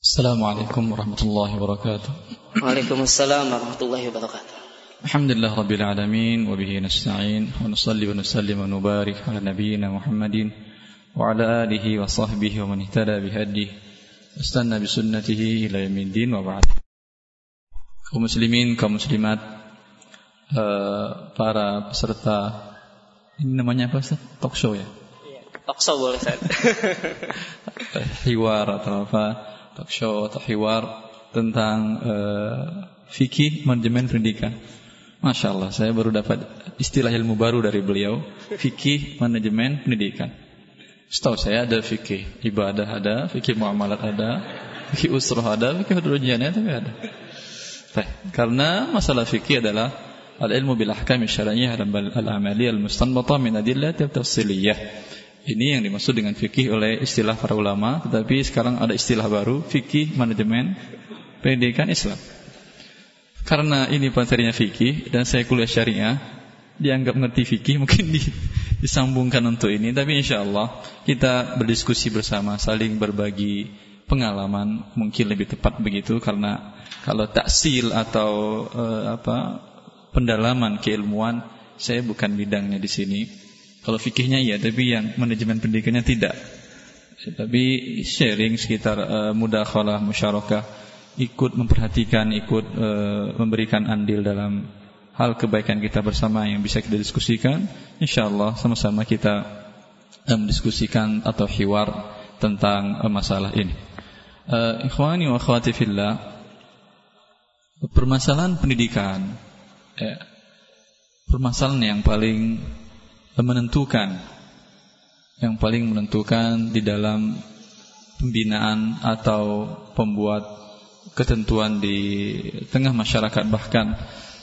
Assalamualaikum warahmatullahi wabarakatuh. Waalaikumsalam warahmatullahi wabarakatuh. Alhamdulillah rabbil alamin wa bihi nasta'in wa nusalli wa nusallim wa nubarik ala nabiyyina Muhammadin wa ala alihi wa sahbihi wa man ihtada bihadihi wastanna bi sunnatihi ila yaumiddin wa ba'd. Kaum muslimin, kaum muslimat, para peserta, ini namanya apa Ustaz? Talk show ya? Iya, talk show boleh Ustaz. Hiwar atau apa? Talk show atau hiwar tentang fikih manajemen pendidikan. Masya Allah, saya baru dapat istilah ilmu baru dari beliau, fikih manajemen pendidikan. Setahu saya ada fikih ibadah ada, fikih muamalat ada, fikih usrah ada, fikih hudrujiannya tapi ada. Karena masalah fikih adalah al-ilmu bil ahkam syar'iyyah al-amaliyah al-mustanbatah min adillah tafsiliyah. Ini yang dimaksud dengan fikih oleh istilah para ulama. Tetapi sekarang ada istilah baru, fikih manajemen pendidikan Islam. Karena ini materinya fikih dan saya kuliah syariah, dianggap ngerti fikih, mungkin disambungkan untuk ini. Tapi insyaAllah kita berdiskusi bersama, saling berbagi pengalaman, mungkin lebih tepat begitu. Karena kalau taksil atau pendalaman keilmuan, saya bukan bidangnya di sini. Kalau fikihnya iya, tapi yang manajemen pendidikannya tidak. Tapi sharing sekitar mudakhalah, musyarakah, ikut memperhatikan, ikut memberikan andil dalam hal kebaikan kita bersama yang bisa kita diskusikan. InsyaAllah sama-sama kita mendiskusikan atau hiwar tentang masalah ini. Ikhwani wa akhwati fillah, permasalahan pendidikan, permasalahan yang paling menentukan di dalam pembinaan atau pembuat ketentuan di tengah masyarakat, bahkan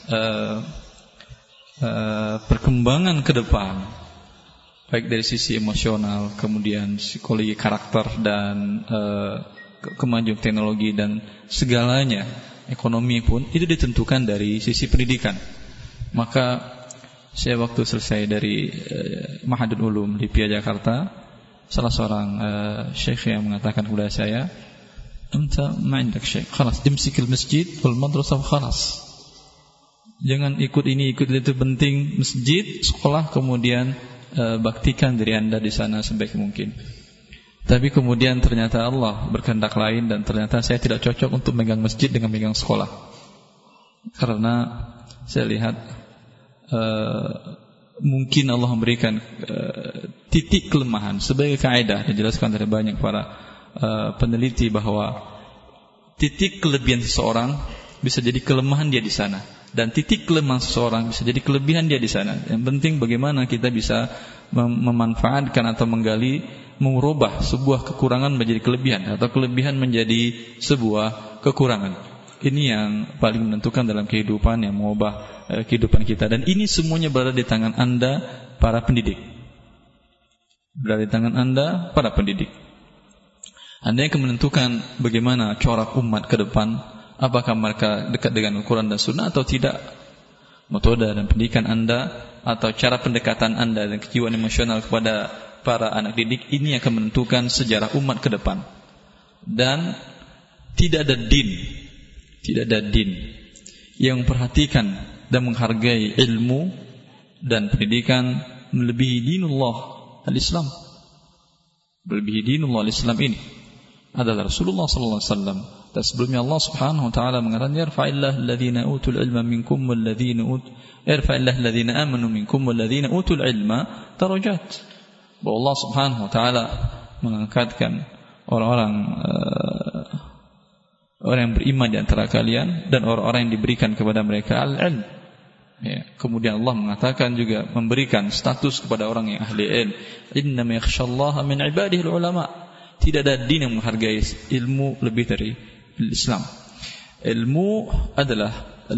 perkembangan ke depan baik dari sisi emosional, kemudian psikologi karakter dan kemajuan teknologi dan segalanya, ekonomi pun itu ditentukan dari sisi pendidikan. Maka saya waktu selesai dari Mahadul Ulum di Pia Jakarta, salah seorang syekh yang mengatakan kepada saya, "Anta ma indak syekh, khalas imsikil masjid wal madrasah khalas." Jangan ikut ini ikut itu, penting masjid, sekolah, kemudian baktikan diri Anda di sana sebaik mungkin. Tapi kemudian ternyata Allah berkehendak lain dan ternyata saya tidak cocok untuk megang masjid dengan megang sekolah. Karena saya lihat mungkin Allah memberikan titik kelemahan sebagai kaidah dijelaskan dari banyak para peneliti bahwa titik kelebihan seseorang bisa jadi kelemahan dia di sana, dan titik kelemahan seseorang bisa jadi kelebihan dia di sana. Yang penting bagaimana kita bisa memanfaatkan atau menggali, merubah sebuah kekurangan menjadi kelebihan atau kelebihan menjadi sebuah kekurangan. Ini yang paling menentukan dalam kehidupan, yang mengubah kehidupan kita. Dan ini semuanya berada di tangan Anda, para pendidik. Berada di tangan Anda, para pendidik. Anda yang akan menentukan bagaimana corak umat ke depan. Apakah mereka dekat dengan Al-Quran dan Sunnah atau tidak. Metode dan pendidikan Anda atau cara pendekatan Anda dan kejiwaan emosional kepada para anak didik, ini akan menentukan sejarah umat ke depan. Dan tidak ada din yang memperhatikan dan menghargai ilmu dan pendidikan melebihi dinullah al-Islam. Melebihi dinullah al-Islam ini adalah Rasulullah sallallahu alaihi wasallam. Dan sebelumnya Allah Subhanahu wa taala mengatakan, "Yarfa'illahu alladhina utul ilma minkum walladhina yarfa'illahu alladhina amanu minkum walladhina utul ilma darajat." Bahwa Allah Subhanahu wa taala mengangkatkan orang yang beriman di antara kalian dan orang-orang yang diberikan kepada mereka al-ilm. Ya, kemudian Allah mengatakan juga memberikan status kepada orang yang ahli ilm. Innama yakhshallaha min ibadihi ulama. Tidak ada din yang menghargai ilmu lebih dari Islam. Ilmu adalah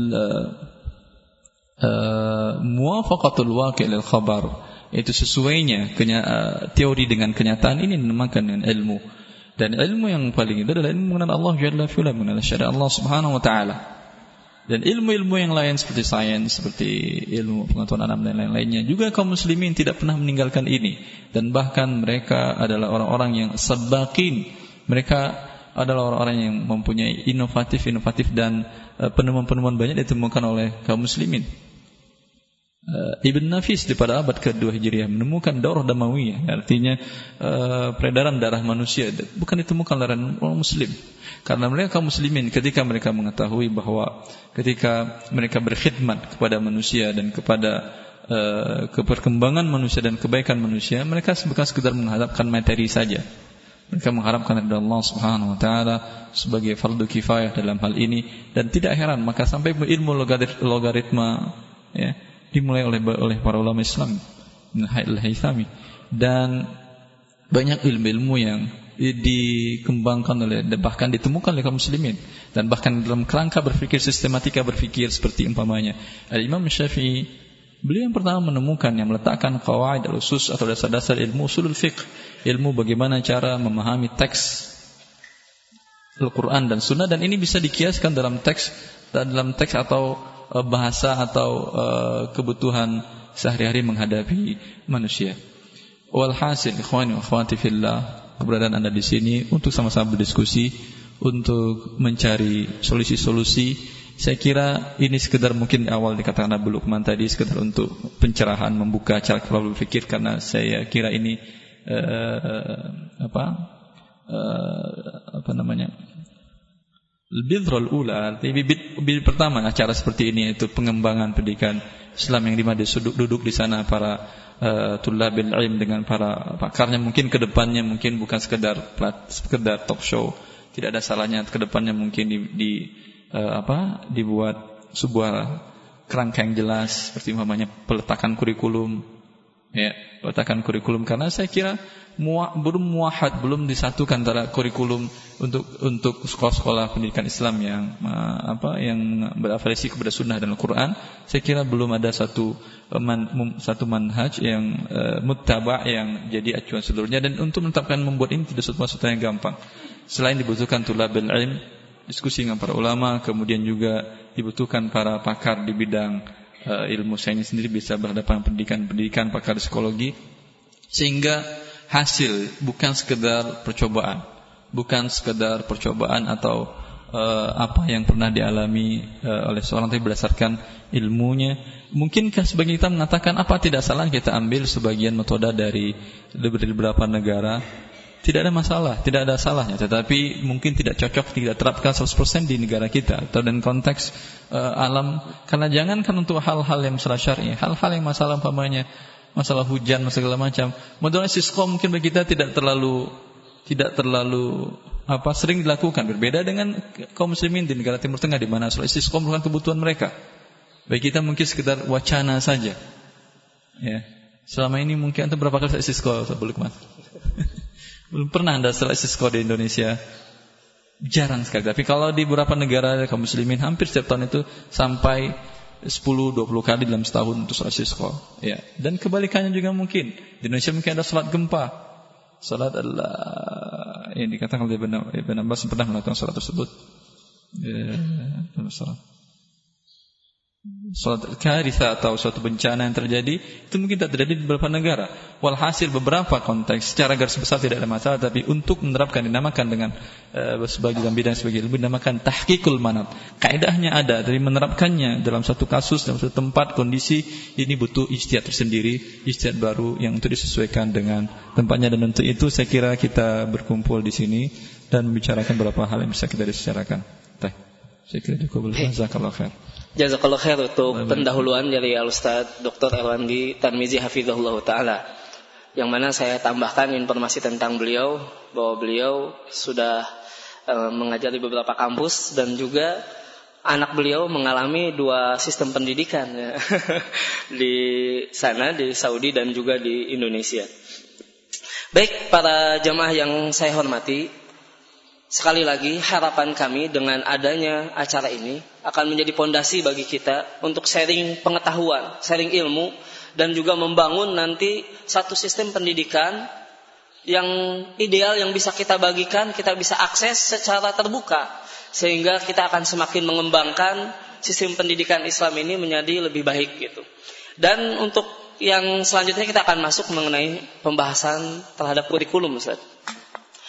muwafaqatul waqi' lil khabar. Itu sesuainya teori dengan kenyataan, ini dinamakan dengan ilmu. Dan ilmu yang paling itu adalah ilmu mengenal Allah Jalla fi'ala, mengenal syariat Allah Subhanahu wa taala. Dan ilmu-ilmu yang lain seperti sains, seperti ilmu pengetahuan alam dan lain-lainnya, juga kaum muslimin tidak pernah meninggalkan ini. Dan bahkan mereka adalah orang-orang yang sabaqin. Mereka adalah orang-orang yang mempunyai inovatif dan penemuan-penemuan banyak ditemukan oleh kaum muslimin. Ibn Nafis di pada abad ke-2 Hijriah menemukan daurah damawiyah, artinya peredaran darah manusia, bukan ditemukan oleh orang muslim. Karena mereka kaum muslimin ketika mereka mengetahui bahwa ketika mereka berkhidmat kepada manusia dan kepada keperkembangan manusia dan kebaikan manusia, mereka bukan sekedar mengharapkan materi saja. Mereka mengharapkan dari Allah Subhanahu wa taala sebagai fardu kifayah dalam hal ini, dan tidak heran maka sampai ilmu logaritma ya dimulai oleh para ulama Islam, Al-Haythami, dan banyak ilmu-ilmu yang dikembangkan bahkan ditemukan oleh kaum muslimin, dan bahkan dalam kerangka berpikir, sistematika berpikir seperti umpamanya Imam Syafi'i, beliau yang pertama menemukan, yang meletakkan qawaid al-usus atau dasar-dasar ilmu usulul fiqh, ilmu bagaimana cara memahami teks Al-Quran dan Sunnah, dan ini bisa dikiaskan dalam teks atau bahasa atau kebutuhan sehari-hari menghadapi manusia. Walhasil, ikhwani wa akhwati fillah, keberadaan Anda di sini untuk sama-sama berdiskusi, untuk mencari solusi-solusi. Saya kira ini sekedar mungkin awal dikatakan Abu Luqman tadi, sekedar untuk pencerahan, membuka cara berpikir, karena saya kira ini Bidrul ula, bibit pertama acara seperti ini, yaitu pengembangan pendidikan Islam yang dimana duduk di sana para tullabil ilm dengan para pakarnya. Mungkin kedepannya mungkin bukan sekedar talk show, tidak ada salahnya kedepannya mungkin dibuat sebuah kerangka yang jelas, seperti umpamanya peletakan kurikulum, karena saya kira belum disatukan antara kurikulum untuk sekolah-sekolah pendidikan Islam yang berafiliasi kepada sunnah dan Al-Quran. Saya kira belum ada satu manhaj yang muttaba' yang jadi acuan seluruhnya, dan untuk menetapkan membuat ini tidak sesuatu yang gampang. Selain dibutuhkan tulabul ilm, diskusi dengan para ulama, kemudian juga dibutuhkan para pakar di bidang ilmu sains sendiri, bisa berhadapan pendidikan pakar psikologi, sehingga hasil bukan sekedar percobaan atau apa yang pernah dialami oleh seorang, tapi berdasarkan ilmunya. Mungkinkah sebagian kita mengatakan apa tidak salah kita ambil sebagian metode dari beberapa negara? Tidak ada masalah, tidak ada salahnya, tetapi mungkin tidak cocok, tidak terapkan 100% di negara kita atau dalam konteks alam. Karena jangankan untuk hal-hal yang masalah syar'i, hal-hal yang masalah umpamanya masalah hujan, masalah segala macam. Modal istisqa mungkin bagi kita tidak terlalu sering dilakukan. Berbeda dengan kaum muslimin di negara Timur Tengah, di mana soal istisqa merupakan kebutuhan mereka. Bagi kita mungkin sekedar wacana saja. Ya. Selama ini mungkin Anda berapa kali istisqa, Abu Luqman? Belum pernah Anda salat istisqa di Indonesia. Jarang sekali. Tapi kalau di beberapa negara kaum muslimin hampir setiap tahun itu sampai 10-20 kali dalam setahun untuk salat istisqa. Ya. Dan kebalikannya juga mungkin. Di Indonesia mungkin ada salat gempa. Salat Allah yang dikatakan oleh Ibn Abbas pernah melakukan salat tersebut. Salat al-karithah atau suatu bencana yang terjadi, itu mungkin tak terjadi di beberapa negara. Walhasil beberapa konteks secara garis besar tidak ada masalah, tapi untuk menerapkan dinamakan dengan sebagai dalam bidang sebagai ilmu dinamakan tahqiqul manat. Kaidahnya ada, tapi menerapkannya dalam satu kasus, dalam satu tempat, kondisi, ini butuh ijtihad tersendiri, ijtihad baru yang untuk disesuaikan dengan tempatnya. Dan untuk itu saya kira kita berkumpul di sini dan membicarakan beberapa hal yang bisa kita bicarakan. Saya kira cukup. Jazakallahu khair. Jazakallahu khair untuk pendahuluan dari Al-Ustaz Dr. Erlandi Tarmizi hafizahullah ta'ala, yang mana saya tambahkan informasi tentang beliau, bahwa beliau sudah mengajar di beberapa kampus, dan juga anak beliau mengalami 2 sistem pendidikan ya, di sana, di Saudi dan juga di Indonesia. Baik, para jamaah yang saya hormati, sekali lagi harapan kami dengan adanya acara ini akan menjadi pondasi bagi kita untuk sharing pengetahuan, sharing ilmu, dan juga membangun nanti satu sistem pendidikan yang ideal, yang bisa kita bagikan, kita bisa akses secara terbuka, sehingga kita akan semakin mengembangkan sistem pendidikan Islam ini menjadi lebih baik gitu. Dan untuk yang selanjutnya kita akan masuk mengenai pembahasan terhadap kurikulum, Ustaz.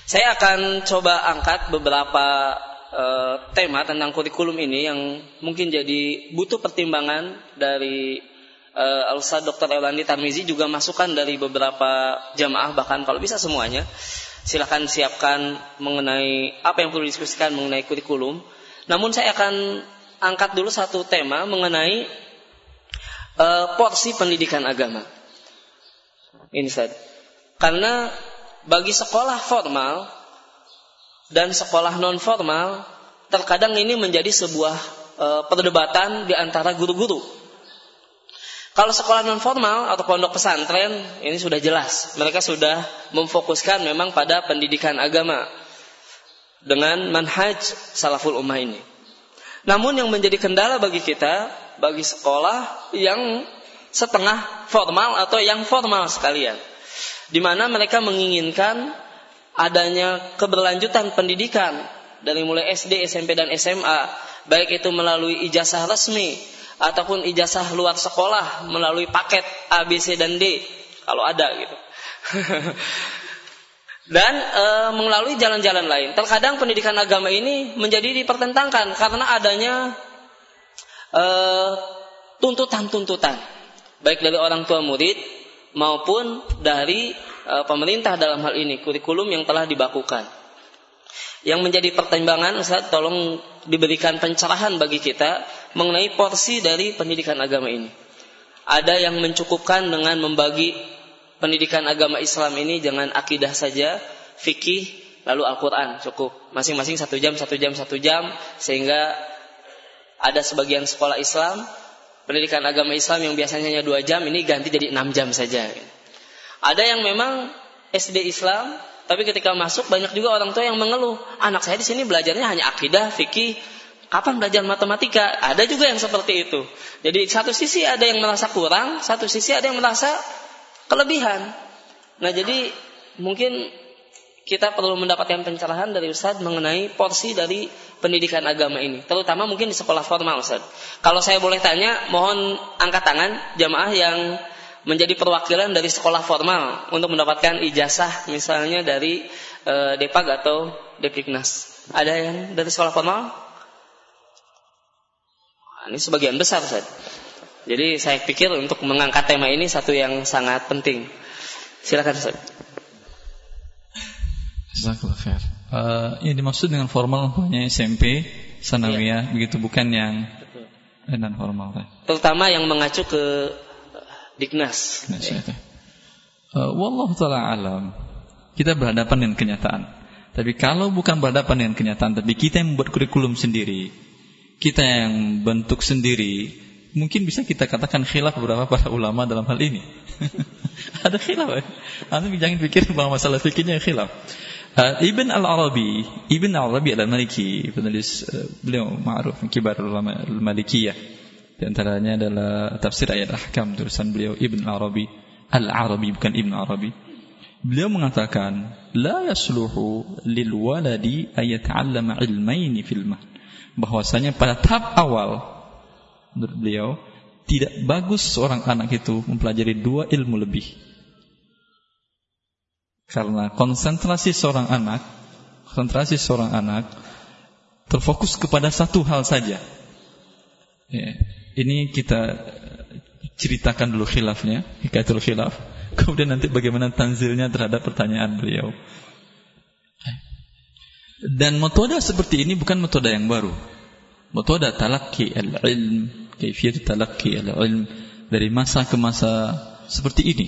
Saya akan coba angkat beberapa tema tentang kurikulum ini yang mungkin jadi butuh pertimbangan dari Al-Ustaz Dr. Erlandi Tarmizi, juga masukan dari beberapa jamaah, bahkan kalau bisa semuanya. Silakan siapkan mengenai apa yang perlu didiskusikan mengenai kurikulum. Namun saya akan angkat dulu satu tema mengenai porsi pendidikan agama. Ini Ustaz. Karena bagi sekolah formal dan sekolah non formal, terkadang ini menjadi sebuah perdebatan di antara guru-guru. Kalau sekolah non formal atau pondok pesantren, ini sudah jelas, mereka sudah memfokuskan memang pada pendidikan agama dengan manhaj salaful ummah ini. Namun yang menjadi kendala bagi kita, bagi sekolah yang setengah formal atau yang formal sekalian, di mana mereka menginginkan adanya keberlanjutan pendidikan dari mulai SD, SMP, dan SMA, baik itu melalui ijazah resmi ataupun ijazah luar sekolah melalui paket A, B, C, dan D kalau ada gitu. Dan melalui jalan-jalan lain. Terkadang pendidikan agama ini menjadi dipertentangkan karena adanya tuntutan-tuntutan, baik dari orang tua murid maupun dari pemerintah dalam hal ini, kurikulum yang telah dibakukan. Yang menjadi pertimbangan, Ustaz, tolong diberikan pencerahan bagi kita mengenai porsi dari pendidikan agama ini. Ada yang mencukupkan dengan membagi pendidikan agama Islam ini dengan akidah saja, fikih, lalu Al-Quran, cukup. Masing-masing 1 jam, sehingga ada sebagian sekolah Islam, pendidikan agama Islam yang biasanya hanya 2 jam, ini ganti jadi 6 jam saja. Ada yang memang SD Islam, tapi ketika masuk banyak juga orang tua yang mengeluh, anak saya di sini belajarnya hanya akidah, fikih, kapan belajar matematika? Ada juga yang seperti itu. Jadi satu sisi ada yang merasa kurang, satu sisi ada yang merasa kelebihan. Nah, jadi mungkin kita perlu mendapatkan pencerahan dari Ustaz mengenai porsi dari pendidikan agama ini, terutama mungkin di sekolah formal, Ustaz. Kalau saya boleh tanya, mohon angkat tangan jamaah yang menjadi perwakilan dari sekolah formal untuk mendapatkan ijazah misalnya dari Depag atau Depiknas. Ada yang dari sekolah formal? Ini sebagian besar, Ustaz. Jadi saya pikir untuk mengangkat tema ini satu yang sangat penting. Silakan, Ustaz. Jazakallah khair. Yang dimaksud dengan formal punya SMP, sanawiyah, begitu, bukan yang non formal. Terutama yang mengacu ke Diknas. Wallahu ta'ala alam. Kita berhadapan dengan kenyataan. Tapi kalau bukan berhadapan dengan kenyataan, tapi kita yang membuat kurikulum sendiri, kita yang bentuk sendiri, mungkin bisa kita katakan khilaf beberapa para ulama dalam hal ini. Ada khilaf. Anda jangan pikir bahwa masalah fikihnya khilaf. Ibn al-Arabi al-Maliki, penulis beliau ma'ruf kibar ulama al-Malikiyah. Di antaranya adalah tafsir ayat ahkam, tulisan beliau Ibn al-Arabi bukan Ibn Arabi. Beliau mengatakan, la yasluhu lil waladi ayata'allama ilmaini fil mahd. Bahwasanya pada tahap awal, menurut beliau, tidak bagus seorang anak itu mempelajari 2 ilmu lebih. Karena konsentrasi seorang anak terfokus kepada satu hal saja. Ya. Ini kita ceritakan dulu khilafnya, hikayatul khilaf. Kemudian nanti bagaimana tanzilnya terhadap pertanyaan beliau. Dan metode seperti ini bukan metode yang baru. Metode talaqi al-ilm, kaifiyat talaqi al-ilm, dari masa ke masa seperti ini.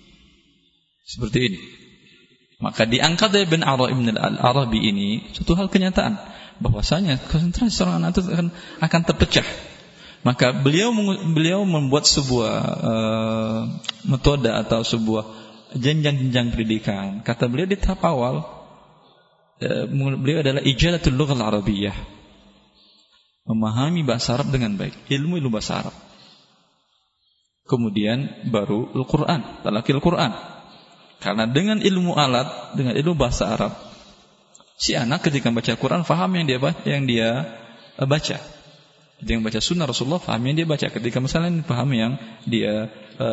Maka diangkat dari Ibn al-Arabi ini suatu hal kenyataan, bahwasanya konsentrasi seorang anak itu akan terpecah. Maka beliau membuat sebuah metode atau sebuah jenjang-jenjang pendidikan. Kata beliau di tahap awal, beliau adalah ijadatul lughah al-arabiyyah, memahami bahasa Arab dengan baik, ilmu bahasa Arab. Kemudian baru Al-Quran, talaqi Al-Quran. Karena dengan ilmu alat, dengan ilmu bahasa Arab, si anak ketika baca Quran faham yang dia baca. Dia yang baca sunnah Rasulullah faham yang dia baca. Ketika misalnya paham yang dia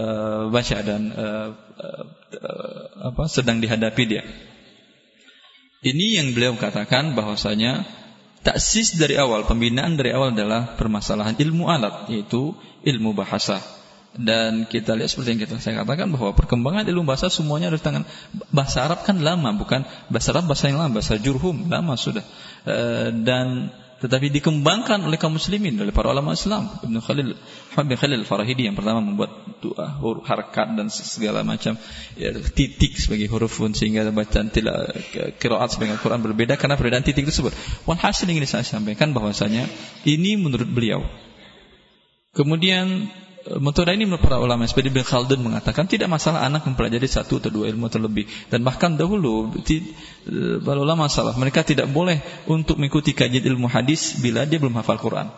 baca dan sedang dihadapi dia. Ini yang beliau katakan bahwasanya taksis dari awal, pembinaan dari awal adalah permasalahan ilmu alat, yaitu ilmu bahasa. Dan kita lihat seperti yang saya katakan bahwa perkembangan ilmu bahasa semuanya ada di tangan. Bahasa Arab kan lama, bukan bahasa Arab bahasa yang lama, bahasa Jurhum lama sudah. Tetapi dikembangkan oleh kaum muslimin, oleh para ulama Islam. Ibnu Khalil, Habib Khalil Farahidi yang pertama membuat doa, huruf, harakat dan segala macam titik sebagai hurufun, sehingga bacaan qiraat sebagai Al-Quran berbeda karena perbedaan titik tersebut. Walhasil ingin saya sampaikan bahwasanya ini menurut beliau. Kemudian metode ini menurut para ulama seperti Ibnu Khaldun mengatakan tidak masalah anak mempelajari 1 atau 2 ilmu terlebih, dan bahkan dahulu para ulama salaf mereka tidak boleh untuk mengikuti kajian ilmu hadis bila dia belum hafal Quran.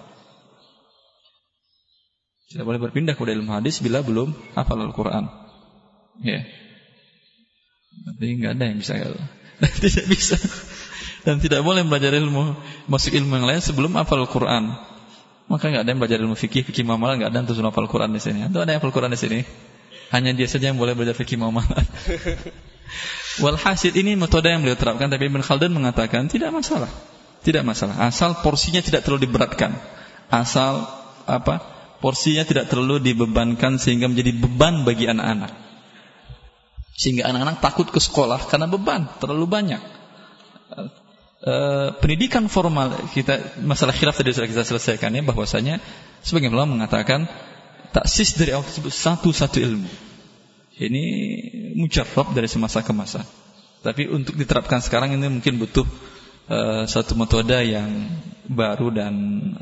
Tidak boleh berpindah kepada ilmu hadis bila belum hafal Al-Quran. Ya. Tapi enggak ada yang bisa. Tidak bisa. Dan tidak boleh belajar ilmu, masuk ilmu yang lain sebelum hafal Al-Quran. Maka enggak ada yang belajar ilmu fikih muamalah, enggak ada yang terus hafal Quran di sini. Atau ada yang hafal Quran di sini? Hanya dia saja yang boleh belajar fikih muamalah. Walhasil ini metode yang beliau terapkan, tapi Ibn Khaldun mengatakan tidak masalah. Tidak masalah, asal porsinya tidak terlalu diberatkan. Asal porsinya tidak terlalu dibebankan sehingga menjadi beban bagi anak-anak. Sehingga anak-anak takut ke sekolah karena beban terlalu banyak. Pendidikan formal kita, masalah khilaf tadi sudah kita selesaikan ya, bahwasanya sebagian ulama mengatakan taksis dari awal tersebut satu ilmu. Ini mujarrab dari semasa ke masa. Tapi untuk diterapkan sekarang ini mungkin butuh satu metode yang baru dan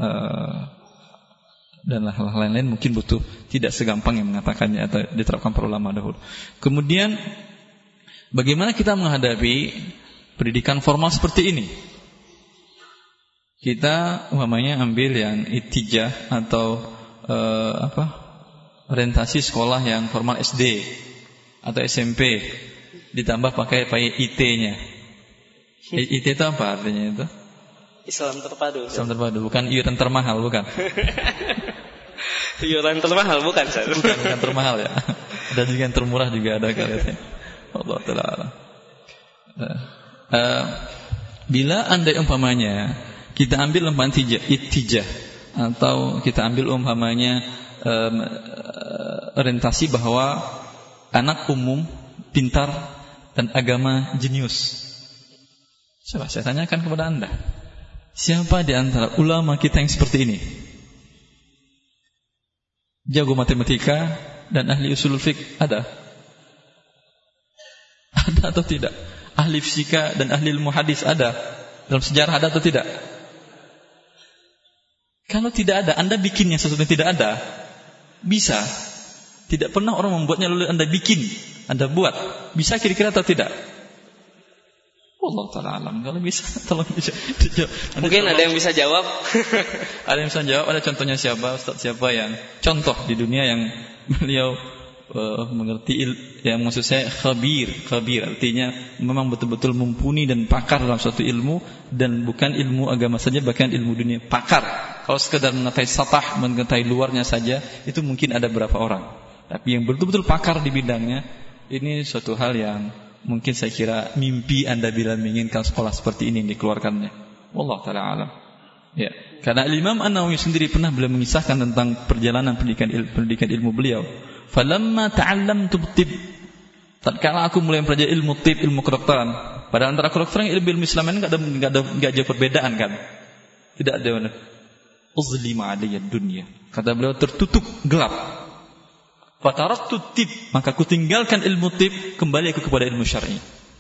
hal-hal lain-lain mungkin butuh, tidak segampang yang mengatakannya atau diterapkan para ulama dahulu. Kemudian bagaimana kita menghadapi pendidikan formal seperti ini? Kita umpamanya ambil yang itijah atau orientasi sekolah yang formal SD atau SMP, ditambah pakai IT-nya. IT itu apa artinya itu? Islam terpadu. Islam terpadu, bukan iuran termahal, bukan? Iuran termahal bukan, Sir. Bukan termahal ya. Ada juga yang termurah juga ada kayaknya. Allah Ta'ala. Bila anda umpamanya kita ambil umpamanya itijah atau kita ambil umpamanya orientasi bahwa anak umum pintar dan agama jenius. Coba saya tanyakan kepada anda, siapa di antara ulama kita yang seperti ini? Jago matematika dan ahli usul fiqh ada? Ada atau tidak? Ahli fisika dan ahli ilmu hadis ada? Dalam sejarah ada atau tidak? Kalau tidak ada, anda bikinnya sesuatu yang tidak ada. Bisa. Tidak pernah orang membuatnya lalu anda bikin, anda buat. Bisa kira-kira atau tidak? Allah Ta'ala alam. Kalau bisa, tolong bisa. Mungkin ada yang bisa jawab. Ada yang bisa jawab. Ada contohnya siapa? Ustaz siapa yang contoh di dunia yang beliau mengerti yang maksud saya khabir artinya memang betul-betul mumpuni dan pakar dalam suatu ilmu, dan bukan ilmu agama saja, bahkan ilmu dunia, pakar. Kalau sekedar mengetahui satah, mengetahui luarnya saja, itu mungkin ada berapa orang. Tapi yang betul-betul pakar di bidangnya, ini suatu hal yang mungkin saya kira mimpi anda bila menginginkan sekolah seperti ini dikeluarkannya. Wallahu ta'ala alam. Ya, karena Imam An-Nawawi sendiri pernah beliau mengisahkan tentang perjalanan pendidikan ilmu beliau. Falamma ta'allamtu tib, tatkala aku mulai mempelajari ilmu tib, ilmu kedokteran. Padahal antara kedokteran dan ilmu Islam ini enggak jauh perbedaan kan? Tidak ada mana. Uzlima alayya dunya. Kata beliau, tertutup gelap. Fataraktu tib, maka aku tinggalkan ilmu tib, kembali aku kepada ilmu syar'i.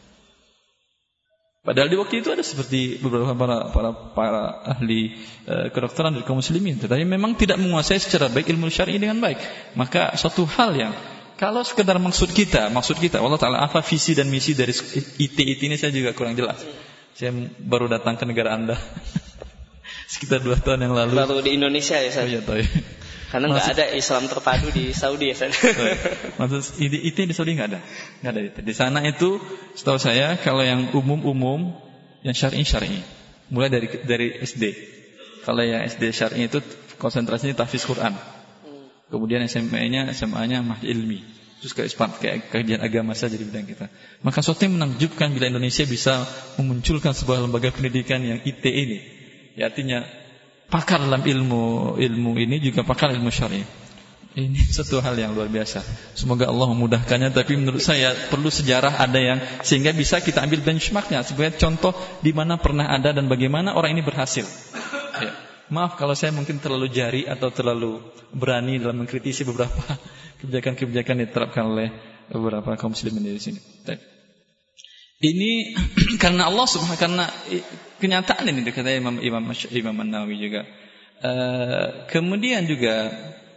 Padahal di waktu itu ada seperti beberapa para ahli kedokteran dari kaum muslimin, tetapi memang tidak menguasai secara baik ilmu syar'i dengan baik. Maka suatu hal yang kalau sekedar maksud kita, Allah Ta'ala apa visi dan misi dari IT ini saya juga kurang jelas. Saya baru datang ke negara anda sekitar 2 tahun yang lalu. Baru di Indonesia ya, Ustaz? Oh, iya, tahu. Karena nggak ada Islam terpadu di Saudi ya, Ustaz. Maksud IT di Saudi nggak ada. Di sana itu setahu saya kalau yang umum, yang syar'i. Mulai dari SD. Kalau yang SD syar'i itu konsentrasinya tahfiz Quran. Kemudian SMA-nya mahdi ilmi. Terus kayak kajian agama saja di bidang kita. Maka suatu yang menakjubkan bila Indonesia bisa memunculkan sebuah lembaga pendidikan yang IT ini. Ya, artinya pakar dalam ilmu ini juga pakar ilmu syar'i. Ini satu hal yang luar biasa. Semoga Allah memudahkannya. Tapi menurut saya perlu sejarah ada yang sehingga bisa kita ambil benchmarknya sebagai contoh di mana pernah ada dan bagaimana orang ini berhasil. Ya. Maaf kalau saya mungkin terlalu jari atau terlalu berani dalam mengkritisi beberapa kebijakan-kebijakan yang diterapkan oleh beberapa kaum muslimin di sini. Ini karena Allah subhanahu, karena kenyataan ini kata Imam An-Nawawi juga. Kemudian juga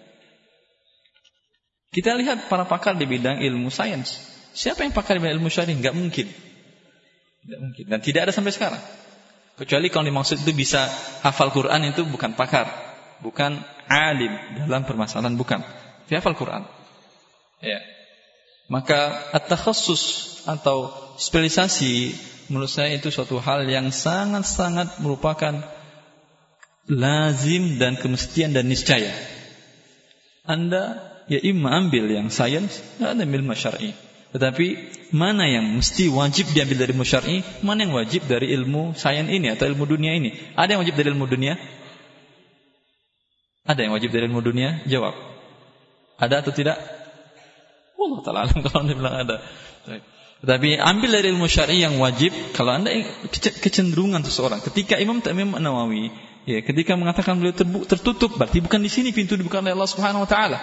kita lihat para pakar di bidang ilmu sains. Siapa yang pakar di bidang ilmu syar'i? Enggak mungkin. Dan tidak ada sampai sekarang. Kecuali kalau dimaksud itu bisa hafal Quran, itu bukan pakar, bukan alim dalam permasalahan, bukan. Dia hafal Quran. Ya. Maka at-takhassus atau spesialisasi menurut saya itu suatu hal yang sangat-sangat merupakan lazim dan kemestian dan niscaya. Anda ya imma ambil yang sains, ada ilmu syar'i. Tetapi mana yang mesti wajib diambil dari ilmu syar'i, mana yang wajib dari ilmu sains ini atau ilmu dunia ini? Ada yang wajib dari ilmu dunia? Ada yang wajib dari ilmu dunia? Jawab. Ada atau tidak? Allah Ta'ala alam kalau anda bilang ada. Tetapi ambil dari ilmu syar'i yang wajib. Kalau anda kecenderungan seseorang, ketika Imam Nawawi, ya, ketika mengatakan beliau tertutup, berarti bukan di sini pintu dibuka oleh Allah Subhanahu Wa Ta'ala.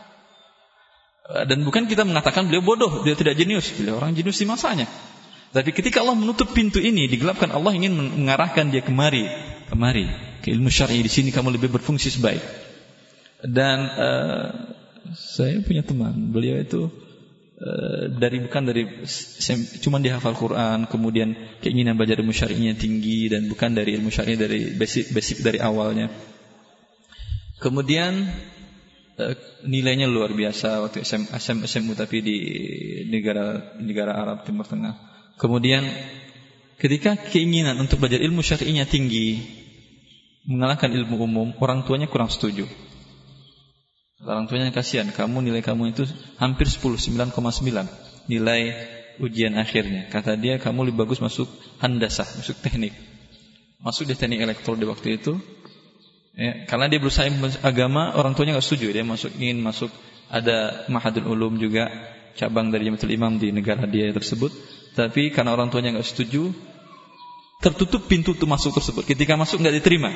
Dan bukan kita mengatakan beliau bodoh, beliau tidak jenius, beliau orang jenius di masanya. Tapi ketika Allah menutup pintu ini, digelapkan, Allah ingin mengarahkan dia kemari ke ilmu syar'i. Di sini kamu lebih berfungsi sebaik. Dan saya punya teman, beliau itu bukan dari cuma dia hafal Quran, kemudian keinginan belajar ilmu syar'inya tinggi, dan bukan dari ilmu syar'i dari basic dari awalnya. Kemudian nilainya luar biasa waktu SMU tapi di negara Arab Timur Tengah. Kemudian ketika keinginan untuk belajar ilmu syar'inya tinggi, mengalahkan ilmu umum, orang tuanya kurang setuju. Orang tuanya kasihan, nilai kamu itu hampir 9,9 nilai ujian akhirnya. Kata dia, kamu lebih bagus masuk handasah, masuk teknik. Masuk di teknik elektro di waktu itu. Ya, karena dia berusaha agama, orang tuanya enggak setuju. Dia ingin masuk ada Mahadul Ulum juga, cabang dari Jamiatul Imam di negara dia tersebut. Tapi karena orang tuanya enggak setuju, tertutup pintu untuk masuk tersebut. Ketika masuk enggak diterima.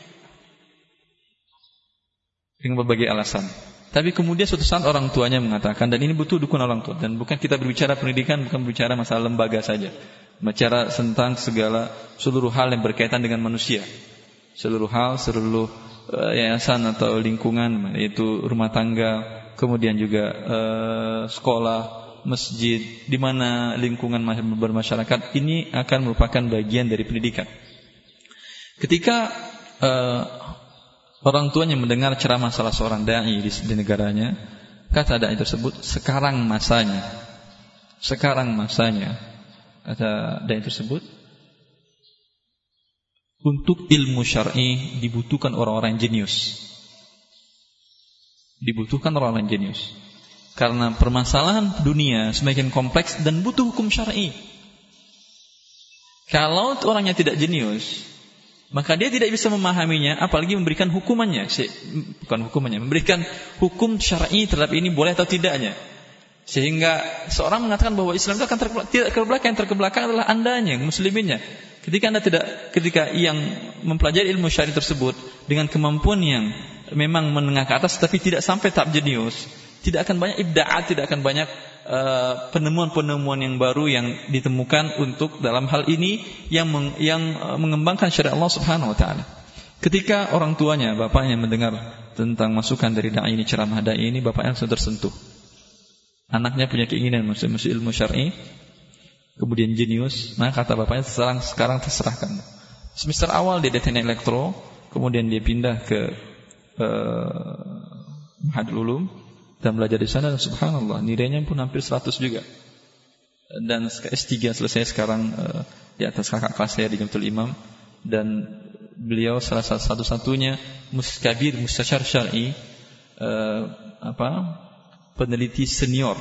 Dengan berbagai alasan. Tapi kemudian suatu saat orang tuanya mengatakan, dan ini butuh dukungan orang tua. Dan bukan kita berbicara pendidikan, bukan berbicara masalah lembaga saja. Bicara tentang seluruh hal yang berkaitan dengan manusia. Seluruh yayasan atau lingkungan, yaitu rumah tangga, kemudian juga sekolah, masjid, di mana lingkungan bermasyarakat ini akan merupakan bagian dari pendidikan. Ketika orang tuanya mendengar ceramah salah seorang dai di negaranya, kata dai tersebut, sekarang masanya, kata dai tersebut, untuk ilmu syar'i dibutuhkan orang-orang jenius. Dibutuhkan orang-orang jenius. Karena permasalahan dunia semakin kompleks dan butuh hukum syar'i. Kalau orangnya tidak jenius, maka dia tidak bisa memahaminya, apalagi memberikan hukumannya. Memberikan hukum syar'i terhadap ini boleh atau tidaknya. Sehingga seorang mengatakan bahwa Islam itu akan tidak terbelakang. Yang terkebelakang adalah andanya, musliminnya. Ketika yang mempelajari ilmu syar'i tersebut dengan kemampuan yang memang menengah ke atas tapi tidak sampai tahap jenius, tidak akan banyak ibda'at, tidak akan banyak penemuan-penemuan yang baru yang ditemukan untuk dalam hal ini yang mengembangkan syariat Allah Subhanahu wa taala. Ketika orang tuanya, bapaknya mendengar tentang masukan dari dai ini, ceramah dai ini, bapaknya langsung tersentuh. Anaknya punya keinginan masuk ilmu syar'i, kemudian jenius, maka kata bapaknya sekarang terserahkan. Semester awal dia teknik elektro, kemudian dia pindah ke Mahadul Ulum dan belajar di sana, dan subhanallah nilainya pun hampir 100 juga. Dan S3 selesai sekarang di atas kakak kelas saya di Jamiatul Imam, dan beliau salah satu-satunya mustasyar syar'i peneliti senior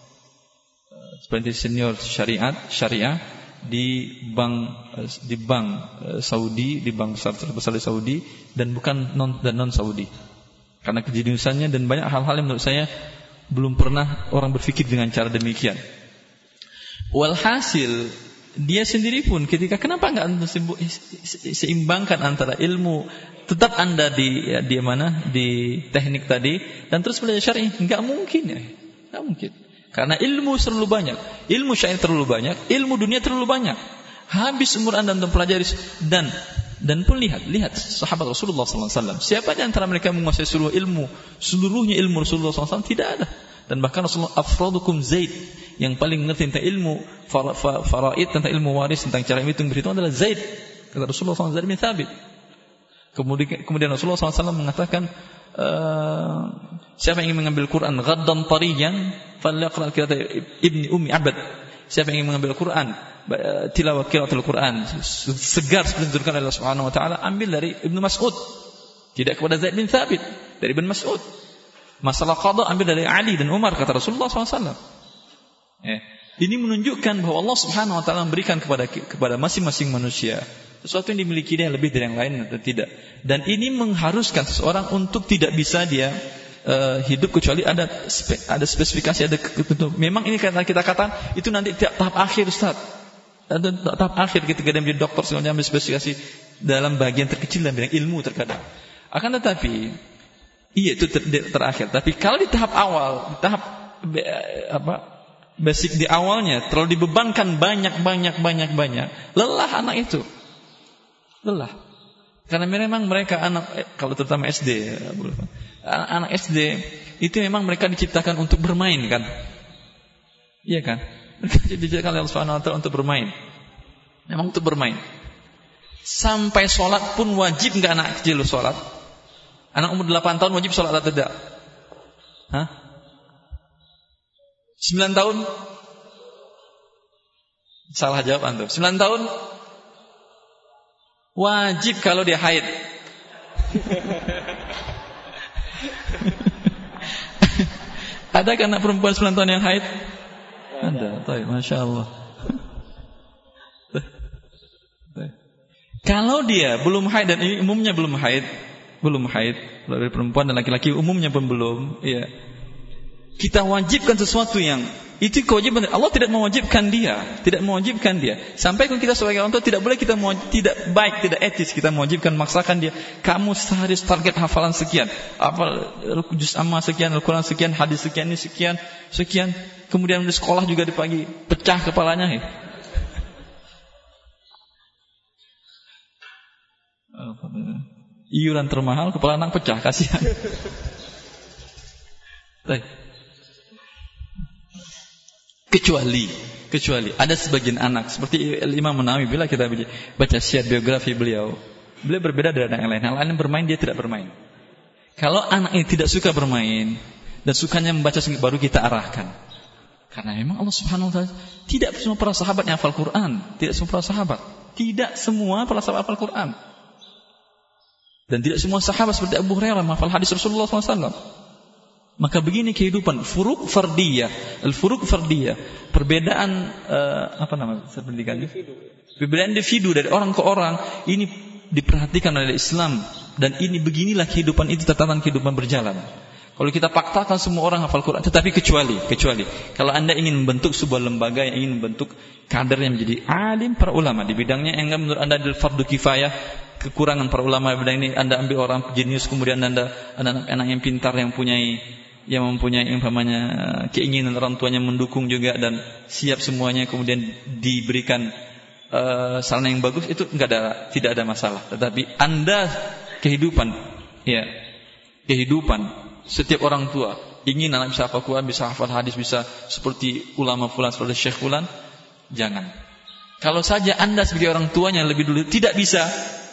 syariah di bank Saudi, di bank terbesar di Saudi, dan bukan non Saudi. Karena kejeniusannya dan banyak hal-hal yang menurut saya belum pernah orang berpikir dengan cara demikian. Walhasil dia sendiri pun ketika kenapa enggak seimbangkan antara ilmu tetap Anda di teknik tadi dan terus belajar syar'i? Enggak mungkin ya. Enggak mungkin. Karena ilmu terlalu banyak, ilmu syar'i terlalu banyak, ilmu dunia terlalu banyak. Habis umur Anda untuk pelajari dan pun lihat sahabat Rasulullah SAW. Siapa di antara mereka menguasai seluruhnya ilmu Rasulullah SAW? Tidak ada. Dan bahkan Rasulullah afradukum Zaid, yang paling mengerti tentang ilmu faraid, tentang ilmu waris, tentang cara menghitung berhitung adalah Zaid. Kata Rasulullah SAW, Zaid bin Thabit. Kemudian Rasulullah SAW mengatakan, siapa yang ingin mengambil Quran ghaddan tariyan falyaqra al-qira'at Ibni Ummi Abad. Siapa yang ingin mengambil Quran tilawah qiraatul Quran segar seperti diturunkan oleh Allah Subhanahu wa taala, ambil dari Ibnu Mas'ud. Tidak kepada Zaid bin Thabit, dari Ibnu Mas'ud. Masalah qada ambil dari Ali dan Umar, kata Rasulullah SAW. Ini menunjukkan bahwa Allah Subhanahu wa taala memberikan kepada masing-masing manusia sesuatu yang dimiliki dia lebih dari yang lain atau tidak. Dan ini mengharuskan seseorang untuk tidak bisa dia hidup kecuali ada spesifikasi, ada ketentuan. Memang ini karena kita katakan itu nanti tahap akhir, Ustaz. Tahap akhir ketika dia menjadi dokter semuanya ambil spesifikasi dalam bagian terkecil dalam bidang ilmu terkadang. Akan tetapi iya itu terakhir. Tapi kalau di tahap awal, di tahap basic di awalnya terlalu dibebankan banyak, lelah anak itu. Lelah. Karena memang mereka kalau terutama SD, anak SD itu memang mereka diciptakan untuk bermain kan? Iya kan? Mereka diciptakan oleh Allah Subhanahu wa taala untuk bermain. Memang untuk bermain. Sampai sholat pun wajib enggak anak kecil sholat? Anak umur 8 tahun wajib sholat atau tidak? 9 tahun? Salah jawab antum. 9 tahun? Wajib kalau dia haid. Ada kan anak perempuan 9 tahun yang haid? Ada. Baik, Masya Allah. Kalau dia belum haid, dan ini umumnya belum haid, dari perempuan dan laki-laki umumnya pun belum, ya. Kita wajibkan sesuatu yang itu kewajiban Allah, tidak mewajibkan dia. Sampai kalau kita sebagai orang tua tidak boleh tidak baik, tidak etis kita mewajibkan, maksakan dia. Kamu sehari target hafalan sekian, juz amma sekian, Al-Quran sekian, hadis sekian, ini sekian. Kemudian di sekolah juga di pagi pecah kepalanya. Iuran termahal, kepala anak pecah, kasihan. Kecuali ada sebagian anak seperti Imam Nawawi, bila kita baca syiar biografi beliau berbeda dari anak yang lain. Yang lain bermain, dia tidak bermain. Kalau anak ini tidak suka bermain dan sukanya membaca, baru kita arahkan. Karena memang Allah Subhanahu wa taala tidak semua para sahabat yang hafal Quran, tidak semua para sahabat hafal Quran. Dan tidak semua sahabat seperti Abu Hurairah menghafal hadis Rasulullah SAW. Maka begini kehidupan furuk fardiyah, perbedaan perbedaan individu dari orang ke orang ini diperhatikan oleh Islam, dan ini beginilah kehidupan itu, tatanan kehidupan berjalan. Kalau kita paksakan semua orang hafal Quran, tetapi kecuali kalau Anda ingin membentuk sebuah lembaga yang ingin membentuk kader yang menjadi alim para ulama di bidangnya, yang menurut Anda adalah fardu kifayah, kekurangan para ulama di bidang ini, Anda ambil orang jenius, kemudian Anda anak-anak yang pintar yang mempunyai umpamanya keinginan orang tuanya mendukung juga dan siap semuanya, kemudian diberikan sarana yang bagus, itu tidak ada masalah. Tetapi Anda kehidupan setiap orang tua ingin anak bisa hafal Quran, bisa hafal hadis, bisa seperti ulama fulan, seperti syekh fulan, jangan. Kalau saja Anda sebagai orang tuanya lebih dulu tidak bisa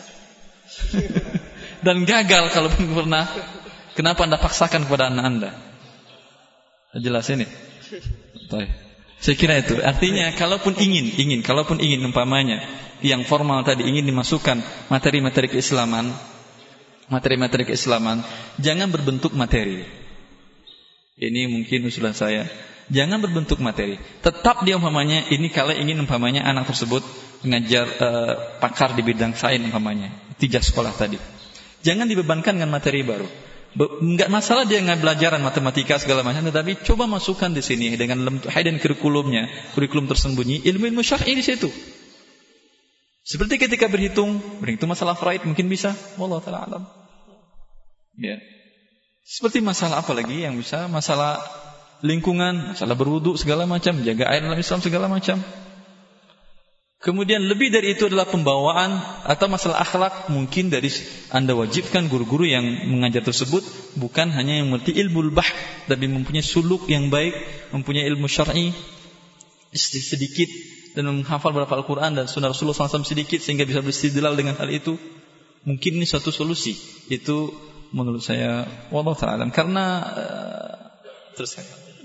dan gagal kalau pernah, kenapa Anda paksakan kepada anak Anda? Jelas ini. Saya kira itu. Artinya kalaupun ingin umpamanya yang formal tadi ingin dimasukkan materi-materi keislaman, jangan berbentuk materi. Ini mungkin usulan saya. Jangan berbentuk materi. Tetap dia umpamanya ini kalau ingin umpamanya anak tersebut mengajar pakar di bidang sains umpamanya, 3 sekolah tadi. Jangan dibebankan dengan materi baru. Enggak masalah dia nggak belajaran matematika segala macam, tetapi coba masukkan di sini dengan hidden kurikulumnya, kurikulum tersembunyi, ilmu-ilmu syar'i di situ. Seperti ketika berhitung masalah faraid mungkin bisa, wallahu taala alam. Ya. Seperti masalah apa lagi yang bisa, masalah lingkungan, masalah berwudu segala macam, jaga air dalam Islam segala macam. Kemudian lebih dari itu adalah pembawaan atau masalah akhlak, mungkin dari Anda wajibkan guru-guru yang mengajar tersebut bukan hanya yang mengerti ilmu bahth, tapi mempunyai suluk yang baik, mempunyai ilmu syar'i sedikit dan menghafal beberapa Al-Quran dan Sunnah Rasulullah SAW sedikit sehingga bisa beristidlal dengan hal itu. Mungkin ini suatu solusi. Itu menurut saya wallahu ta'ala alam. Karena terus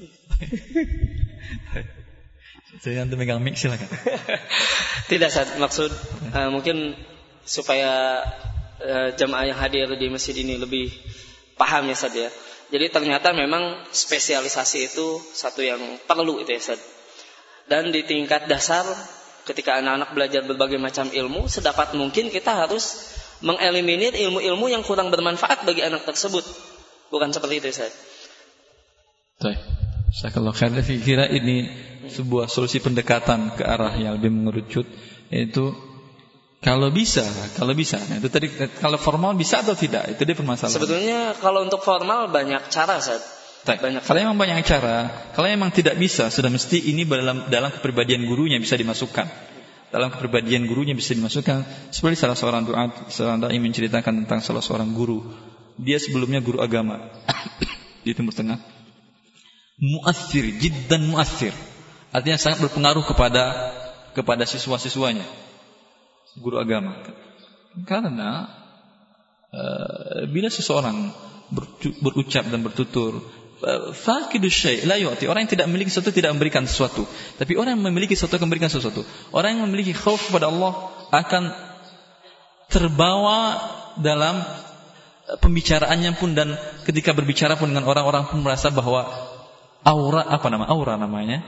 saya nanti megang mic, silakan. Tidak, Ustaz, maksud mungkin supaya jamaah yang hadir di masjid ini lebih paham ya, Ustaz ya. Jadi ternyata memang spesialisasi itu satu yang perlu itu ya, Ustaz. Dan di tingkat dasar ketika anak-anak belajar berbagai macam ilmu, sedapat mungkin kita harus mengeliminir ilmu-ilmu yang kurang bermanfaat bagi anak tersebut. Bukan seperti itu, Ustaz. Baik. Jazakallahu khair. Saya kira ini sebuah solusi pendekatan ke arah yang lebih mengerucut, yaitu kalau bisa. Nah, itu tadi kalau formal bisa atau tidak, itu dia permasalahan. Sebetulnya kalau untuk formal banyak cara, Ustaz. Banyak. Kalau memang banyak cara, kalau memang tidak bisa, sudah mesti ini dalam kepribadian gurunya bisa dimasukkan. Dalam kepribadian gurunya bisa dimasukkan. Seperti salah seorang dai menceritakan tentang salah seorang guru. Dia sebelumnya guru agama di Timur Tengah. Mu'athir, jiddan mu'athir. Artinya sangat berpengaruh kepada siswa-siswanya. Guru agama. Karena bila seseorang berucap dan bertutur faqidus syai' la yu'ti, orang yang tidak memiliki sesuatu tidak memberikan sesuatu. Tapi orang yang memiliki sesuatu akan memberikan sesuatu. Orang yang memiliki khauf kepada Allah akan terbawa dalam pembicaraannya pun, dan ketika berbicara pun dengan orang-orang pun merasa bahwa aura namanya.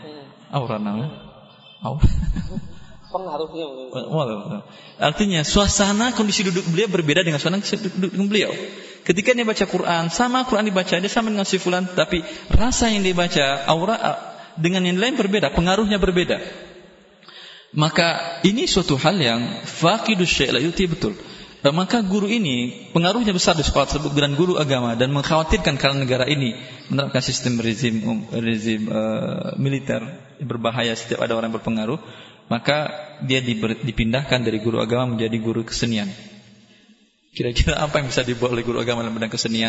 Pengaruhnya. Artinya suasana kondisi duduk beliau berbeda dengan suasana duduk beliau. Ketika dia baca Quran, sama Quran dibaca, dia sama dengan si fulan, tapi rasa yang dia baca, aura dengan yang lain berbeda, pengaruhnya berbeda. Maka ini suatu hal yang faqidus syai' la yuti, betul. Maka guru ini pengaruhnya besar di sekolah tersebut dan guru agama, dan mengkhawatirkan karena negara ini menerapkan sistem rezim militer berbahaya setiap ada orang yang berpengaruh, maka dia dipindahkan dari guru agama menjadi guru kesenian. Kira-kira apa yang bisa dibuat oleh guru agama dalam bidang kesenian?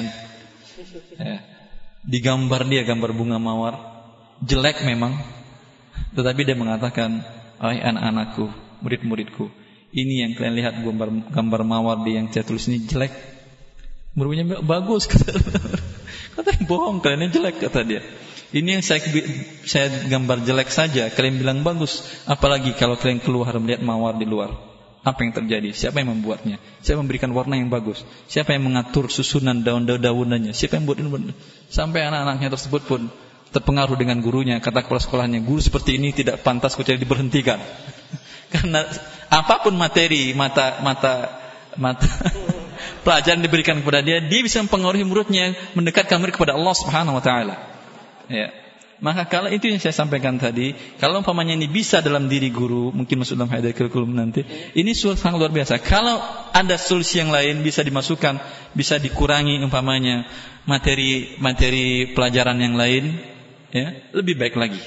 Digambar dia gambar bunga mawar, jelek memang, tetapi dia mengatakan, "Hai anak-anakku, murid-muridku, ini yang kalian lihat gambar mawar di yang saya tulis ini jelek. Berupa bagus," katanya bohong, kalian jelek, kata dia. Ini yang saya gambar jelek saja, kalian bilang bagus. Apalagi kalau kalian keluar melihat mawar di luar. Apa yang terjadi? Siapa yang membuatnya? Siapa yang memberikan warna yang bagus? Siapa yang mengatur susunan daun-daunannya? Siapa yang buat ini? Sampai anak-anaknya tersebut pun terpengaruh dengan gurunya. Kata kepala sekolahnya, guru seperti ini tidak pantas kecuali diberhentikan. Karena apapun materi mata pelajaran diberikan kepada dia bisa mempengaruhi muridnya, mendekatkan murid kepada Allah Subhanahu wa taala. Ya. Maka kalau itu yang saya sampaikan tadi, kalau umpamanya ini bisa dalam diri guru, mungkin masuk dalam hadiah kurikulum nanti, ini sangat luar biasa. Kalau ada solusi yang lain bisa dimasukkan, bisa dikurangi umpamanya materi pelajaran yang lain, ya, lebih baik lagi.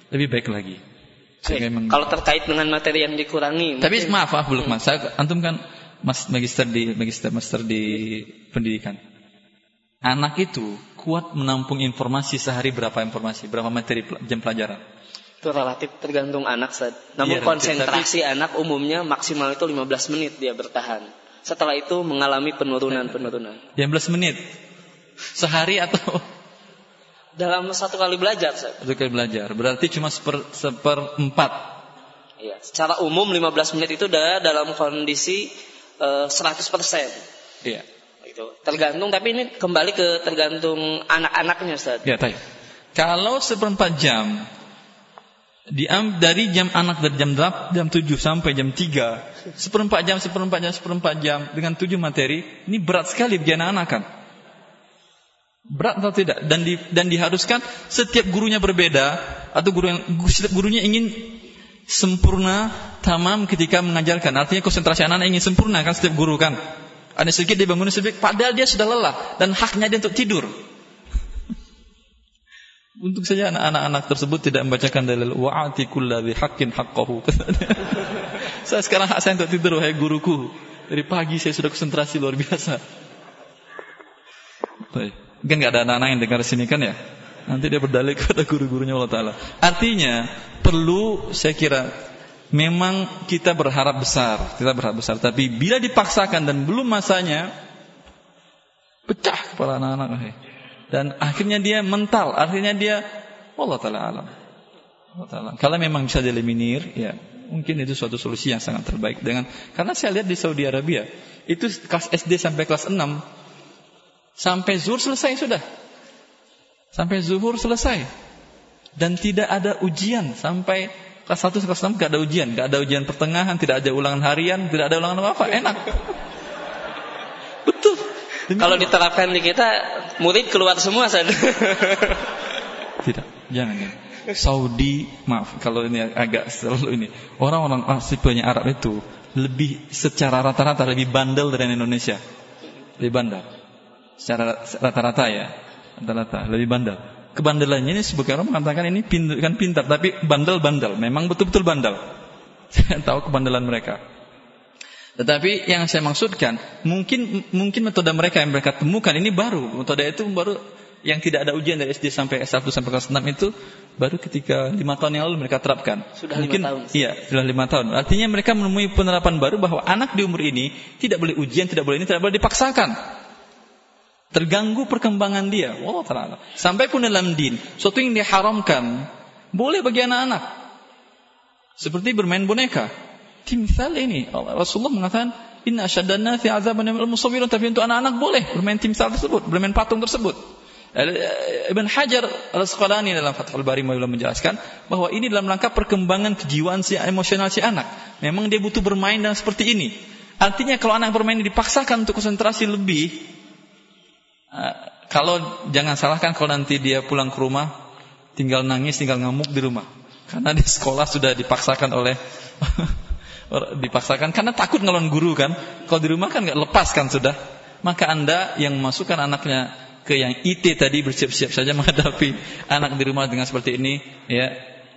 Kalau terkait dengan materi yang dikurangi. Tapi maaf belum Mas. Antum kan magister di pendidikan. Anak itu kuat menampung informasi sehari berapa materi jam pelajaran. Itu relatif tergantung anak, Ustaz. Namun konsentrasi anak umumnya maksimal itu 15 menit dia bertahan. Setelah itu mengalami penurunan. 15 menit sehari atau dalam satu kali belajar, Ustaz? Satu kali belajar. Berarti cuma seperempat. Iya, secara umum 15 menit itu dalam kondisi 100%. Iya. Itu tergantung, tapi ini kembali ke tergantung anak-anaknya, Ustaz. Ya, baik. Kalau 1/4 jam dari jam anak dari jam 7 sampai jam 3, 1/4 jam dengan 7 materi, ini berat sekali bagi anak-anak kan? Berat atau tidak? Dan diharuskan setiap gurunya berbeda, atau setiap gurunya ingin sempurna, tamam ketika mengajarkan. Artinya konsentrasi anak-anak ingin sempurna kan, setiap guru kan. Ada sedikit dia bangun sedikit, padahal dia sudah lelah dan haknya dia untuk tidur. Untuk saja anak-anak tersebut tidak membacakan dalil wa'ati kulladzi haqqin haqqahu. Saya sekarang hak saya untuk tidur, wahai guruku. Dari pagi saya sudah konsentrasi luar biasa. Baik. Mungkin enggak ada anak-anak yang dengar sini kan ya? Nanti dia berdalil kepada guru-gurunya Allah Ta'ala. Artinya perlu, saya kira, memang kita berharap besar. Tapi bila dipaksakan dan belum masanya, pecah kepala anak-anak. Dan akhirnya dia mental. Akhirnya dia, Allah Ta'ala alam. Kalau memang bisa dieliminir, ya mungkin itu suatu solusi yang sangat terbaik. Karena saya lihat di Saudi Arabia, itu kelas SD sampai kelas 6, sampai zuhur selesai sudah. Sampai zuhur selesai. Dan tidak ada ujian. Sampai kelas 1 kelas 6 tidak ada ujian. Tidak ada ujian pertengahan, tidak ada ulangan harian, tidak ada ulangan apa-apa. Enak. Betul. Kalau diterapkan di kita, murid keluar semua saja. Tidak, jangan. Saudi, maaf kalau ini agak selalu ini. Orang-orang tipenya Arab itu lebih secara rata-rata lebih bandel dari Indonesia. Lebih bandel. Secara rata-rata ya. Rata-rata lebih bandel. Kebandelannya ini sebagian orang mengatakan ini kan pintar, tapi bandel-bandel. Memang betul-betul bandel. Saya tahu kebandelan mereka. Tetapi yang saya maksudkan, mungkin metode mereka yang mereka temukan ini baru. Metode itu baru yang tidak ada ujian dari SD sampai S1 sampai kelas 6 itu baru ketika 5 tahun yang lalu mereka terapkan. Sudah mungkin 5 tahun. Iya, sudah 5 tahun. Artinya mereka menemui penerapan baru bahwa anak di umur ini tidak boleh ujian, tidak boleh ini, tidak boleh dipaksakan. Terganggu perkembangan dia. Wallah ta'ala. Sampai pun dalam din, sesuatu yang diharamkan boleh bagi anak-anak. Seperti bermain boneka. Timsal ini Rasulullah mengatakan inna asyaddan nasi azaban al-musawwirun, tapi untuk anak-anak boleh bermain timsal tersebut, bermain patung tersebut. Ibn Hajar Al-Asqalani dalam Fathul Bari menjelaskan bahwa ini dalam rangka perkembangan kejiwaan emosional si anak. Memang dia butuh bermain dan seperti ini. Artinya kalau anak bermain dipaksakan untuk konsentrasi lebih, kalau jangan salahkan kalau nanti dia pulang ke rumah tinggal nangis, tinggal ngamuk di rumah. Karena di sekolah sudah dipaksakan dipaksakan karena takut ngelawan guru kan. Kalau di rumah kan enggak lepas kan sudah. Maka Anda yang masukkan anaknya ke yang IT tadi bersiap-siap saja menghadapi anak di rumah dengan seperti ini ya.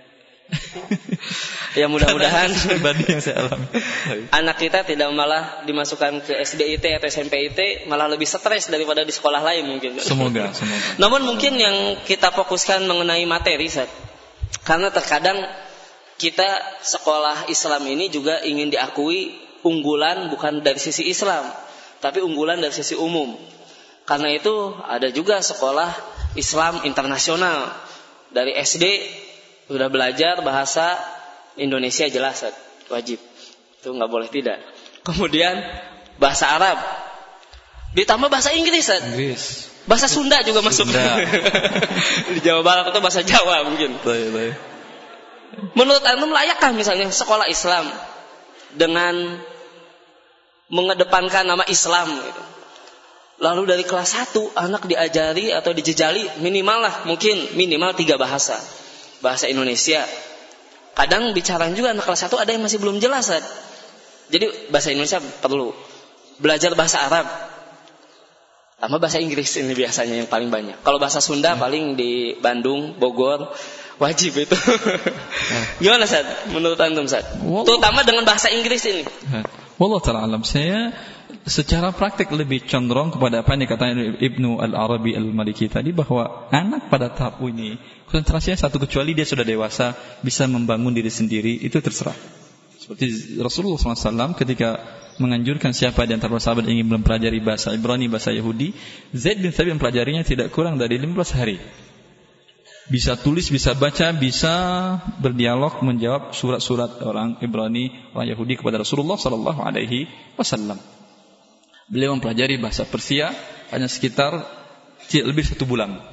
Ya mudah-mudahan pribadi yang saya alami. Anak kita tidak malah dimasukkan ke SD IT atau SMP IT, malah lebih stres daripada di sekolah lain mungkin. Semoga. Namun mungkin yang kita fokuskan mengenai materi, Ustaz. Karena terkadang kita sekolah Islam ini juga ingin diakui unggulan bukan dari sisi Islam, tapi unggulan dari sisi umum. Karena itu ada juga sekolah Islam internasional. Dari SD sudah belajar bahasa Indonesia jelas, wajib. Itu nggak boleh tidak. Kemudian bahasa Arab, ditambah bahasa Inggris. Bahasa Sunda juga masuk. Di Jawa Barat itu bahasa Jawa mungkin. Baik. Menurut antum layakkah misalnya sekolah Islam dengan mengedepankan nama Islam gitu. Lalu dari kelas 1 anak diajari atau dijejali minimal 3 bahasa. Bahasa Indonesia. Kadang bicara juga anak kelas 1 ada yang masih belum jelas. Jadi bahasa Indonesia perlu. Belajar bahasa Arab. Tambah bahasa Inggris ini biasanya yang paling banyak. Kalau bahasa Sunda paling di Bandung, Bogor, wajib itu. Gimana Ustaz? Menurut antum Ustaz? Terutama dengan bahasa Inggris ini. Wallahu ta'ala alam. Saya secara praktik lebih condong kepada apa yang dikatakan Ibnu Al-Arabi Al-Maliki tadi, bahwa anak pada tahap ini konsentrasinya satu, kecuali dia sudah dewasa bisa membangun diri sendiri, itu terserah. Seperti Rasulullah SAW ketika menganjurkan siapa di antara sahabat ingin mempelajari bahasa Ibrani, bahasa Yahudi, Zaid bin Thabit mempelajarinya tidak kurang dari 15 hari. Bisa tulis, bisa baca, bisa berdialog, menjawab surat-surat orang Ibrani, orang Yahudi kepada Rasulullah SAW. Beliau mempelajari bahasa Persia hanya sekitar lebih 1 bulan.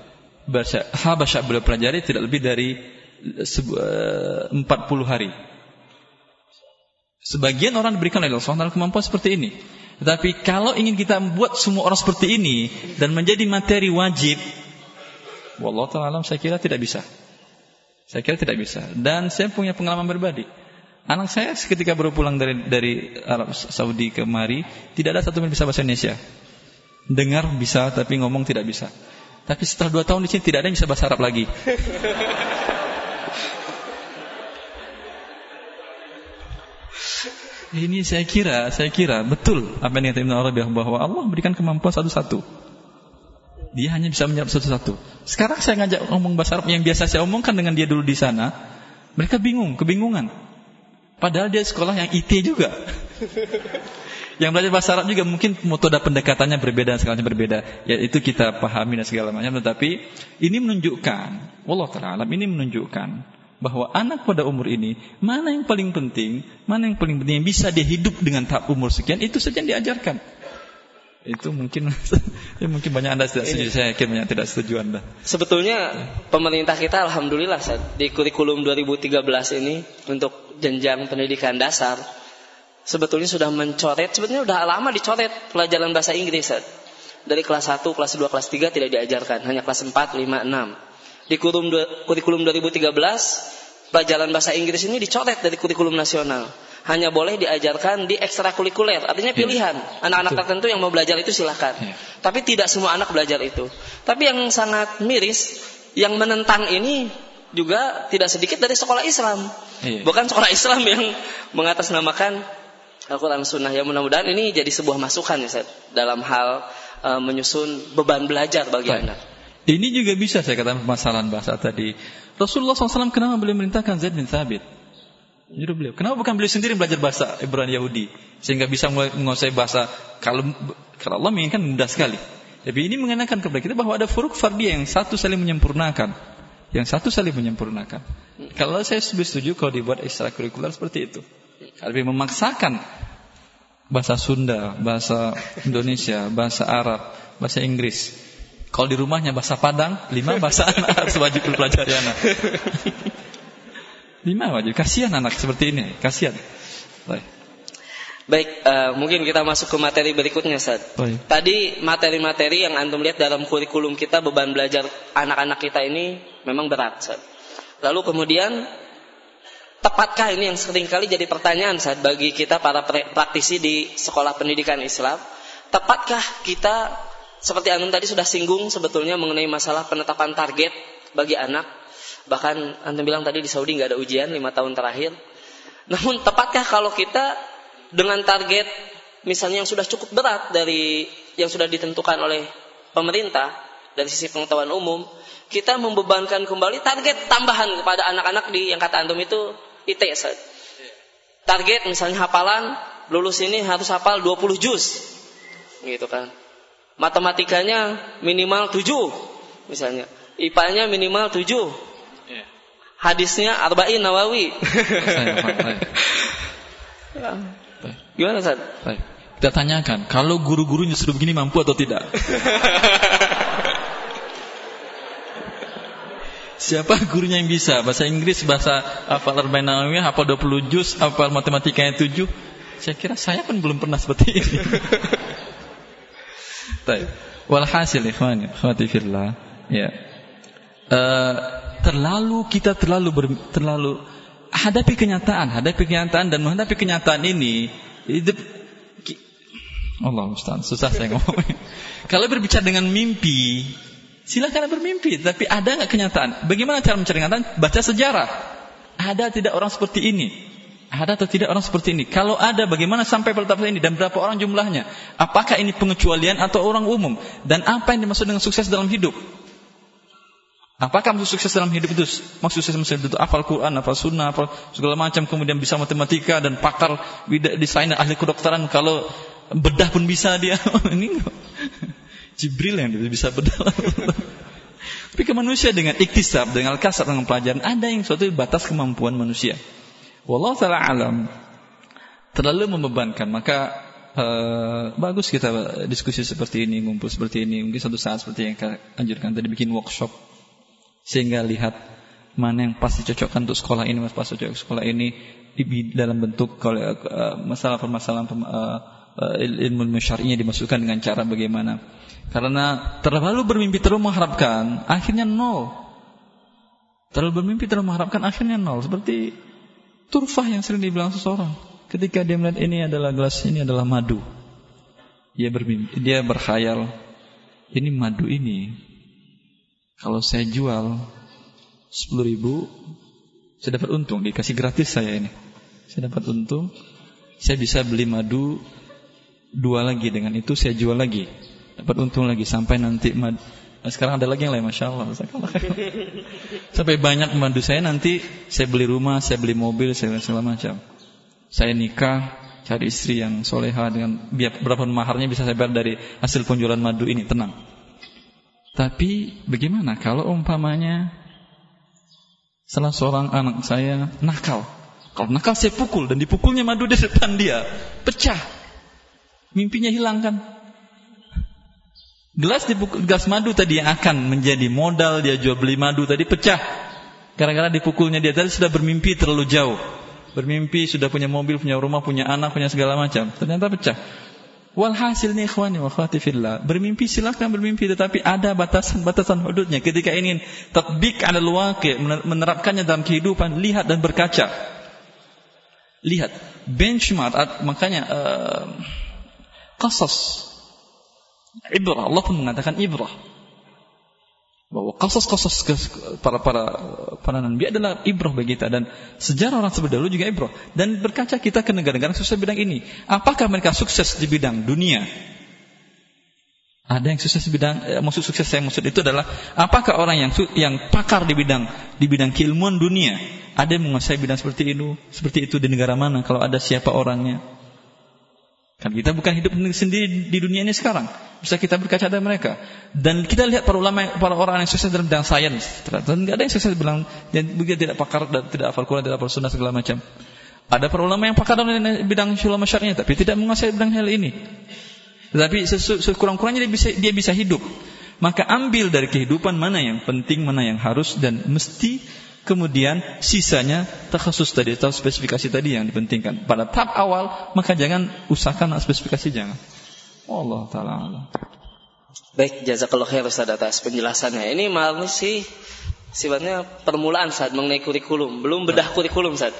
bahasa beliau pelajari tidak lebih dari 40 hari. Sebagian orang diberikan oleh Allah SWT kemampuan seperti ini. Tetapi kalau ingin kita membuat semua orang seperti ini dan menjadi materi wajib, wallahu ta'ala alam, saya kira tidak bisa. Dan saya punya pengalaman pribadi. Anak saya ketika baru pulang dari Arab Saudi kemari, tidak ada satu yang bisa bahasa Indonesia. Dengar bisa, tapi ngomong tidak bisa. Tapi setelah 2 tahun di sini tidak ada yang bisa bahasa Arab lagi. Ini saya kira betul apa yang dikatakan Ibnu Arabi, bahwa Allah berikan kemampuan satu-satu. Dia hanya bisa menyerap satu-satu. Sekarang saya ngajak ngomong bahasa Arab yang biasa saya omongkan dengan dia dulu di sana, mereka kebingungan. Padahal dia sekolah yang IT juga. Yang belajar bahasa Arab juga mungkin metode pendekatannya berbeda, skalanya berbeda. Ya itu kita pahami dan segala macam. Tetapi ini menunjukkan, wallahu ta'ala alam, ini menunjukkan bahwa anak pada umur ini, mana yang paling penting yang bisa dia hidup dengan tahap umur sekian, itu saja yang diajarkan. Itu mungkin banyak Anda tidak setuju, saya yakin banyak tidak setuju Anda. Sebetulnya pemerintah kita alhamdulillah di kurikulum 2013 ini untuk jenjang pendidikan dasar sebetulnya sudah mencoret, sebetulnya sudah lama dicoret pelajaran bahasa Inggris. Dari kelas 1, kelas 2, kelas 3 tidak diajarkan, hanya kelas 4, 5, 6. Di kurikulum 2013 pelajaran bahasa Inggris ini dicoret dari kurikulum nasional. Hanya boleh diajarkan di ekstrakurikuler, artinya pilihan. Anak-anak tertentu yang mau belajar itu silahkan. Tapi tidak semua anak belajar itu. Tapi yang sangat miris, yang menentang ini juga tidak sedikit dari sekolah Islam. Bukan sekolah Islam yang mengatasnamakan Al-Quran Sunnah. Ya mudah-mudahan ini jadi sebuah masukan ya Ustaz, dalam hal menyusun beban belajar bagi anak. Ini juga bisa saya katakan permasalahan bahasa tadi. Rasulullah SAW kenapa beliau merintahkan Zaid bin Thabit? Jadi beliau, kenapa bukan beliau sendiri belajar bahasa Ibrani Yahudi sehingga bisa menguasai bahasa? Kalau Allah menginginkan mudah sekali. Tapi ini mengenakan kepada kita bahwa ada furuk fardiyah yang satu saling menyempurnakan. Kalau saya setuju kalau dibuat ekstrakurikuler seperti itu. Lebih memaksakan bahasa Sunda, bahasa Indonesia, bahasa Arab, bahasa Inggris. Kalau di rumahnya bahasa Padang, 5 bahasa anak harus wajib dipelajari anak. 5 wajib. Kasihan anak seperti ini, kasihan. Baik, mungkin kita masuk ke materi berikutnya, Ustaz. Tadi materi-materi yang antum lihat dalam kurikulum kita, beban belajar anak-anak kita ini memang berat, Ustaz. Lalu kemudian, tepatkah ini yang seringkali jadi pertanyaan, Ustaz, bagi kita para praktisi di sekolah pendidikan Islam? Tepatkah kita, seperti antum tadi sudah singgung sebetulnya mengenai masalah penetapan target bagi anak. Bahkan antum bilang tadi di Saudi nggak ada ujian 5 tahun terakhir. Namun tepatkah kalau kita dengan target misalnya yang sudah cukup berat dari yang sudah ditentukan oleh pemerintah dari sisi pengetahuan umum, kita membebankan kembali target tambahan kepada anak-anak di yang kata antum itu IT. Target misalnya hafalan, lulus ini harus hafal 20 juz. Gitu kan. Matematikanya minimal 7 misalnya, IPA-nya minimal 7, hadisnya Arba'in Nawawi. Gimana Ustaz? Kita tanyakan, kalau guru-gurunya sudah begini mampu atau tidak? Siapa gurunya yang bisa? Bahasa Inggris, bahasa hafal Arba'in Nawawi, hafal 20 juz, hafal matematikanya 7. Saya kira saya pun belum pernah seperti ini. Walhasil ikhwani akhwati fillah, ya. Terlalu hadapi kenyataan dan menghadapi kenyataan ini hidup Allah musta'an, susah saya ngomong. Kalau berbicara dengan mimpi, silakan bermimpi, tapi ada enggak kenyataan? Bagaimana cara mencari kenyataan? Baca sejarah. Ada tidak orang seperti ini? Ada atau tidak orang seperti ini? Kalau ada, bagaimana sampai pada tahap ini? Dan berapa orang jumlahnya? Apakah ini pengecualian atau orang umum? Dan apa yang dimaksud dengan sukses dalam hidup? Apakah maksud sukses dalam hidup itu? Maksud sukses dalam hidup itu hafal Quran, hafal sunnah, hafal segala macam, kemudian bisa matematika dan pakar desainer, ahli kedokteran. Kalau bedah pun bisa dia. Ini Jibril yang bisa bedah. Tapi ke manusia dengan iktisab, dengan kasar, dengan pelajaran, ada yang suatu batas kemampuan manusia. Wallahu ta'ala alam, terlalu membebankan. Maka bagus kita diskusi seperti ini, ngumpul seperti ini. Mungkin suatu saat seperti yang kita anjurkan tadi, bikin workshop Sehingga lihat mana yang pasti cocokkan untuk sekolah ini, pasti cocok sekolah ini dalam bentuk permasalahan ilmu syar'inya dimasukkan dengan cara bagaimana. Karena terlalu bermimpi, terlalu mengharapkan, akhirnya nol. Terlalu bermimpi, terlalu mengharapkan, akhirnya nol. Seperti turfah yang sering dibilang seseorang. Ketika dia melihat ini adalah gelas, ini adalah madu, dia bermimpi, dia berkhayal, ini madu ini kalau saya jual 10.000, saya dapat untung, dikasih gratis saya ini. Saya dapat untung, saya bisa beli madu 2 lagi, dengan itu saya jual lagi, dapat untung lagi sampai nanti madu. Nah, sekarang ada lagi yang lain, masya Allah. Sampai banyak madu saya, nanti saya beli rumah, saya beli mobil, saya segala macam. Saya nikah, cari istri yang soleha dengan berapa maharnya bisa saya bayar dari hasil penjualan madu ini, tenang. Tapi bagaimana kalau umpamanya salah seorang anak saya nakal? Kalau nakal saya pukul, dan dipukulnya madu di depan dia, pecah, mimpinya hilang kan? Gelas madu tadi yang akan menjadi modal dia jual beli madu tadi pecah gara-gara dipukulnya dia. Tadi sudah bermimpi terlalu jauh, bermimpi sudah punya mobil, punya rumah, punya anak, punya segala macam, ternyata pecah. Walhasil nih ikhwani wa akhwati fillah, bermimpi silakan bermimpi, tetapi ada batasan-batasan hududnya. Ketika ingin tatbik 'alal waqi', menerapkannya dalam kehidupan, lihat dan berkaca. Lihat benchmark, makanya qasas ibrah, Allah pun mengatakan ibrah, bahwa qasas para nabi adalah ibrah bagi kita, dan sejarah orang sebelum dahulu juga ibrah. Dan berkaca kita ke negara-negara sukses bidang ini, apakah mereka sukses di bidang dunia? Ada yang sukses di bidang, maksud sukses saya maksud itu adalah apakah orang yang pakar di bidang keilmuan dunia, ada yang menguasai bidang seperti itu di negara mana? Kalau ada, siapa orangnya? Kan kita bukan hidup sendiri di dunia ini sekarang, bisa kita berkaca dari mereka. Dan kita lihat para ulama, para orang yang sukses dalam bidang sains, dan tidak ada yang sukses bilang dia tidak pakar dan tidak hafal Quran, tidak hafal sunnah segala macam. Ada para ulama yang pakar dalam bidang ulama syar'i tapi tidak menguasai bidang hal ini. Tetapi sekurang-kurangnya dia bisa hidup. Maka ambil dari kehidupan mana yang penting, mana yang harus dan mesti, kemudian sisanya takhasus tadi atau spesifikasi tadi yang dipentingkan. Pada tahap awal maka jangan usahakan spesifikasi, jangan. Allah taala alam. Baik, jazakallahu khair Ustaz atas penjelasannya. Ini masih sifatnya permulaan Ustaz mengenai kurikulum, belum bedah kurikulum Ustaz.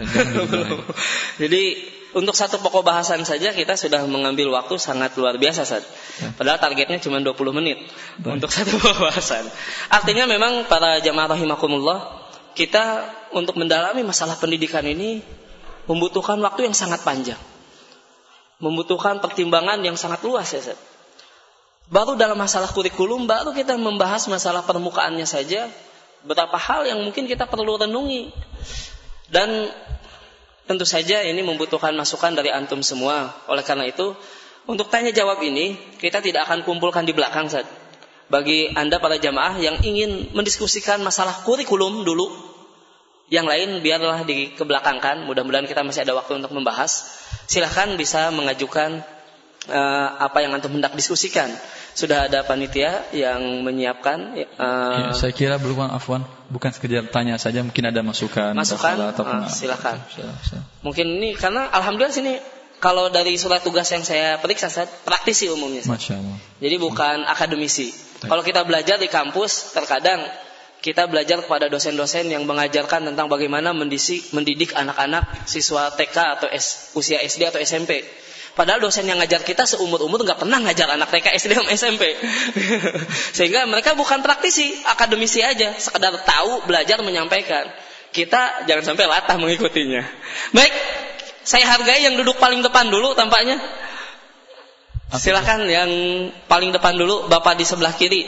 Jadi untuk satu pokok bahasan saja kita sudah mengambil waktu sangat luar biasa Ustaz. Padahal targetnya cuma 20 menit untuk satu pokok bahasan. Artinya memang para jamaah rahimakumullah, kita untuk mendalami masalah pendidikan ini membutuhkan waktu yang sangat panjang, membutuhkan pertimbangan yang sangat luas ya Ustaz. Baru dalam masalah kurikulum, baru kita membahas masalah permukaannya saja, beberapa hal yang mungkin kita perlu renungi. Dan tentu saja ini membutuhkan masukan dari antum semua. Oleh karena itu, untuk tanya jawab ini kita tidak akan kumpulkan di belakang Ustaz. Bagi Anda para jamaah yang ingin mendiskusikan masalah kurikulum dulu, yang lain biarlah dikebelakangkan. Mudah-mudahan kita masih ada waktu untuk membahas. Silahkan bisa mengajukan apa yang antum hendak diskusikan. Sudah ada panitia yang menyiapkan. Ya, saya kira bukan sekedar tanya saja, mungkin ada masukan. Silahkan. Mungkin ini karena alhamdulillah sini, kalau dari surat tugas yang saya periksa, praktisi umumnya. Masya Allah. Jadi bukan akademisi. Kalau kita belajar di kampus, terkadang kita belajar kepada dosen-dosen yang mengajarkan tentang bagaimana mendidik anak-anak siswa TK atau usia SD atau SMP. Padahal dosen yang ngajar kita seumur-umur nggak pernah ngajar anak TK, SD, dan SMP. Sehingga mereka bukan praktisi, akademisi aja, sekedar tahu, belajar, menyampaikan. Kita jangan sampai latah mengikutinya. Baik, saya hargai yang duduk paling depan dulu tampaknya. Silakan yang paling depan dulu, Bapak di sebelah kiri.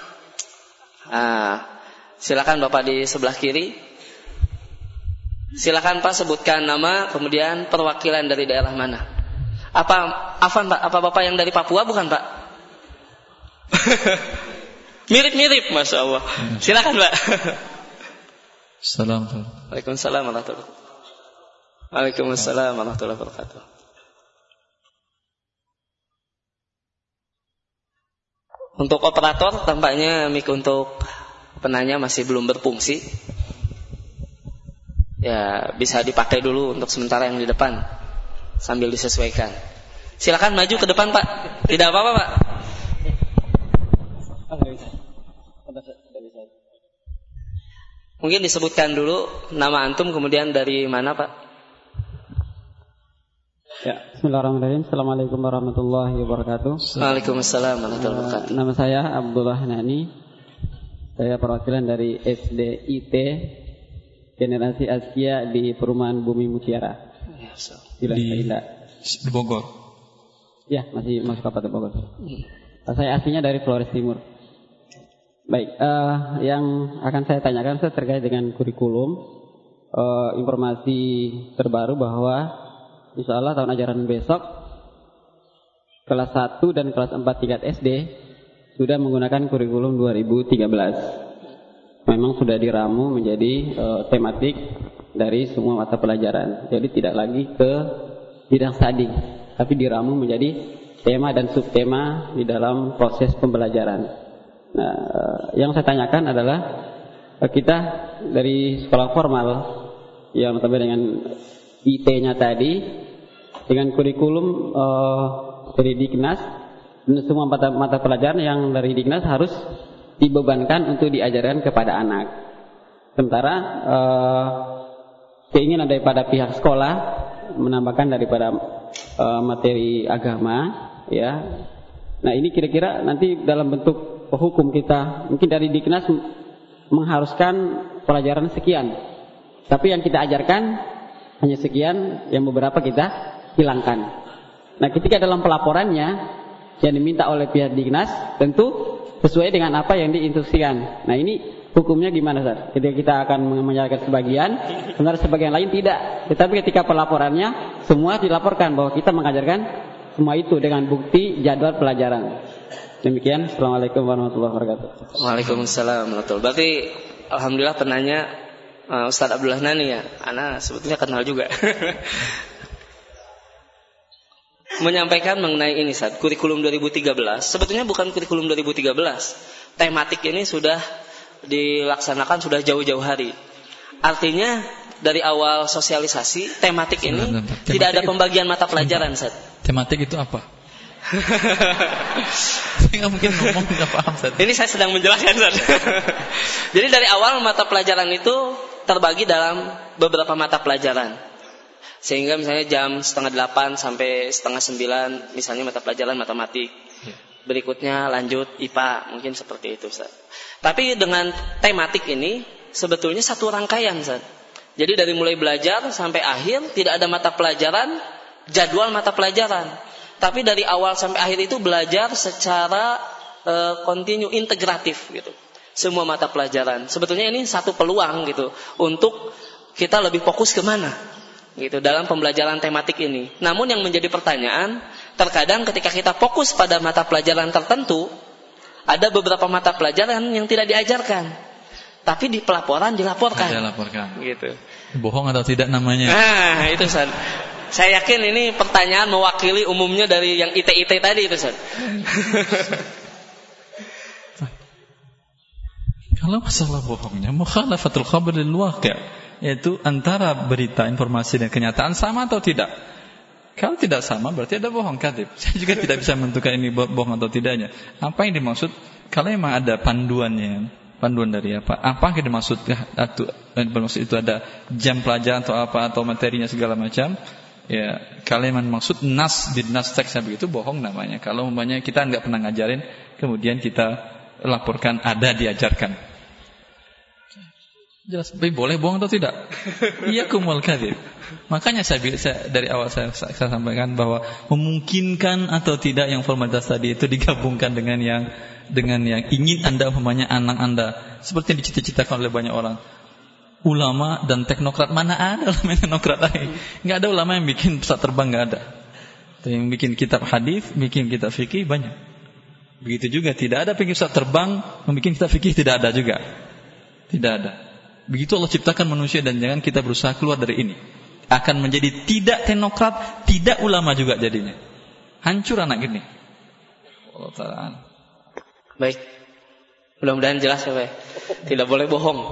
Silakan Bapak di sebelah kiri. Silakan Pak, sebutkan nama, kemudian perwakilan dari daerah mana. Afan Pak, apa Bapak yang dari Papua bukan Pak? Mirip-mirip, Masya Allah. Silakan Pak. Assalamualaikum. Waalaikumsalam warahmatullahi wabarakatuh. Waalaikumsalam warahmatullahi wabarakatuh. Untuk operator tampaknya mic untuk penanya masih belum berfungsi, ya bisa dipakai dulu untuk sementara yang di depan sambil disesuaikan. Silakan maju ke depan Pak. Tidak apa-apa Pak. Mungkin disebutkan dulu nama antum, kemudian dari mana Pak? Ya, bismillahirrahmanirrahim. Assalamualaikum warahmatullahi wabarakatuh. Waalaikumsalam warahmatullahi wabarakatuh. Nama saya Abdullah Nani. Saya perwakilan dari SDIT Generasi Asia di Perumahan Bumi Mutiara. Di Bogor. Ya, masih Kabupaten Bogor. Saya aslinya dari Flores Timur. Baik, yang akan saya tanyakan terkait dengan kurikulum. Informasi terbaru bahwa insya Allah tahun ajaran besok kelas 1 dan kelas 4 tingkat SD sudah menggunakan kurikulum 2013. Memang sudah diramu menjadi tematik dari semua mata pelajaran. Jadi tidak lagi ke bidang studi, tapi diramu menjadi tema dan subtema di dalam proses pembelajaran. Nah, yang saya tanyakan adalah kita dari sekolah formal yang terkait dengan IT-nya tadi dengan kurikulum dari Diknas dan semua mata pelajaran yang dari Diknas harus dibebankan untuk diajarkan kepada anak. Sementara keinginan daripada pihak sekolah menambahkan daripada materi agama, ya. Nah, ini kira-kira nanti dalam bentuk hukum kita mungkin dari Diknas mengharuskan pelajaran sekian, tapi yang kita ajarkan hanya sekian, yang beberapa kita hilangkan. Nah, ketika dalam pelaporannya yang diminta oleh pihak Diknas tentu sesuai dengan apa yang diinstruksikan. Nah, ini hukumnya gimana, Ustaz? Ketika kita akan mengajarkan sebagian, sebenarnya sebagian lain tidak. Tetapi ketika pelaporannya semua dilaporkan bahwa kita mengajarkan semua itu dengan bukti jadwal pelajaran. Demikian. Assalamualaikum warahmatullahi wabarakatuh. Waalaikumsalam warahmatullahi wabarakatuh. Berarti alhamdulillah penanya Ustaz Abdullah Nani ya. Ana sebetulnya kenal juga. Menyampaikan mengenai ini Ustaz, kurikulum 2013. Sebetulnya bukan kurikulum 2013. Tematik ini sudah dilaksanakan sudah jauh-jauh hari. Artinya dari awal sosialisasi tematik ini tidak ada pembagian mata pelajaran, Ustaz. Tematik itu apa? Saya nggak mungkin ngomong nggak paham, Ustaz. Ini saya sedang menjelaskan, Ustaz. Jadi dari awal mata pelajaran itu terbagi dalam beberapa mata pelajaran. Sehingga misalnya jam 7:30 sampai 8:30 misalnya mata pelajaran matematik. Berikutnya lanjut IPA, mungkin seperti itu, Ustaz. Tapi dengan tematik ini sebetulnya satu rangkaian, Ustaz. Jadi dari mulai belajar sampai akhir tidak ada mata pelajaran, jadwal mata pelajaran. Tapi dari awal sampai akhir itu belajar secara kontinu, integratif gitu. Semua mata pelajaran. Sebetulnya ini satu peluang gitu untuk kita lebih fokus kemana gitu dalam pembelajaran tematik ini. Namun yang menjadi pertanyaan, terkadang ketika kita fokus pada mata pelajaran tertentu, ada beberapa mata pelajaran yang tidak diajarkan, tapi di pelaporan dilaporkan. Gitu. Bohong atau tidak namanya? Nah, itu Ustaz. Saya yakin ini pertanyaan mewakili umumnya dari yang IT tadi itu, Ustaz. Kalau masalah bohongnya, mukhalafatul khabar lil waqi', yaitu antara berita, informasi dan kenyataan sama atau tidak. Kalau tidak sama berarti ada bohong, kadzib. Saya juga tidak bisa menentukan ini bohong atau tidaknya. Apa yang dimaksud? Kalau memang ada panduannya, panduan dari apa? Apa yang dimaksud? Bermaksud itu ada jam pelajaran atau apa atau materinya segala macam. Ya, kalau memang maksud nas teksnya begitu, bohong namanya. Kalau umpamanya kita enggak pernah ngajarin, kemudian kita laporkan ada diajarkan. Jelas, boleh bohong atau tidak? Iya, kumul kadzib. Makanya saya dari awal saya sampaikan bahwa memungkinkan atau tidak yang formalitas tadi itu digabungkan dengan yang ingin Anda umpamanya anak Anda seperti yang dicita-citakan oleh banyak orang. Ulama dan teknokrat, mana ada ulama dan teknokrat lain? Enggak ada ulama yang bikin pesawat terbang, enggak ada. Yang bikin kitab hadis, bikin kitab fikih banyak. Begitu juga tidak ada bikin pesawat terbang, membikin kitab fikih tidak ada juga. Tidak ada. Begitu Allah ciptakan manusia dan jangan kita berusaha keluar dari ini. Akan menjadi tidak teknokrat, tidak ulama juga jadinya. Hancur anak ini. Allah Ta'ala. Baik. Mudah-mudahan jelas ya Pak. Tidak boleh bohong.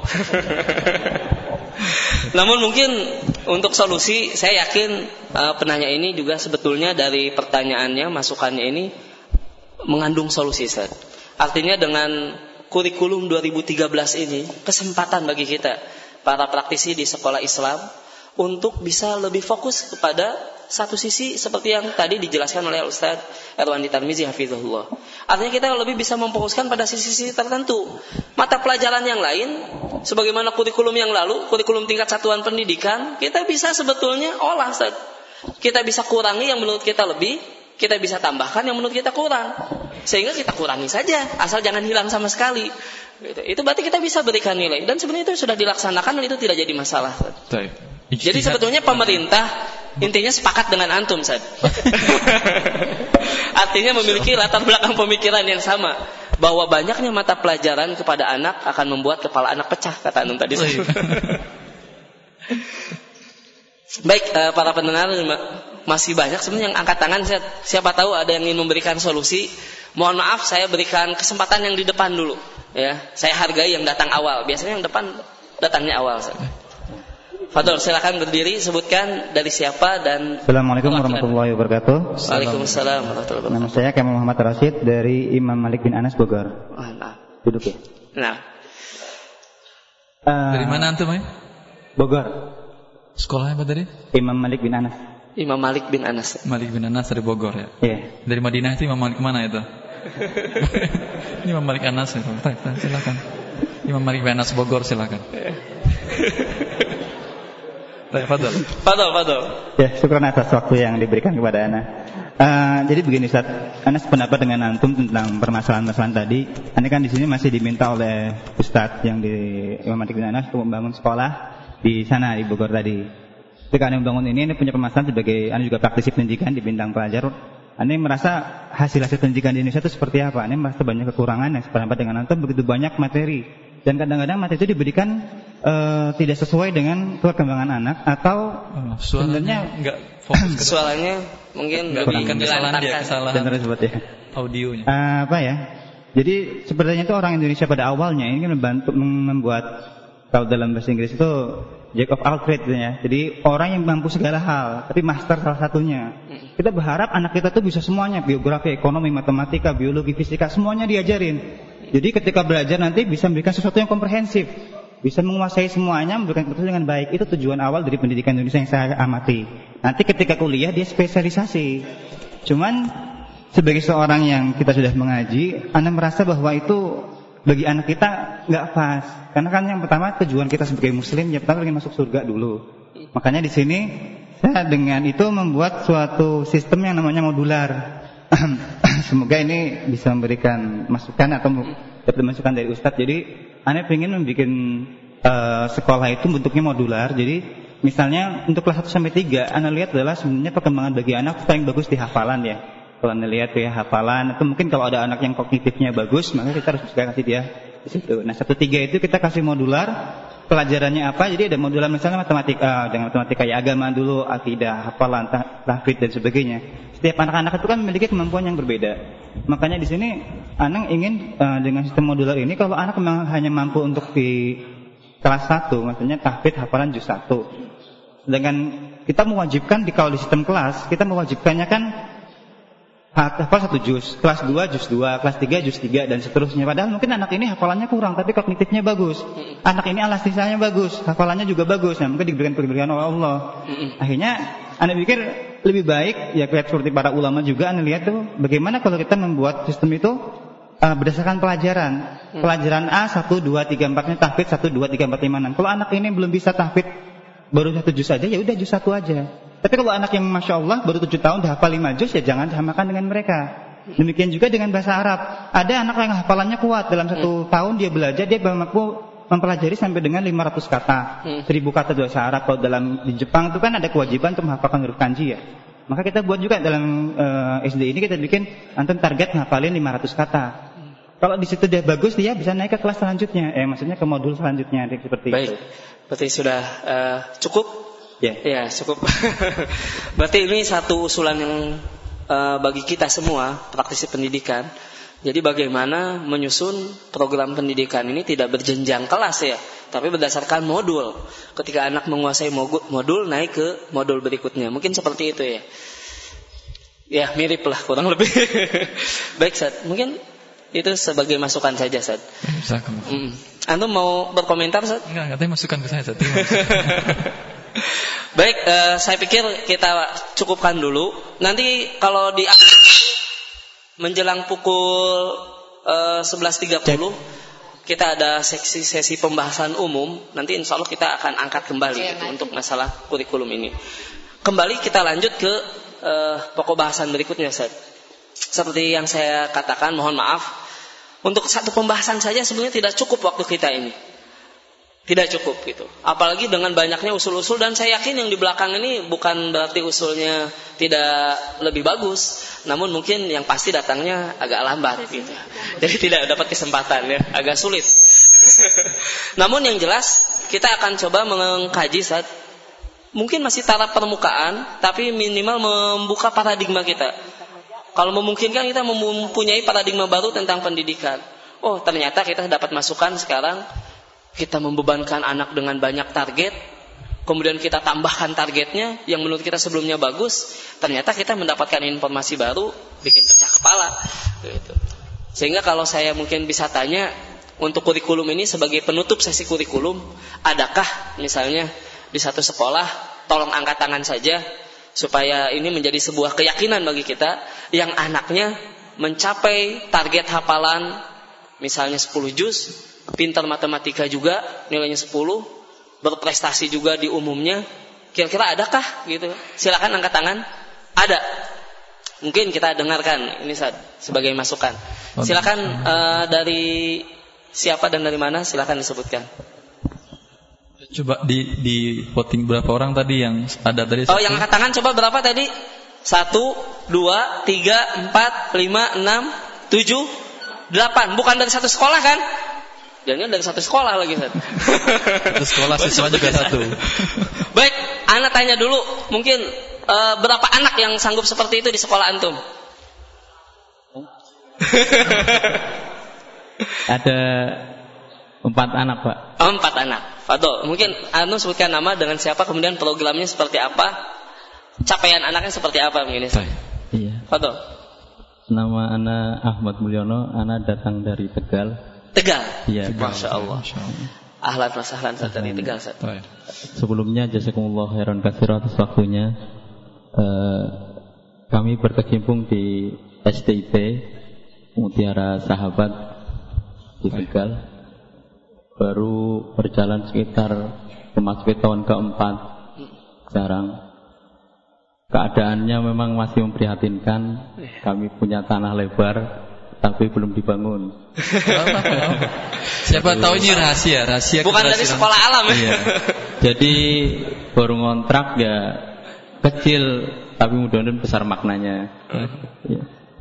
Namun mungkin untuk solusi, saya yakin penanya ini juga sebetulnya dari pertanyaannya, masukannya ini mengandung solusi, Ustaz. Artinya dengan kurikulum 2013 ini, kesempatan bagi kita, para praktisi di sekolah Islam, untuk bisa lebih fokus kepada satu sisi seperti yang tadi dijelaskan oleh Ustaz Erwandi Tarmizi hafizahullah. Artinya kita lebih bisa memfokuskan pada sisi-sisi tertentu. Mata pelajaran yang lain, sebagaimana kurikulum yang lalu, kurikulum tingkat satuan pendidikan, kita bisa sebetulnya olah, Ustaz. Kita bisa kurangi yang menurut kita lebih, kita bisa tambahkan yang menurut kita kurang. Sehingga kita kurangi saja, asal jangan hilang sama sekali. Itu berarti kita bisa berikan nilai. Dan sebenarnya itu sudah dilaksanakan dan itu tidak jadi masalah. Jadi sebetulnya pemerintah intinya sepakat dengan antum, Ustaz. Artinya memiliki latar belakang pemikiran yang sama, bahwa banyaknya mata pelajaran kepada anak akan membuat kepala anak pecah, kata antum tadi. Baik, para pendengar, masih banyak sebenarnya yang angkat tangan. Siapa tahu ada yang ingin memberikan solusi. Mohon maaf, saya berikan kesempatan yang di depan dulu. Ya, saya hargai yang datang awal. Biasanya yang depan datangnya awal. Fadol, silakan berdiri, sebutkan dari siapa dan. Assalamualaikum warahmatullahi wabarakatuh. Waalaikumsalam warahmatullahi wabarakatuh. Nama saya Kemal Muhammad Rashid dari Imam Malik bin Anas Bogor. Duduk ya. Nah. Dari mana antum, ya? Bogor. Sekolahnya apa tadi? Imam Malik bin Anas. Imam Malik bin Anas. Malik bin Anas dari Bogor ya? Iya. Dari Madinah itu Imam Malik mana itu? Imam Malik Anas itu. Silakan. Imam Malik bin Anas Bogor, silakan. Fadol. Ya, syukur atas waktu yang diberikan kepada Ana. Jadi begini Ustaz, Ana sependapat dengan antum tentang permasalahan-permasalahan tadi. Ana kan di sini masih diminta oleh Ustaz yang di Imam Malik bin Anas untuk membangun sekolah di sana di Bogor tadi. Ketika Ana membangun ini punya permasalahan sebagai Ana juga praktisi pendidikan di bidang pelajar. Ana merasa hasil-hasil pendidikan di Indonesia itu seperti apa? Ana merasa banyak kekurangan yang sependapat dengan antum, begitu banyak materi. Dan kadang-kadang materi itu diberikan tidak sesuai dengan perkembangan anak atau sebenarnya enggak fokus ke suaranya mungkin lebih kesalahan ya. Audionya. Apa ya? Jadi sebenarnya itu orang Indonesia pada awalnya ini kan membuat, kalau dalam bahasa Inggris itu jack of all trades ya. Jadi orang yang mampu segala hal, tapi master salah satunya. Kita berharap anak kita tuh bisa semuanya, biografi, ekonomi, matematika, biologi, fisika, semuanya diajarin. Jadi ketika belajar nanti bisa memberikan sesuatu yang komprehensif, bisa menguasai semuanya, memberikan keputusan dengan baik. Itu tujuan awal dari pendidikan Indonesia yang saya amati. Nanti ketika kuliah dia spesialisasi. Cuman sebagai seorang yang kita sudah mengaji, Anda merasa bahwa itu bagi anak kita nggak pas. Karena kan yang pertama tujuan kita sebagai Muslim, yang pertama ingin masuk surga dulu. Makanya di sini saya dengan itu membuat suatu sistem yang namanya modular. Semoga ini bisa memberikan masukan atau dapat masukan dari Ustadz. Jadi Anda ingin membuat sekolah itu bentuknya modular. Jadi misalnya untuk kelas 1 sampai 3 Anda lihat adalah sebenarnya perkembangan bagi anak paling bagus di hafalan ya. Kalau Anda lihat ya hafalan, atau mungkin kalau ada anak yang kognitifnya bagus, maka kita harus kasih dia di situ. Nah 1-3 itu kita kasih modular. Pelajarannya apa? Jadi ada modular misalnya matematika, dengan matematika ya agama dulu, akidah, hafalan, tahfidz dan sebagainya. Setiap anak-anak itu kan memiliki kemampuan yang berbeda. Makanya di sini anak ingin dengan sistem modular ini, kalau anak memang hanya mampu untuk di kelas 1, maksudnya tahfidz, hafalan juz 1. Sedangkan kita mewajibkan kalau di sistem kelas, kita mewajibkannya kan hafal 1 juz, kelas 2 juz 2, kelas 3 juz 3 dan seterusnya. Padahal mungkin anak ini hafalannya kurang tapi kognitifnya bagus. Anak ini elastisanya bagus, hafalannya juga bagus. Nah, mungkin diberikan oleh Allah. Akhirnya Anda pikir lebih baik ya kayak seperti para ulama juga Anda lihat tuh bagaimana kalau kita membuat sistem itu berdasarkan pelajaran. Pelajaran A 1 2 3 4-nya tahfidz 1 2 3 4 5 6. Kalau anak ini belum bisa tahfidz baru 1 juz saja ya udah juz 1 aja. Tapi kalau anak yang Masya Allah baru 7 tahun dah hafal 5 juz, ya jangan disamakan dengan mereka. Demikian juga dengan bahasa Arab. Ada anak yang hafalannya kuat, dalam 1 tahun dia belajar, dia mampu mempelajari sampai dengan 500 kata, 1000 kata bahasa Arab. Kalau di Jepang itu kan ada kewajiban untuk menghafalkan huruf kanji ya. Maka kita buat juga dalam SD ini kita bikin antum target ngapalin 500 kata. Kalau di situ dia bagus, dia bisa naik ke kelas selanjutnya. Maksudnya ke modul selanjutnya seperti itu. Berarti sudah cukup? Ya, cukup. Berarti ini satu usulan yang bagi kita semua praktisi pendidikan, Jadi bagaimana menyusun program pendidikan ini tidak berjenjang kelas ya, tapi berdasarkan modul. Ketika anak menguasai modul, naik ke modul berikutnya. Mungkin seperti itu ya. Ya mirip lah kurang lebih. Baik Ustaz, mungkin itu sebagai masukan saja Ustaz. Antum mau berkomentar Ustaz? Enggak, katanya masukan ke saya Ustaz. Baik, saya pikir kita cukupkan dulu. Nanti kalau di menjelang pukul 11.30 kita ada sesi pembahasan umum. Nanti insya Allah kita akan angkat kembali gitu, untuk masalah kurikulum ini. Kembali kita lanjut ke pokok bahasan berikutnya Ustaz. Seperti yang saya katakan, mohon maaf, untuk satu pembahasan saja sebenarnya tidak cukup waktu kita ini. Tidak cukup gitu. Apalagi dengan banyaknya usul-usul, dan saya yakin yang di belakang ini bukan berarti usulnya tidak lebih bagus, namun mungkin yang pasti datangnya agak lambat gitu. Jadi tidak dapat kesempatan ya, agak sulit. Namun yang jelas kita akan coba mengkaji saat mungkin masih taraf permukaan, tapi minimal membuka paradigma kita. Kalau memungkinkan kita mempunyai paradigma baru tentang pendidikan. Oh, ternyata kita dapat masukan sekarang. Kita membebankan anak dengan banyak target, kemudian kita tambahkan targetnya yang menurut kita sebelumnya bagus, ternyata kita mendapatkan informasi baru, bikin pecah kepala gitu. Sehingga kalau saya mungkin bisa tanya, untuk kurikulum ini sebagai penutup sesi kurikulum, adakah misalnya di satu sekolah, tolong angkat tangan saja, supaya ini menjadi sebuah keyakinan bagi kita, yang anaknya mencapai target hafalan misalnya 10 juz, pintar matematika juga, nilainya 10, berprestasi juga di umumnya. Kira-kira adakah gitu? Silakan angkat tangan. Ada. Mungkin kita dengarkan ini sebagai masukan. Silakan dari siapa dan dari mana? Silakan disebutkan. Coba di voting berapa orang tadi yang ada tadi? Oh, yang angkat tangan coba berapa tadi? 1, 2, 3, 4, 5, 6, 7, 8. Bukan dari satu sekolah kan? Jangan dari satu sekolah lagi, Ustaz. Satu sekolah siswa juga satu. Baik, anak tanya dulu, mungkin berapa anak yang sanggup seperti itu di sekolah antum? Ada 4 anak, Pak. Oh, 4 anak. Fadol, mungkin antum sebutkan nama dengan siapa, kemudian programnya seperti apa, capaian anaknya seperti apa mungkin. Iya. Fadol. Nama anak Ahmad Mulyono, anak datang dari Tegal. Tegal. Iya. Masya Allah. Ahlan wa sahlan dari Tegal. Sebelumnya jazakumullah khairan katsira atas waktunya. Kami berkecimpung di STIP Mutiara Sahabat di Tegal. Baru berjalan sekitar memasuki tahun keempat sekarang. Keadaannya memang masih memprihatinkan. Kami punya tanah lebar, tapi belum dibangun. Siapa tahu ini rahasia bukan dari sekolah alam ya. Iya. Jadi baru ngontrak ya kecil, tapi mudah-mudahan besar maknanya. Ya.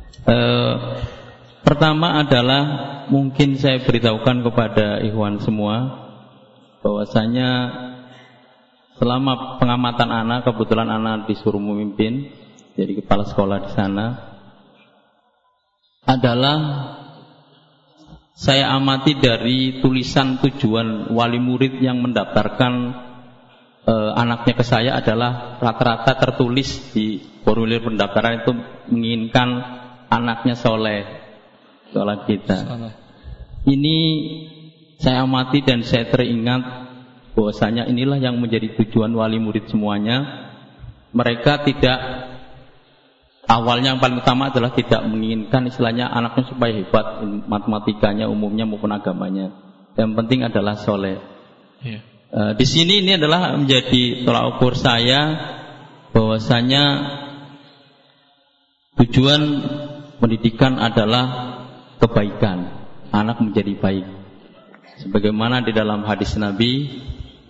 Pertama adalah mungkin saya beritahukan kepada ikhwan semua bahwasanya selama pengamatan anak, kebetulan anak disuruh memimpin jadi kepala sekolah di sana, adalah saya amati dari tulisan tujuan wali murid yang mendaftarkan anaknya ke saya adalah rata-rata tertulis di formulir pendaftaran itu menginginkan anaknya soleh, sholat kita. Ini saya amati dan saya teringat bahwasanya inilah yang menjadi tujuan wali murid semuanya. Mereka tidak, awalnya yang paling utama adalah tidak menginginkan istilahnya anaknya supaya hebat matematikanya umumnya maupun agamanya. Yang penting adalah soleh. Di sini ini adalah menjadi tolak ukur saya bahwasanya tujuan pendidikan adalah kebaikan, anak menjadi baik. Sebagaimana di dalam hadis Nabi,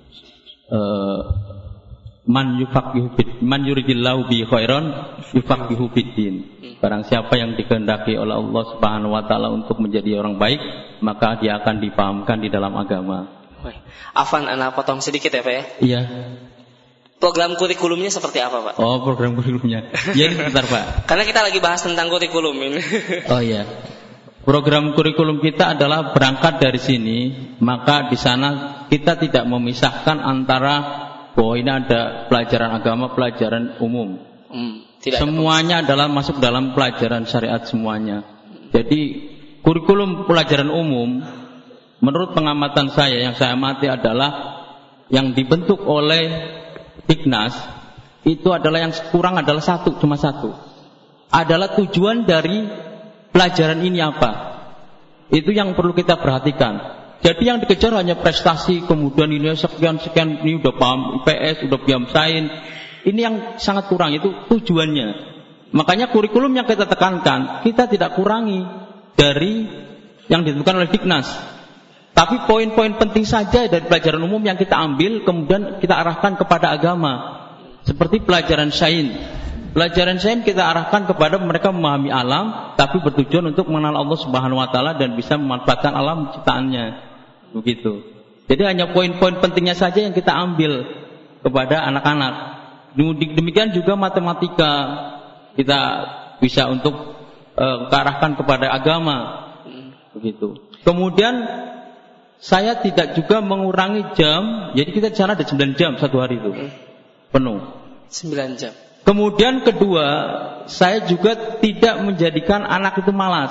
man yuridillahu bi khairan yufaqihu fiddin. Barang siapa yang dikehendaki oleh Allah Subhanahu wa taala untuk menjadi orang baik, maka dia akan dipahamkan di dalam agama. Afan, anak potong sedikit ya Pak ya. Iya. Program kurikulumnya seperti apa Pak? Oh, program kurikulumnya. Ya, bentar Pak. Karena kita lagi bahas tentang kurikulum ini. Oh iya. program kurikulum kita adalah berangkat dari sini, maka di sana kita tidak memisahkan antara bahwa ini ada pelajaran agama, pelajaran umum. Semuanya adalah masuk dalam pelajaran syariat semuanya. Jadi kurikulum pelajaran umum menurut pengamatan saya, yang saya amati adalah yang dibentuk oleh Dignas itu adalah yang kurang adalah cuma satu. Adalah tujuan dari pelajaran ini apa? Itu yang perlu kita perhatikan. Jadi yang dikejar hanya prestasi, kemudian ini sekian ini udah paham IPS, udah paham sains. Ini yang sangat kurang, itu tujuannya. Makanya kurikulum yang kita tekankan, kita tidak kurangi dari yang ditentukan oleh Dignas. Tapi poin-poin penting saja dari pelajaran umum yang kita ambil, kemudian kita arahkan kepada agama. Seperti pelajaran sains. Pelajaran sains kita arahkan kepada mereka memahami alam, tapi bertujuan untuk mengenal Allah Subhanahu wa taala dan bisa memanfaatkan alam ciptaannya. Begitu. Jadi hanya poin-poin pentingnya saja yang kita ambil kepada anak-anak. Demikian juga matematika kita bisa untuk arahkan kepada agama. Begitu. Kemudian saya tidak juga mengurangi jam, jadi kita di sana ada 9 jam satu hari itu. Penuh. 9 jam. Kemudian kedua, saya juga tidak menjadikan anak itu malas.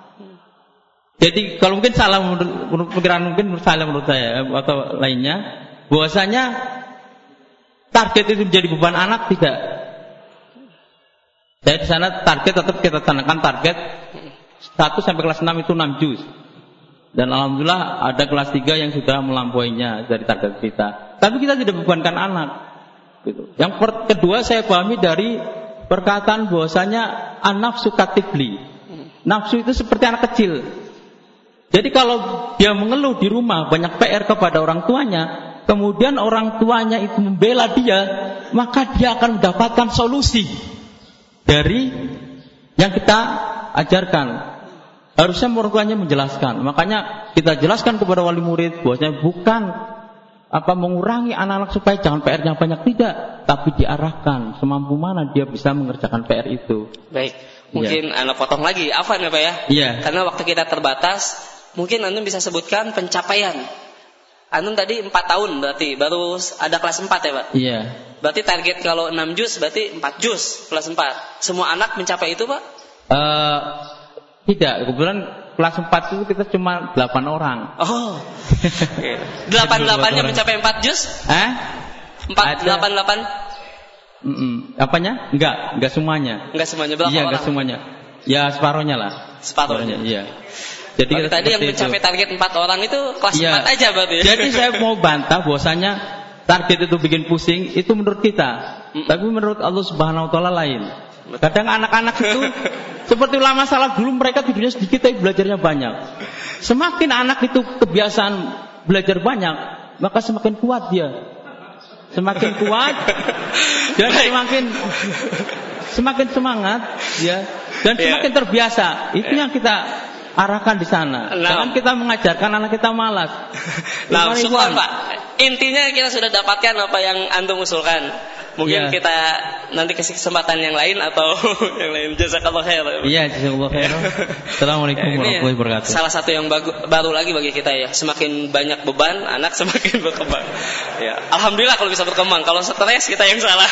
Jadi kalau mungkin salah menurut pikiran mungkin salah menurut saya atau lainnya, bahwasanya target itu menjadi beban anak tidak. Saya di sana target tetap kita tanakan target 1 sampai kelas 6 itu 6 juz. Dan alhamdulillah ada kelas 3 yang sudah melampauinya dari target kita. Tapi kita tidak bebankan anak. Gitu. Yang kedua saya pahami dari perkataan bahwasanya an-nafsu katifli. Nafsu itu seperti anak kecil. Jadi kalau dia mengeluh di rumah banyak PR kepada orang tuanya, kemudian orang tuanya itu membela dia, maka dia akan mendapatkan solusi dari yang kita ajarkan. Harusnya orang tuanya menjelaskan. Makanya kita jelaskan kepada wali murid bahwasanya bukan mengurangi anak-anak supaya jangan PR-nya banyak, tidak, tapi diarahkan semampu mana dia bisa mengerjakan PR itu. Baik, mungkin anak potong lagi, Afan ya Pak ya? Iya. Karena waktu kita terbatas, mungkin Antum bisa sebutkan pencapaian. Antum tadi 4 tahun berarti baru ada kelas 4 ya Pak? Iya. Berarti target kalau 6 juz berarti 4 juz kelas 4. Semua anak mencapai itu Pak? Tidak, kebetulan kelas 4 itu kita cuma 8 orang. Oh. 8-8-nya mencapai 4 juz? 4-8-8? Apanya? Enggak semuanya. Enggak semuanya, berapa orang? Iya, enggak semuanya. Ya, separuhnya lah. Separuhnya, iya. Jadi tadi yang mencapai target 4 orang itu kelas 4 aja berarti. Jadi saya mau bantah bahwasanya target itu bikin pusing, itu menurut kita. Tapi menurut Allah Subhanahu wa taala lain. Kadang anak-anak itu seperti ulama salaf dulu, mereka tidurnya sedikit tapi belajarnya banyak. Semakin anak itu kebiasaan belajar banyak, maka semakin kuat dia. Semakin kuat dan semakin semangat ya, dan semakin terbiasa. Itu yang kita arahkan di sana. Jangan kita mengajarkan anak kita malas. Nah, syukur Pak. Intinya kita sudah dapatkan apa yang Antum usulkan. Mungkin kita nanti kasih kesempatan yang lain atau yang lain. Jazakallah khair. Iya, jazakallah khair. Assalamualaikum warahmatullahi wabarakatuh. Salah satu yang baru lagi bagi kita ya. Semakin banyak beban, anak semakin berkembang. Ya, alhamdulillah kalau bisa berkembang. Kalau stres kita yang salah.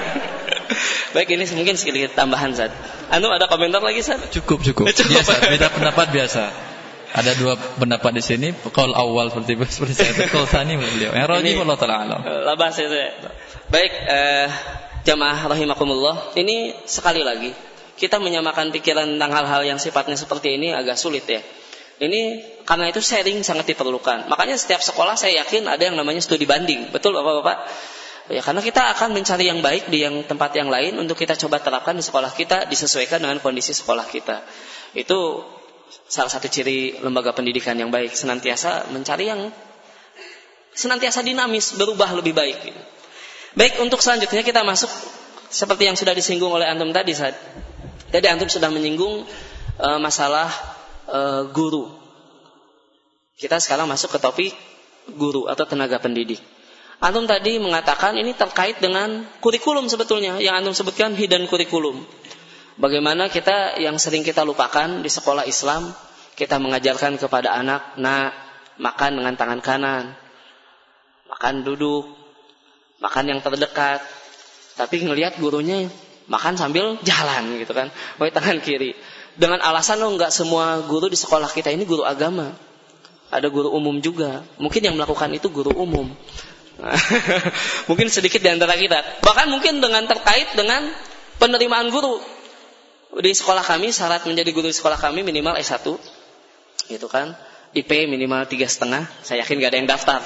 Baik, ini mungkin sedikit tambahan Zat. Antum ada komentar lagi Zat? Cukup. Biasa, beda pendapat biasa. Ada 2 pendapat di sini. Qaul awal seperti saya, qaul tsani beliau. Yang rajih wallahu taala alam. Labas saya. Baik, jamaah rahimakumullah. Ini sekali lagi kita menyamakan pikiran tentang hal-hal yang sifatnya seperti ini agak sulit ya. Ini karena itu sharing sangat diperlukan. Makanya setiap sekolah saya yakin ada yang namanya studi banding. Betul Bapak-bapak? Ya, karena kita akan mencari yang baik di yang tempat yang lain untuk kita coba terapkan di sekolah kita, disesuaikan dengan kondisi sekolah kita. Itu salah satu ciri lembaga pendidikan yang baik, senantiasa mencari yang senantiasa dinamis, berubah lebih baik. Baik, untuk selanjutnya kita masuk seperti yang sudah disinggung oleh Antum tadi Saat. Jadi Antum sudah menyinggung masalah guru. Kita sekarang masuk ke topik guru atau tenaga pendidik. Antum tadi mengatakan ini terkait dengan kurikulum sebetulnya yang Antum sebutkan hidden kurikulum. Bagaimana kita yang sering kita lupakan di sekolah Islam, kita mengajarkan kepada anak, nah makan dengan tangan kanan, makan duduk, makan yang terdekat. Tapi ngelihat gurunya makan sambil jalan gitu kan, pakai tangan kiri. Dengan alasan nggak semua guru di sekolah kita ini guru agama. Ada guru umum juga. Mungkin yang melakukan itu guru umum. Mungkin sedikit di antara kita. Bahkan mungkin dengan terkait dengan penerimaan guru. Di sekolah kami, syarat menjadi guru di sekolah kami minimal S1. Gitu kan. IP minimal 3,5. Saya yakin gak ada yang daftar.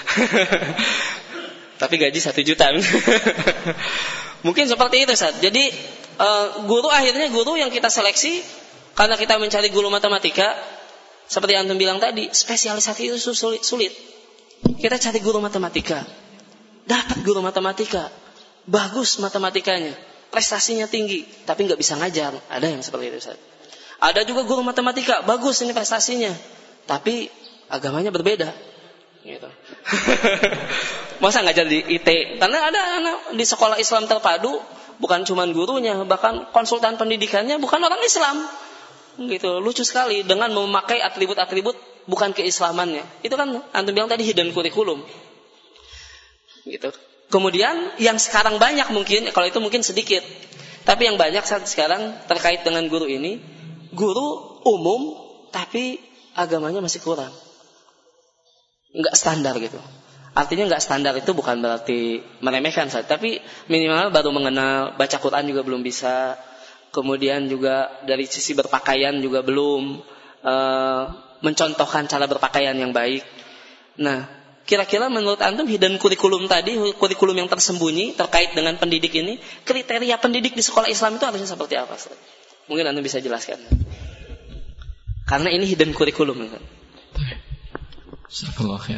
Tapi gaji 1 juta. Mungkin seperti itu, Ustaz. Jadi guru akhirnya guru yang kita seleksi karena kita mencari guru matematika, seperti antum bilang tadi, spesialisasi itu sulit. Kita cari guru matematika, dapat guru matematika, bagus matematikanya, prestasinya tinggi, tapi nggak bisa ngajar. Ada yang seperti itu, Ustaz. Ada juga guru matematika, bagus ini prestasinya, tapi agamanya berbeda. Gitu. Masa ngajar di IT? Karena ada anak di sekolah Islam terpadu, bukan cuma gurunya, bahkan konsultan pendidikannya bukan orang Islam. Gitu, lucu sekali dengan memakai atribut-atribut bukan keislamannya. Itu kan antum bilang tadi hidden curriculum. Gitu. Kemudian yang sekarang banyak mungkin, kalau itu mungkin sedikit, tapi yang banyak saat sekarang terkait dengan guru ini, guru umum tapi agamanya masih kurang. Enggak standar gitu. Artinya enggak standar itu bukan berarti meremehkan saja, tapi minimal baru mengenal, baca Quran juga belum bisa. Kemudian juga dari sisi berpakaian juga belum mencontohkan cara berpakaian yang baik. Nah, kira-kira menurut antum hidden kurikulum tadi, kurikulum yang tersembunyi terkait dengan pendidik ini, kriteria pendidik di sekolah Islam itu harusnya seperti apa? Mungkin antum bisa jelaskan. Karena ini hidden kurikulum. Jazakallahu khair.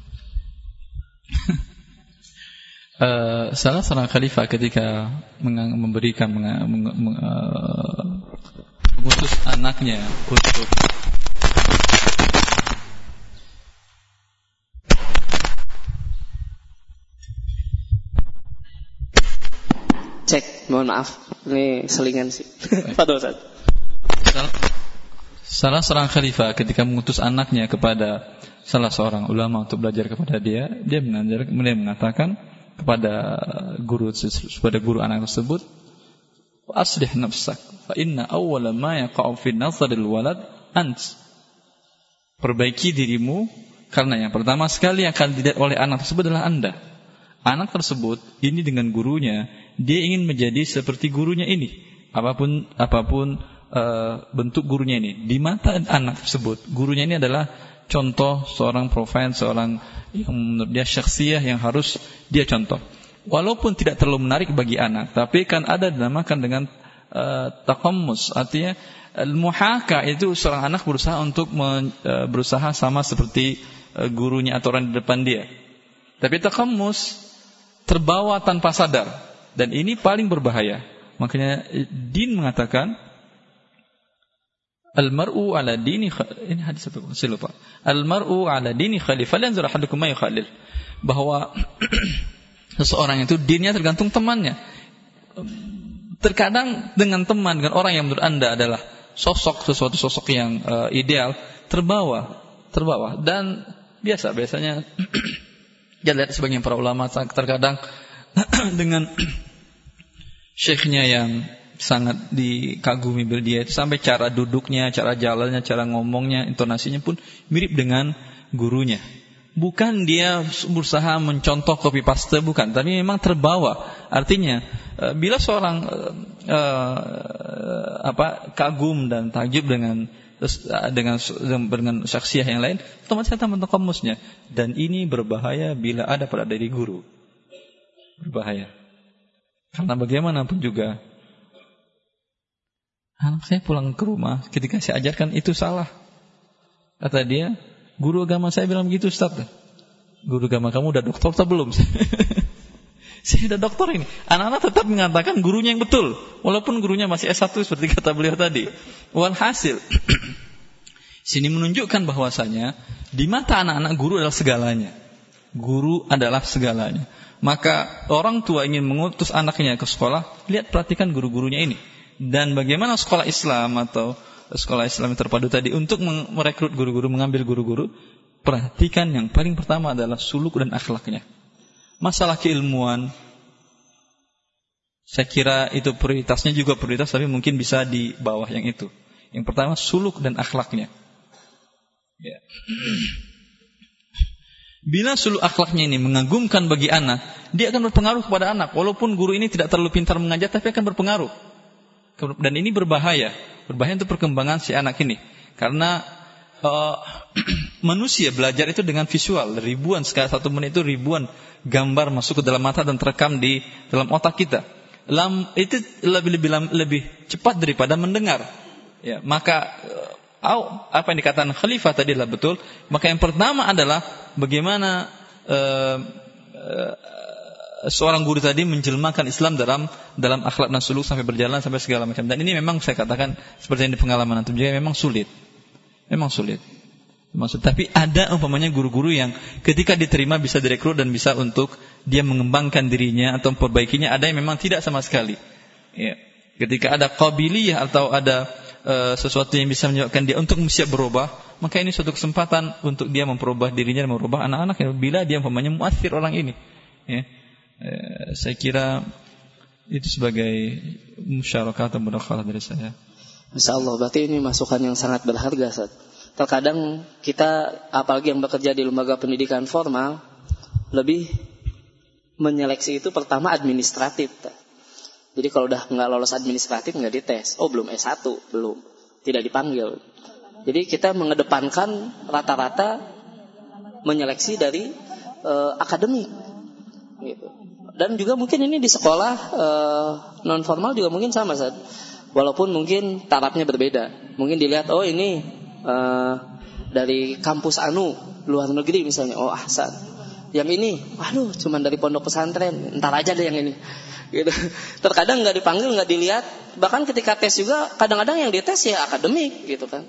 Salah seorang khalifah ketika memberikan mengutus anaknya untuk cek, mohon maaf, ini selingan sih. Fadhol Ustaz. Salah seorang khalifah ketika mengutus anaknya kepada salah seorang ulama untuk belajar kepada dia mengatakan kepada guru anak tersebut, aslih nafsak fa inna awwala ma yaqa'u fi nazaril walad ant. Perbaiki dirimu karena yang pertama sekali yang akan dilihat oleh anak tersebut adalah Anda. Anak tersebut ini dengan gurunya, dia ingin menjadi seperti gurunya ini. Apapun bentuk gurunya ini, di mata anak tersebut gurunya ini adalah contoh seorang profet, seorang yang menurut dia syakhsiyah yang harus dia contoh. Walaupun tidak terlalu menarik bagi anak, tapi kan ada dinamakan dengan taqammus. Artinya al-muhaka itu seorang anak berusaha untuk berusaha sama seperti gurunya atau orang di depan dia. Tapi taqammus terbawa tanpa sadar, dan ini paling berbahaya. Makanya din mengatakan al-mar'u ala dini ini hadis apa? Saya lupa. Al-mar'u ala dini khalil falyanzur ahadukum ma yukhalil. Bahwa seseorang itu dinnya tergantung temannya. Terkadang dengan teman, dengan orang yang menurut Anda adalah sesuatu sosok yang ideal, terbawa. Dan biasanya dia lihat sebagian para ulama terkadang dengan syekhnya yang sangat dikagumi dia itu sampai cara duduknya, cara jalannya, cara ngomongnya, intonasinya pun mirip dengan gurunya. Bukan dia berusaha mencontoh copy paste, bukan, tapi memang terbawa. Artinya bila seorang kagum dan takjub dengan syakhsiyah yang lain, otomatis akan mentaqammusnya. Dan ini berbahaya bila ada pada diri guru. Berbahaya. Karena bagaimanapun juga anak saya pulang ke rumah, ketika saya ajarkan itu salah. Kata dia, guru agama saya bilang begitu, Ustaz. Guru agama kamu udah doktor atau belum? Saya udah doktor ini. Anak-anak tetap mengatakan gurunya yang betul, walaupun gurunya masih S1 seperti kata beliau tadi. Walhasil, sini menunjukkan bahwasanya di mata anak-anak guru adalah segalanya. Guru adalah segalanya. Maka orang tua ingin mengutus anaknya ke sekolah, perhatikan guru-gurunya ini. Dan bagaimana sekolah Islam atau sekolah Islam terpadu tadi untuk merekrut guru-guru, mengambil guru-guru, perhatikan yang paling pertama adalah suluk dan akhlaknya. Masalah keilmuan, saya kira itu prioritasnya juga prioritas, tapi mungkin bisa di bawah yang itu. Yang pertama suluk dan akhlaknya. Ya. Bila suluk akhlaknya ini mengagumkan bagi anak, dia akan berpengaruh kepada anak. Walaupun guru ini tidak terlalu pintar mengajar, tapi akan berpengaruh. Dan ini berbahaya untuk perkembangan si anak ini. Karena manusia belajar itu dengan visual. Ribuan, sekali 1 menit itu ribuan gambar masuk ke dalam mata dan terekam di dalam otak kita. Itu lebih cepat daripada mendengar. Ya, maka apa yang dikatakan Khalifah tadi adalah betul. Maka yang pertama adalah bagaimana seorang guru tadi menjelmakan Islam dalam akhlak dan suluk sampai berjalan sampai segala macam. Dan ini memang saya katakan seperti yang di pengalaman antum juga memang sulit. Tapi ada umpamanya guru-guru yang ketika diterima bisa direkrut dan bisa untuk dia mengembangkan dirinya atau memperbaikinya. Ada yang memang tidak sama sekali. Ya. Ketika ada qabiliyah atau ada sesuatu yang bisa menyebabkan dia untuk siap berubah, maka ini suatu kesempatan untuk dia memperubah dirinya dan merubah anak-anaknya bila dia umpamanya muathir orang ini. Ya. Saya kira itu sebagai musyarakat atau mudakhalah dari saya. Insyaallah, berarti ini masukan yang sangat berharga, Ustaz. Terkadang kita, apalagi yang bekerja di lembaga pendidikan formal, lebih menyeleksi itu pertama administratif. Jadi kalau udah nggak lolos administratif nggak dites. Oh belum S1, belum, tidak dipanggil. Jadi kita mengedepankan rata-rata menyeleksi dari akademik, gitu. Dan juga mungkin ini di sekolah non formal juga mungkin sama, Ustaz. Walaupun mungkin tarafnya berbeda. Mungkin dilihat, oh ini dari kampus anu luar negeri misalnya, oh ahsan. Yang ini, waduh, cuman dari pondok pesantren, entar aja deh yang ini. Gitu. Terkadang nggak dipanggil, nggak dilihat. Bahkan ketika tes juga, kadang-kadang yang dites ya akademik, gitu kan.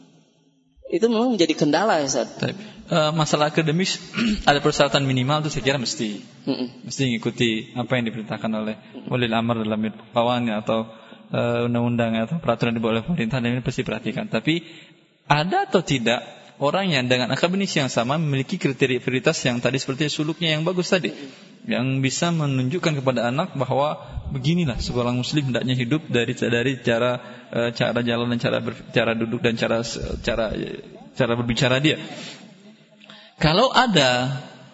Itu memang menjadi kendala ya, Ustaz. Masalah akademis ada persyaratan minimal itu saya kira mesti mengikuti apa yang diperintahkan oleh ulil amr dalam kawannya atau undang-undang atau peraturan yang dibuat oleh pemerintah, dan ini pasti perhatikan. Tapi ada atau tidak orang yang dengan akademis yang sama memiliki kriteria prioritas yang tadi seperti suluknya yang bagus tadi, yang bisa menunjukkan kepada anak bahwa beginilah seorang muslim hendaknya hidup dari cara jalan dan cara duduk dan cara berbicara dia. Kalau ada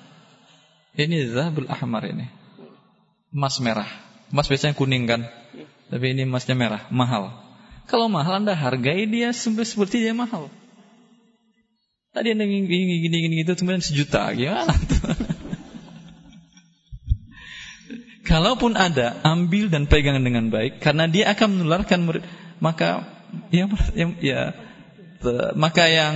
ini zahabul ahmar, ini emas merah, emas biasanya kuning kan, tapi ini emasnya merah, mahal. Kalau mahal Anda hargai dia seperti dia mahal. Tadi Anda gini gitu, kemudian 1 juta, gimana tuh? Kalaupun ada, ambil dan pegang dengan baik, karena dia akan menularkan murid. Maka yang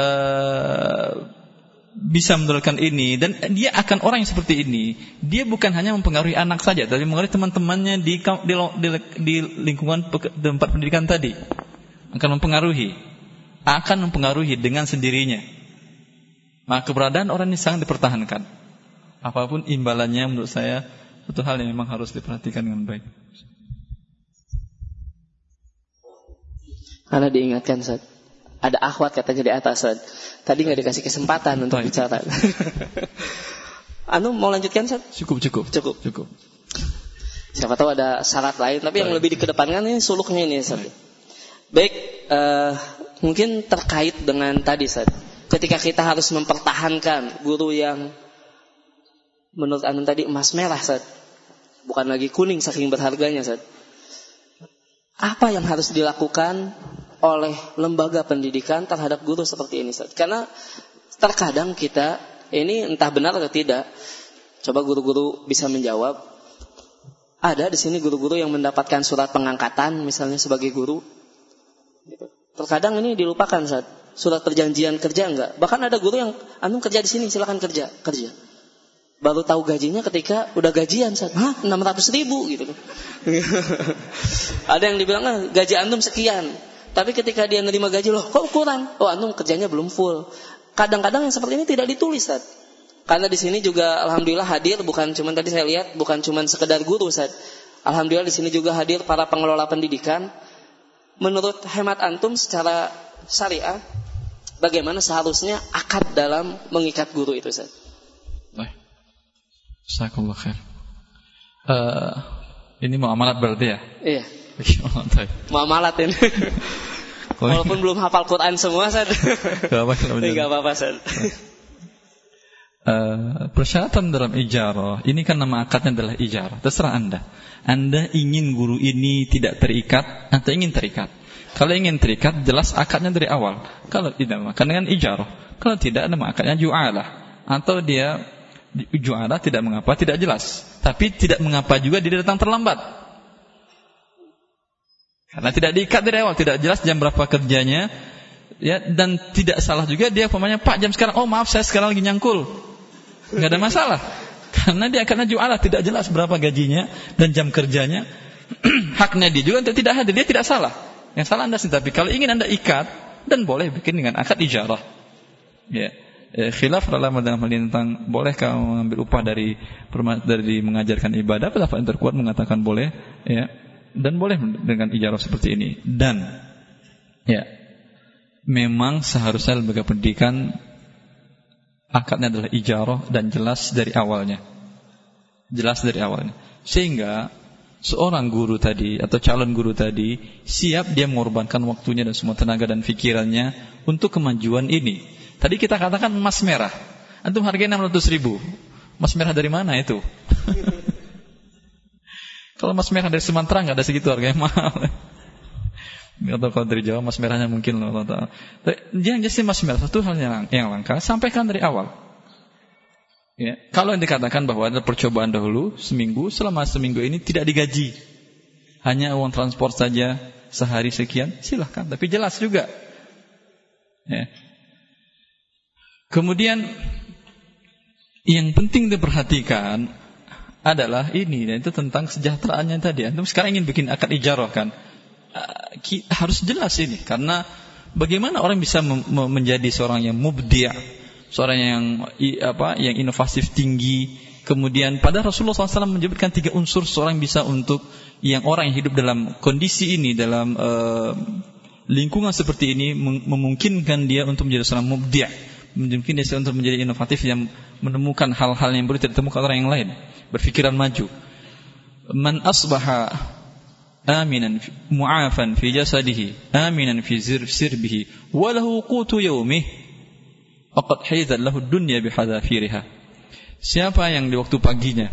bisa menularkan ini, dan dia akan orang yang seperti ini. Dia bukan hanya mempengaruhi anak saja, tapi mempengaruhi teman-temannya di lingkungan tempat pendidikan tadi. Akan mempengaruhi dengan sendirinya. Maka keberadaan orang ini sangat dipertahankan. Apapun imbalannya, menurut saya satu hal yang memang harus diperhatikan dengan baik. Karena diingatkan, Ustaz, ada akhwat katanya di atas, Ustaz. Tadi nggak dikasih kesempatan untuk bicara. Anu mau lanjutkan, Ustaz? Cukup. Siapa tahu ada syarat lain, tapi yang lebih dikedepankan ini suluknya ini, Ustaz. Baik, mungkin terkait dengan tadi, Ustaz. Ketika kita harus mempertahankan guru yang menurut Anda tadi emas merah, Ustaz, bukan lagi kuning saking berharganya, Ustaz. Apa yang harus dilakukan oleh lembaga pendidikan terhadap guru seperti ini, Ustaz? Karena terkadang kita, ini entah benar atau tidak, coba guru-guru bisa menjawab. Ada di sini guru-guru yang mendapatkan surat pengangkatan misalnya sebagai guru. Terkadang ini dilupakan, Ustaz. Surat perjanjian kerja enggak. Bahkan ada guru yang antum kerja di sini, silakan kerja. Baru tahu gajinya ketika udah gajian, Ustaz. 600.000 gitu. Ada yang dibilang gaji antum sekian. Tapi ketika dia nerima gaji, loh kok kurang? Oh, antum kerjanya belum full. Kadang-kadang yang seperti ini tidak ditulis, Ustaz. Karena di sini juga alhamdulillah hadir, bukan cuma tadi saya lihat, bukan cuma sekedar guru, Ustaz. Alhamdulillah di sini juga hadir para pengelola pendidikan. menurut hemat antum secara syariah, bagaimana seharusnya akad dalam mengikat guru itu, Ustaz? Baik. Jazakallahu khair. Ini muamalat berarti ya? Iya. Bagaimana? Muamalat ini. Walaupun belum hafal Quran semua, Ustaz. Enggak apa-apa, Ustaz. Persyaratan dalam ijarah, ini kan nama akadnya adalah ijarah. Terserah Anda ingin guru ini tidak terikat atau ingin terikat. Kalau ingin terikat, jelas akadnya dari awal. Kalau tidak, maka dengan ijarah. Kalau tidak, nama akadnya ju'alah. Atau dia ju'alah tidak mengapa, tidak jelas. Tapi tidak mengapa juga dia datang terlambat, karena tidak diikat dari awal, tidak jelas jam berapa kerjanya, ya, dan tidak salah juga dia umpamanya, Pak, jam sekarang, oh maaf saya sekarang lagi nyangkul, nggak ada masalah, karena dia akan ju'alah, tidak jelas berapa gajinya dan jam kerjanya. Haknya dia juga untuk tidak hadir, dia tidak salah. Yang salah Anda sendiri. Tapi kalau ingin Anda ikat, dan boleh bikin dengan akad ijarah. Ya. Khilaf dalam hal ini tentang bolehkah mengambil upah dari mengajarkan ibadah. Pendapat yang terkuat mengatakan boleh, ya, dan boleh dengan ijarah seperti ini. Dan ya, memang seharusnya lembaga pendidikan akadnya adalah ijarah dan jelas dari awalnya. Sehingga seorang guru tadi atau calon guru tadi siap dia mengorbankan waktunya dan semua tenaga dan pikirannya untuk kemajuan ini. Tadi kita katakan emas merah, antum harganya 600.000. Emas merah dari mana itu? Kalau emas merah dari Sumatera nggak ada segitu harganya, mahal. Atau kalau dari Jawa emas merahnya mungkin Allah. Jangan jadi emas merah, satu hal yang langka, sampaikan dari awal. Ya. Kalau yang dikatakan bahwa ada percobaan dahulu seminggu, selama seminggu ini tidak digaji, hanya uang transport saja sehari sekian, silahkan, tapi jelas juga. Ya. Kemudian yang penting diperhatikan adalah ini, yaitu tentang kesejahteraannya tadi. Antum sekarang ingin bikin akad ijarah kan, harus jelas ini, karena bagaimana orang bisa menjadi seorang yang mubdi', seorang yang inovatif tinggi. Kemudian pada Rasulullah SAW menyebutkan 3 unsur seorang bisa untuk orang yang hidup dalam kondisi ini, dalam lingkungan seperti ini, memungkinkan dia untuk menjadi seorang mubdi', mungkin dia untuk menjadi inovatif yang menemukan hal-hal yang baru tidak ditemukan orang yang lain, berfikiran maju. Man asbaha aminan mu'afan fi jasadihi aminan fi sirbihi wa lahu qutu yawmih faqad hizat lahu dunya bihadafiriha. Siapa yang di waktu paginya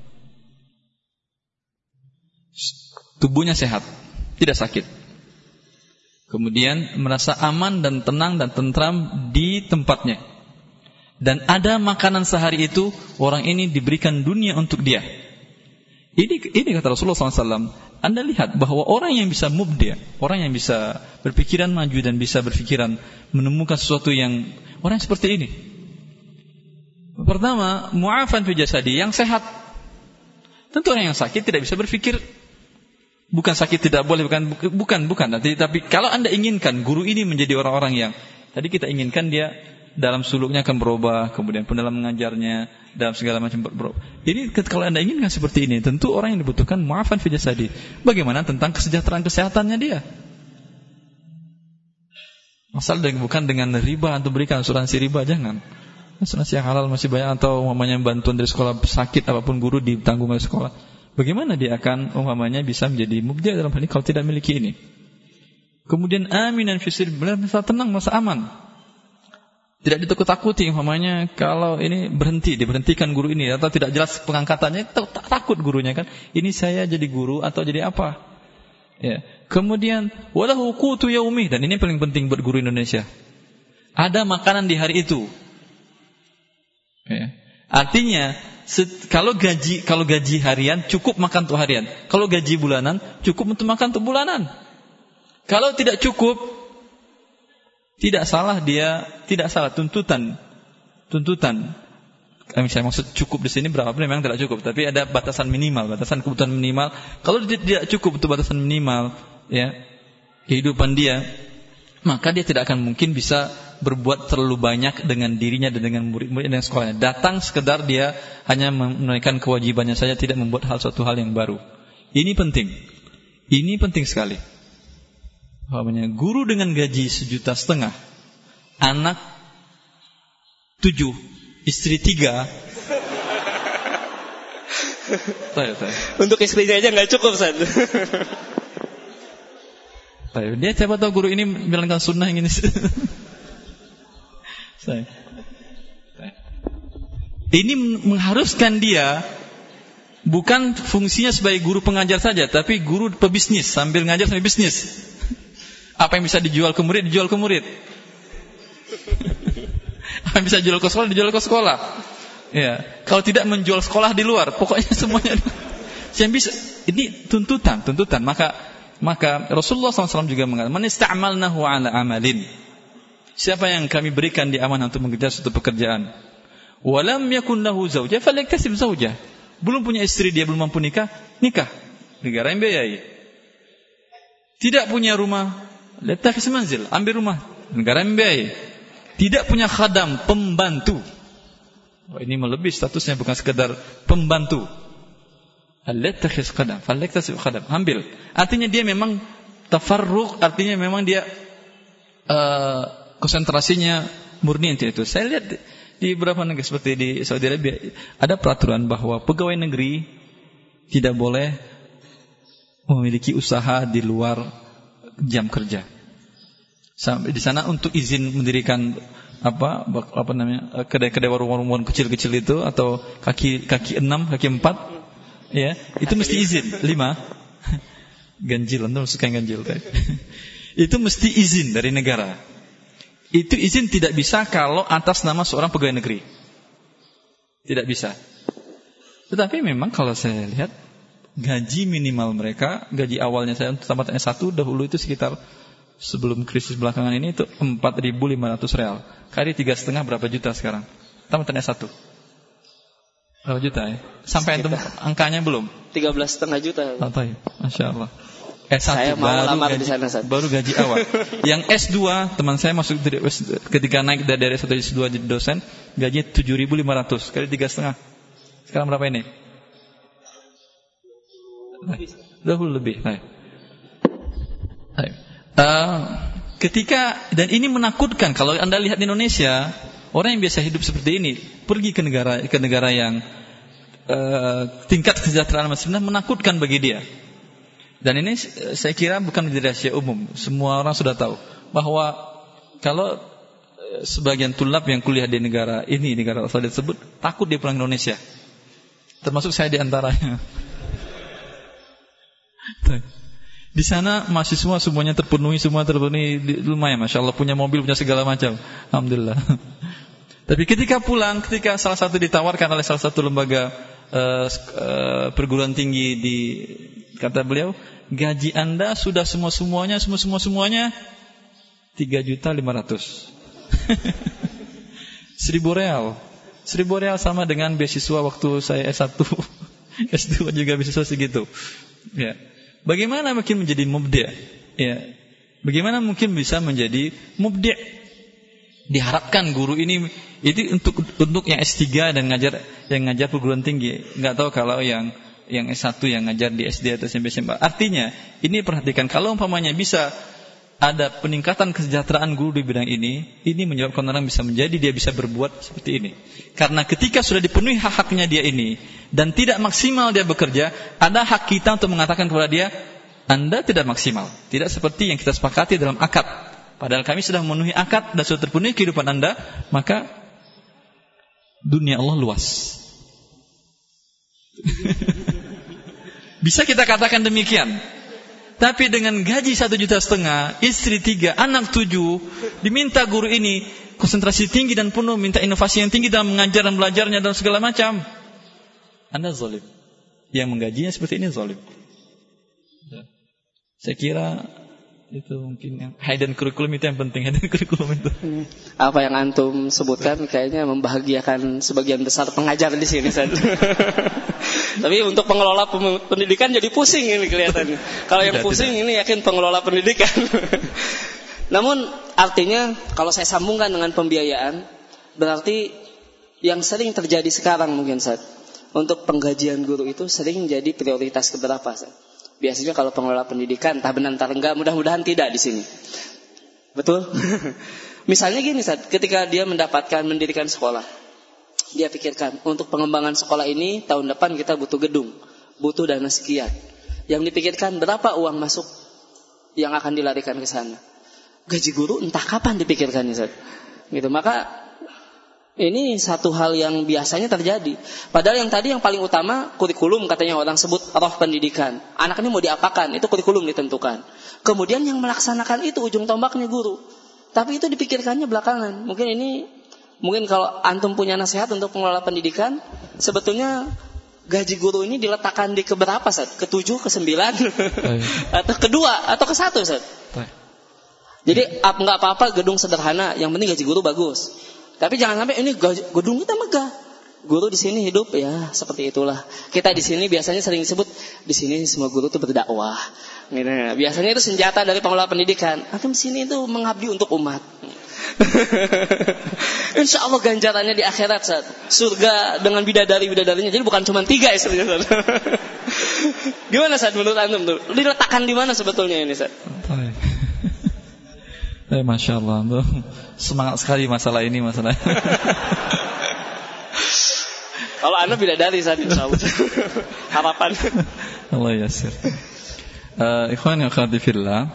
tubuhnya sehat, tidak sakit, kemudian merasa aman dan tenang dan tentram di tempatnya, dan ada makanan sehari itu, orang ini diberikan dunia untuk dia. Ini kata Rasulullah SAW. Anda lihat bahwa orang yang bisa mubdi', orang yang bisa berpikiran maju dan bisa berpikiran menemukan sesuatu yang, orang yang seperti ini, pertama, mu'afan fi jasadi, yang sehat. Tentu orang yang sakit tidak bisa berpikir. Bukan sakit tidak boleh, bukan. Tapi kalau Anda inginkan guru ini menjadi orang-orang yang tadi kita inginkan, dia dalam suluknya akan berubah, kemudian pun dalam mengajarnya, dalam segala macam berubah. Jadi kalau Anda inginkan seperti ini, tentu orang yang dibutuhkan mu'afan fi jasadi. Bagaimana tentang kesejahteraan kesehatannya dia? Asal bukan dengan riba atau berikan asuransi riba, jangan. Asuransi yang halal masih banyak, atau umpamanya bantuan dari sekolah sakit apapun guru ditanggung oleh sekolah. Bagaimana dia akan umpamanya bisa menjadi mubdi' dalam hal ini kalau tidak memiliki ini? Kemudian aminan fi sirbi, merasa tenang, merasa aman. Tidak ditakut-takuti umpamanya kalau ini diberhentikan guru ini, atau tidak jelas pengangkatannya, takut gurunya kan. Ini saya jadi guru atau jadi apa? Ya. Kemudian walahu qutu yaumih, dan ini paling penting buat guru Indonesia. Ada makanan di hari itu. Ya. Artinya kalau gaji harian cukup makan untuk harian. Kalau gaji bulanan cukup untuk makan untuk bulanan. Kalau tidak cukup, tidak salah tuntutan. Saya maksud cukup di sini berapa? Memang tidak cukup, tapi ada batasan minimal, batasan kebutuhan minimal. Kalau tidak cukup untuk batasan minimal, ya, kehidupan dia, maka dia tidak akan mungkin bisa berbuat terlalu banyak dengan dirinya dan dengan murid-murid dan sekolahnya. Datang sekedar dia hanya menunaikan kewajibannya saja, tidak membuat suatu hal yang baru. Ini penting sekali. Guru dengan gaji 1,5 juta, anak 7, istri 3. Untuk istrinya aja nggak cukup, Ustaz. Dia siapa tahu guru ini bilangkan sunnah yang ini. Ini mengharuskan dia bukan fungsinya sebagai guru pengajar saja, tapi guru pebisnis, sambil ngajar sambil bisnis. Apa yang bisa dijual ke murid, dijual ke murid. Apa yang bisa dijual ke sekolah, dijual ke sekolah. Ya, kalau tidak menjual sekolah di luar, pokoknya semuanya. Yang bisa, ini tuntutan. Maka Rasulullah SAW juga mengatakan, "Man ista'malnahu 'ala amalin." Siapa yang kami berikan di amanah untuk mengerjakan suatu pekerjaan, walam yakun lahu zaujah falyaktasib zaujah. Belum punya istri, dia belum mampu nikah. Negara yang biayai. Tidak punya rumah, letakis manzil, ambil rumah, negara yang biayai. Tidak punya khadam, pembantu. Ini melebihi statusnya, bukan sekedar pembantu. Letakis khadam, falyaktasib khadam, ambil. Artinya dia memang tafarruq, artinya memang dia konsentrasinya murni itu. Saya lihat di beberapa negara seperti di Saudi Arabia ada peraturan bahwa pegawai negeri tidak boleh memiliki usaha di luar jam kerja. Sampai di sana untuk izin mendirikan kedai-kedai warung-warung kecil-kecil itu atau kaki 6, kaki 4, ya, itu mesti izin 5. Ganjil, anda suka yang ganjil kan? Itu mesti izin dari negara. Itu izin tidak bisa kalau atas nama seorang pegawai negeri. Tidak bisa. Tetapi memang kalau saya lihat gaji minimal mereka, gaji awalnya saya untuk tamat S1 dahulu itu sekitar sebelum krisis belakangan ini itu 4.500 real. Kali 3,5 berapa juta sekarang? Tamat S1. Berapa juta ya? Sampai itu angkanya belum? 13,5 juta. Masya Allah. S1 saya mau lamar di sana, baru gaji awal. Yang S2, teman saya masuk ketika naik dari S1 S2 jadi dosen, gajinya 7.500 kali 3,5. Sekarang berapa ini? Dahulu lebih. Ketika, dan ini menakutkan kalau Anda lihat di Indonesia, orang yang biasa hidup seperti ini pergi ke negara yang tingkat kesejahteraan masih rendah, menakutkan bagi dia. Dan ini saya kira bukan menjadi rahasia umum. Semua orang sudah tahu bahwa kalau sebagian tulab yang kuliah di negara asal tersebut takut dia pulang ke Indonesia. Termasuk saya di antaranya. Di sana mahasiswa semuanya terpenuhi, lumayan, masya Allah, punya mobil, punya segala macam, alhamdulillah. Tapi ketika pulang, ketika salah satu ditawarkan oleh salah satu lembaga perguruan tinggi kata beliau, gaji Anda sudah semuanya 3.500.000. 1.000 real. 1.000 real sama dengan beasiswa waktu saya S1, S2 juga beasiswa segitu. Ya. Bagaimana mungkin menjadi mubdi'? Ya. Bagaimana mungkin bisa menjadi mubdi'? Diharapkan guru ini itu untuk yang S3 dan yang ngajar perguruan tinggi. Enggak tahu kalau yang S1 yang ngajar di SD atau SMP. Artinya, ini perhatikan, kalau umpamanya bisa ada peningkatan kesejahteraan guru di bidang ini menyebabkan orang bisa dia bisa berbuat seperti ini. Karena ketika sudah dipenuhi hak-haknya dia ini dan tidak maksimal dia bekerja, ada hak kita untuk mengatakan kepada dia, Anda tidak maksimal, tidak seperti yang kita sepakati dalam akad. Padahal kami sudah memenuhi akad dan sudah terpenuhi kehidupan Anda, maka dunia Allah luas. Bisa kita katakan demikian. Tapi dengan gaji 1,5 juta, istri 3, anak 7, diminta guru ini konsentrasi tinggi dan penuh, minta inovasi yang tinggi dalam mengajar dan belajarnya dan segala macam. Anda zalim. Yang menggajinya seperti ini zalim. Saya kira itu mungkin yang hidden curriculum itu yang penting, hidden curriculum itu. Apa yang antum sebutkan kayaknya membahagiakan sebagian besar pengajar di sini. Tapi untuk pengelola pendidikan jadi pusing ini kelihatannya. Kalau yang pusing ini yakin pengelola pendidikan. Namun artinya kalau saya sambungkan dengan pembiayaan, berarti yang sering terjadi sekarang mungkin Ustaz, untuk penggajian guru itu sering jadi prioritas keberapa Ustaz? Biasanya kalau pengelola pendidikan, entah benar entah enggak, mudah-mudahan tidak di sini. Betul? Misalnya gini, Ustaz, ketika dia mendapatkan mendirikan sekolah, dia pikirkan untuk pengembangan sekolah ini tahun depan kita butuh gedung, butuh dana sekian. Yang dipikirkan berapa uang masuk yang akan dilarikan ke sana. Gaji guru entah kapan dipikirkan, Ustaz. Gitu. Maka ini satu hal yang biasanya terjadi. Padahal yang tadi yang paling utama kurikulum, katanya orang sebut roh pendidikan. Anak ini mau diapakan, itu kurikulum ditentukan. Kemudian yang melaksanakan itu ujung tombaknya guru. Tapi itu dipikirkannya belakangan. Mungkin kalau antum punya nasihat untuk pengelola pendidikan, sebetulnya gaji guru ini diletakkan di keberapa, Ustaz? Ke-7, ke-9 atau ke-2 atau ke-1, Ustaz? Jadi enggak apa-apa gedung sederhana, yang penting gaji guru bagus. Tapi jangan sampai ini gedung kita megah. Guru di sini hidup ya seperti itulah. Kita di sini biasanya sering disebut di sini semua guru itu berdakwah. Gitu. Biasanya itu senjata dari pengelola pendidikan. Antum sini itu mengabdi untuk umat. Insya Allah ganjarannya di akhirat, Ustaz. Surga dengan bidadari-bidadarinya. Jadi bukan cuma 3 istrinya, Ustaz. Gimana, Ustaz, menurut antum tuh? Diletakkan di mana sebetulnya ini, Ustaz? Masya Allah, semangat sekali masalah ini. Kalau Anda bidadari, Ustaz, insya Allah. Harapan. Allah yasir. Ikhwan yang akhwati fillah,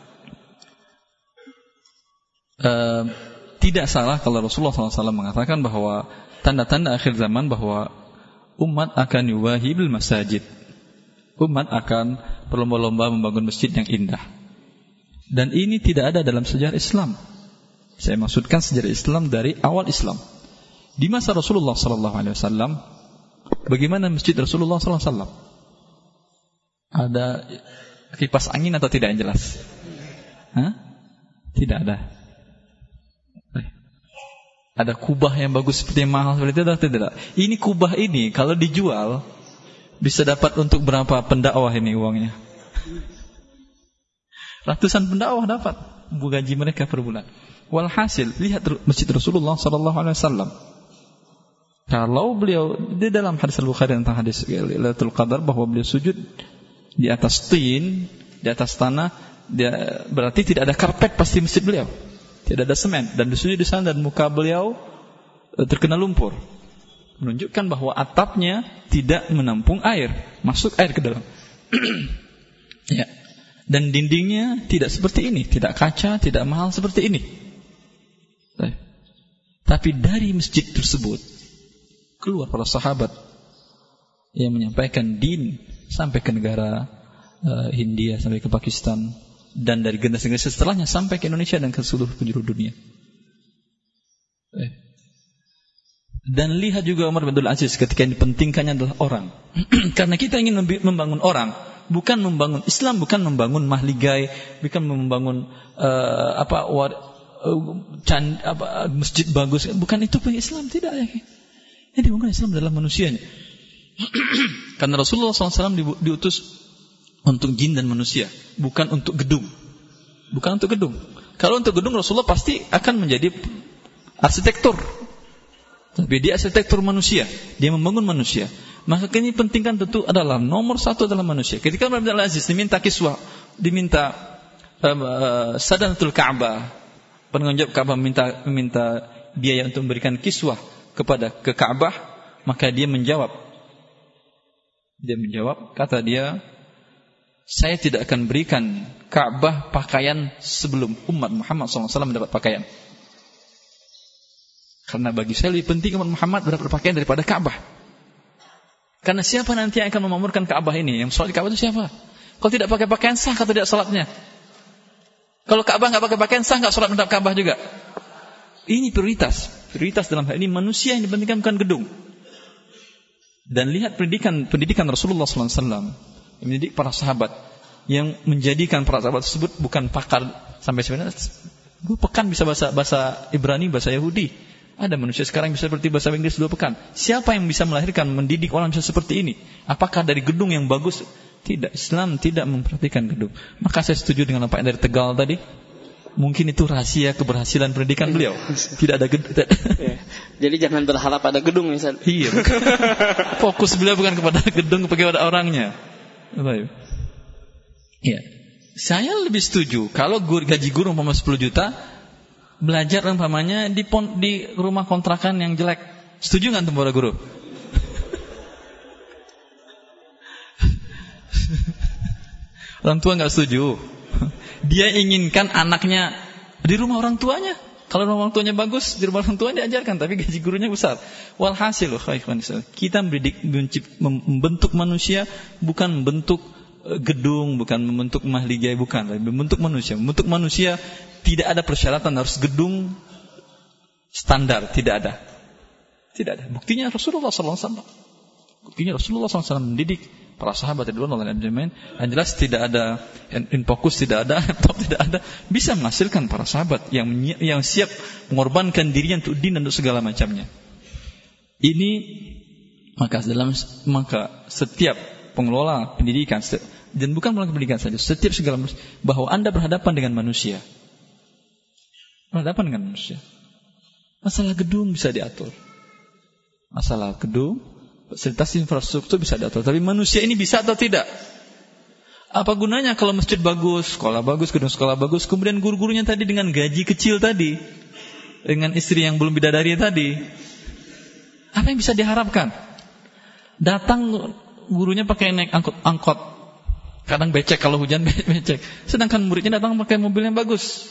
tidak salah kalau Rasulullah SAW mengatakan bahwa tanda-tanda akhir zaman bahwa umat akan yuwahibil masajid. Umat akan berlomba-lomba membangun masjid yang indah. Dan ini tidak ada dalam sejarah Islam. Saya maksudkan sejarah Islam dari awal Islam. Di masa Rasulullah SAW, bagaimana masjid Rasulullah SAW? Ada kipas angin atau tidak yang jelas? Tidak ada. Ada kubah yang bagus seperti yang mahal seperti itu atau tidak? Ini kubah ini kalau dijual bisa dapat untuk berapa pendakwah ini uangnya? Ratusan pendakwah dapat gaji mereka per bulan. Walhasil, lihat masjid Rasulullah SAW. Kalau beliau di dalam hadis Al-Bukhari tentang hadis Lailatul Qadar bahwa beliau sujud di atas tin, di atas tanah, berarti tidak ada karpet pasti masjid beliau. Tidak ada semen dan sujud di sana dan muka beliau terkena lumpur. Menunjukkan bahwa atapnya tidak menampung air, masuk air ke dalam. Ya. Dan dindingnya tidak seperti ini, tidak kaca, tidak mahal seperti ini. Tapi dari masjid tersebut keluar para sahabat yang menyampaikan din sampai ke negara Hindia, sampai ke Pakistan, dan dari generasi setelahnya sampai ke Indonesia dan ke seluruh penjuru dunia. Dan lihat juga Umar bin Abdul Aziz ketika yang dipentingkannya adalah orang. Karena kita ingin membangun orang, bukan membangun Islam, bukan membangun mahligai, bukan membangun masjid bagus, bukan itu punya Islam, tidak ya. Yang dibangun Islam adalah manusianya. Karena Rasulullah SAW diutus untuk jin dan manusia, bukan untuk gedung. Bukan untuk gedung. Kalau untuk gedung Rasulullah pasti akan menjadi arsitektur. Tapi dia arsitektur manusia, dia membangun manusia. Maka ini pentingkan tentu adalah nomor 1 adalah manusia. Ketika Umar bin Abdul Aziz diminta kiswah, diminta sadanatul Ka'bah, penanggung jawab Ka'bah meminta biaya untuk memberikan kiswah ke Ka'bah, maka dia menjawab. Kata dia, saya tidak akan berikan Ka'bah pakaian sebelum umat Muhammad SAW mendapat pakaian. Karena bagi saya lebih penting umat Muhammad mendapat pakaian daripada Ka'bah. Karena siapa nanti yang akan memakmurkan Ka'bah ini? Yang sholat di Ka'bah itu siapa? Kalau tidak pakai pakaian sah atau tidak sholatnya? Kalau Ka'bah nggak pakai pakaian sah nggak sholat mendapat Ka'bah juga? Ini prioritas. Prioritas dalam hal ini manusia yang dipentingkan bukan gedung. Dan lihat pendidikan Rasulullah SAW, yang mendidik para sahabat, yang menjadikan para sahabat tersebut bukan pakar sampai sebenarnya 2 pekan bisa bahasa Ibrani, bahasa Yahudi. Ada manusia sekarang bisa seperti bahasa Inggris 2 pekan. Siapa yang bisa melahirkan, mendidik orang bisa seperti ini? Apakah dari gedung yang bagus? Tidak, Islam tidak memperhatikan gedung. Maka saya setuju dengan apa yang dari Tegal tadi. Mungkin itu rahasia keberhasilan pendidikan beliau. Tidak ada gedung. Jadi jangan berharap ada gedung misalnya. Iya. Fokus beliau bukan kepada gedung, kepada orangnya. Baik. Ya, saya lebih setuju kalau gaji guru umpama 10 juta, belajar umpamanya di rumah kontrakan yang jelek. Setuju nggak para guru? Orang tua nggak setuju. Dia inginkan anaknya di rumah orang tuanya. Kalau orang tuanya bagus, di rumah orang tuanya diajarkan, tapi gaji gurunya besar. Walhasil, kita membentuk manusia bukan membentuk gedung, bukan membentuk mahligai, bukan, tapi membentuk manusia. Membentuk manusia tidak ada persyaratan harus gedung standar, tidak ada. Tidak ada. Buktinya Rasulullah SAW. Buktinya Rasulullah SAW mendidik para sahabat radhiyallahu anhum. Yang jelas tidak ada fokus, tidak ada laptop, tidak ada, bisa menghasilkan para sahabat yang siap mengorbankan dirinya untuk din dan untuk segala macamnya. Ini maka setiap pengelola pendidikan, dan bukan pengelola pendidikan saja, setiap segala bahwa Anda berhadapan dengan manusia. Berhadapan dengan manusia. Masalah gedung bisa diatur. Masalah gedung, fasilitas infrastruktur bisa diatur. Tapi manusia ini bisa atau tidak? Apa gunanya kalau masjid bagus, sekolah bagus, gedung sekolah bagus, kemudian guru-gurunya tadi dengan gaji kecil tadi, dengan istri yang belum bidadari tadi, apa yang bisa diharapkan? Datang gurunya pakai naik angkot, kadang becek, kalau hujan becek. Sedangkan muridnya datang pakai mobil yang bagus.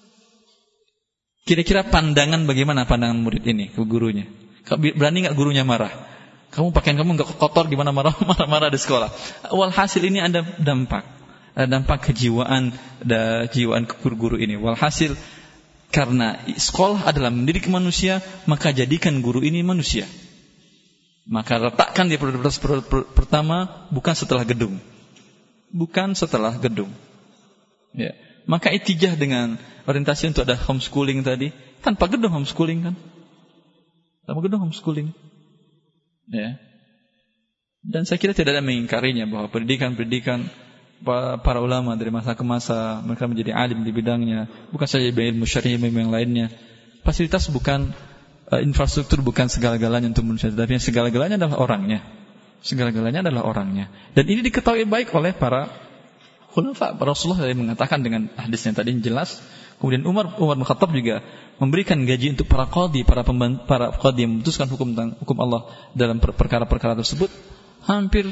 Kira-kira pandangan bagaimana pandangan murid ini ke gurunya? Berani nggak gurunya marah? Kamu pakaian kamu nggak kotor, gimana marah-marah di sekolah? Walhasil ini ada dampak kejiwaan guru-guru ini. Walhasil karena sekolah adalah mendidik manusia, maka jadikan guru ini manusia. Maka letakkan di prioritas pertama bukan setelah gedung. Bukan setelah gedung. Ya. Maka itijah dengan orientasi untuk ada homeschooling tadi, tanpa gedung homeschooling kan? Tanpa gedung homeschooling. Ya. Dan saya kira tidak ada mengingkarinya bahwa pendidikan para ulama dari masa ke masa mereka menjadi alim di bidangnya, bukan saja ilmu syar'i, ilmu yang lainnya. Fasilitas bukan infrastruktur bukan segala-galanya untuk manusia, tapi segala-galanya adalah orangnya. Segala-galanya adalah orangnya. Dan ini diketahui baik oleh para khulafa. Rasulullah yang mengatakan dengan hadisnya tadi jelas. Kemudian Umar bin Khattab juga memberikan gaji untuk para qadhi, para qadhi yang memutuskan hukum Allah dalam perkara-perkara tersebut hampir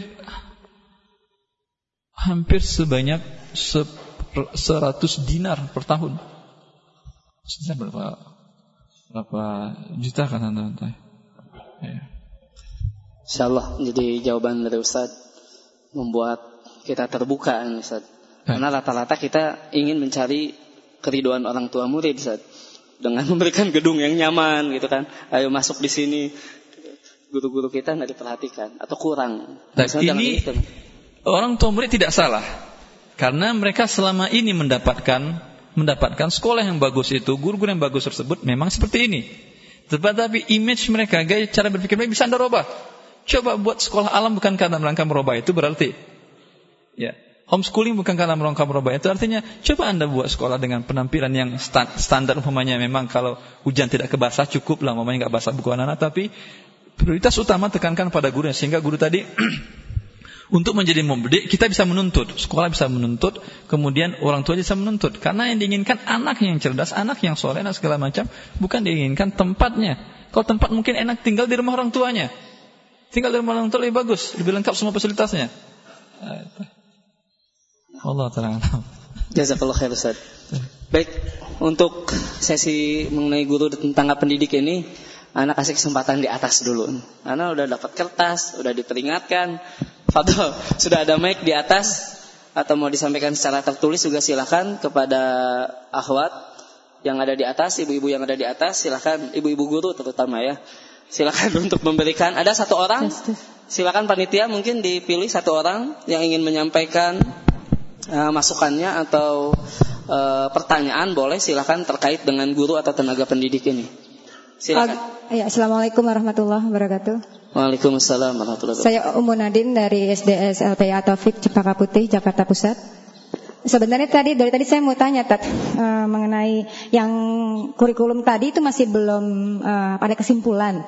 sebanyak 100 dinar per tahun. Berapa juta kan anda? Ya. Insyaallah jadi jawaban dari Ustaz membuat kita terbuka Ustaz. Karena rata-rata kita ingin mencari keriduan orang tua murid Ustaz, dengan memberikan gedung yang nyaman gitu kan. Ayo masuk di sini. Guru-guru kita enggak diperhatikan atau kurang. Ini orang tua murid tidak salah. Karena mereka selama ini mendapatkan sekolah yang bagus itu, guru-guru yang bagus tersebut memang seperti ini. Tetapi image mereka, gaya cara berpikir mereka bisa Anda robah. Coba buat sekolah alam bukan karena rangka merubah, itu berarti ya. Homeschooling bukan karena rangka merubah, itu artinya coba Anda buat sekolah dengan penampilan yang standar umpamanya memang kalau hujan tidak kebasah cukup lah umpamanya enggak basah buku anak-anak, tapi prioritas utama tekankan pada guru sehingga guru tadi untuk menjadi memdidik kita bisa menuntut, sekolah bisa menuntut, kemudian orang tua bisa menuntut. Karena yang diinginkan anak yang cerdas, anak yang soleh dan segala macam, bukan diinginkan tempatnya. Kalau tempat mungkin enak tinggal di rumah orang tuanya. Tinggal di rumah orang tua lebih bagus, lebih lengkap semua fasilitasnya. Allah ta'ala. Jazakallah khair Ustaz. Baik, untuk sesi mengenai guru dan tenaga pendidik ini, anak kasih kesempatan di atas dulu. Anak udah dapat kertas, udah diperingatkan. Fadhol, sudah ada mic di atas atau mau disampaikan secara tertulis juga silakan kepada akhwat yang ada di atas, ibu-ibu yang ada di atas, silakan ibu-ibu guru terutama ya. Silakan untuk memberikan. Ada satu orang, silakan panitia mungkin dipilih satu orang yang ingin menyampaikan masukannya atau pertanyaan, boleh silakan terkait dengan guru atau tenaga pendidik ini. Silakan. Assalamualaikum warahmatullahi wabarakatuh. Waalaikumsalam warahmatullahi wabarakatuh. Saya Ummu Nadin dari SDS LPA Taufik Cempaka Putih, Jakarta Pusat. Sebenarnya dari tadi saya mau tanya mengenai yang kurikulum tadi itu masih belum ada kesimpulan.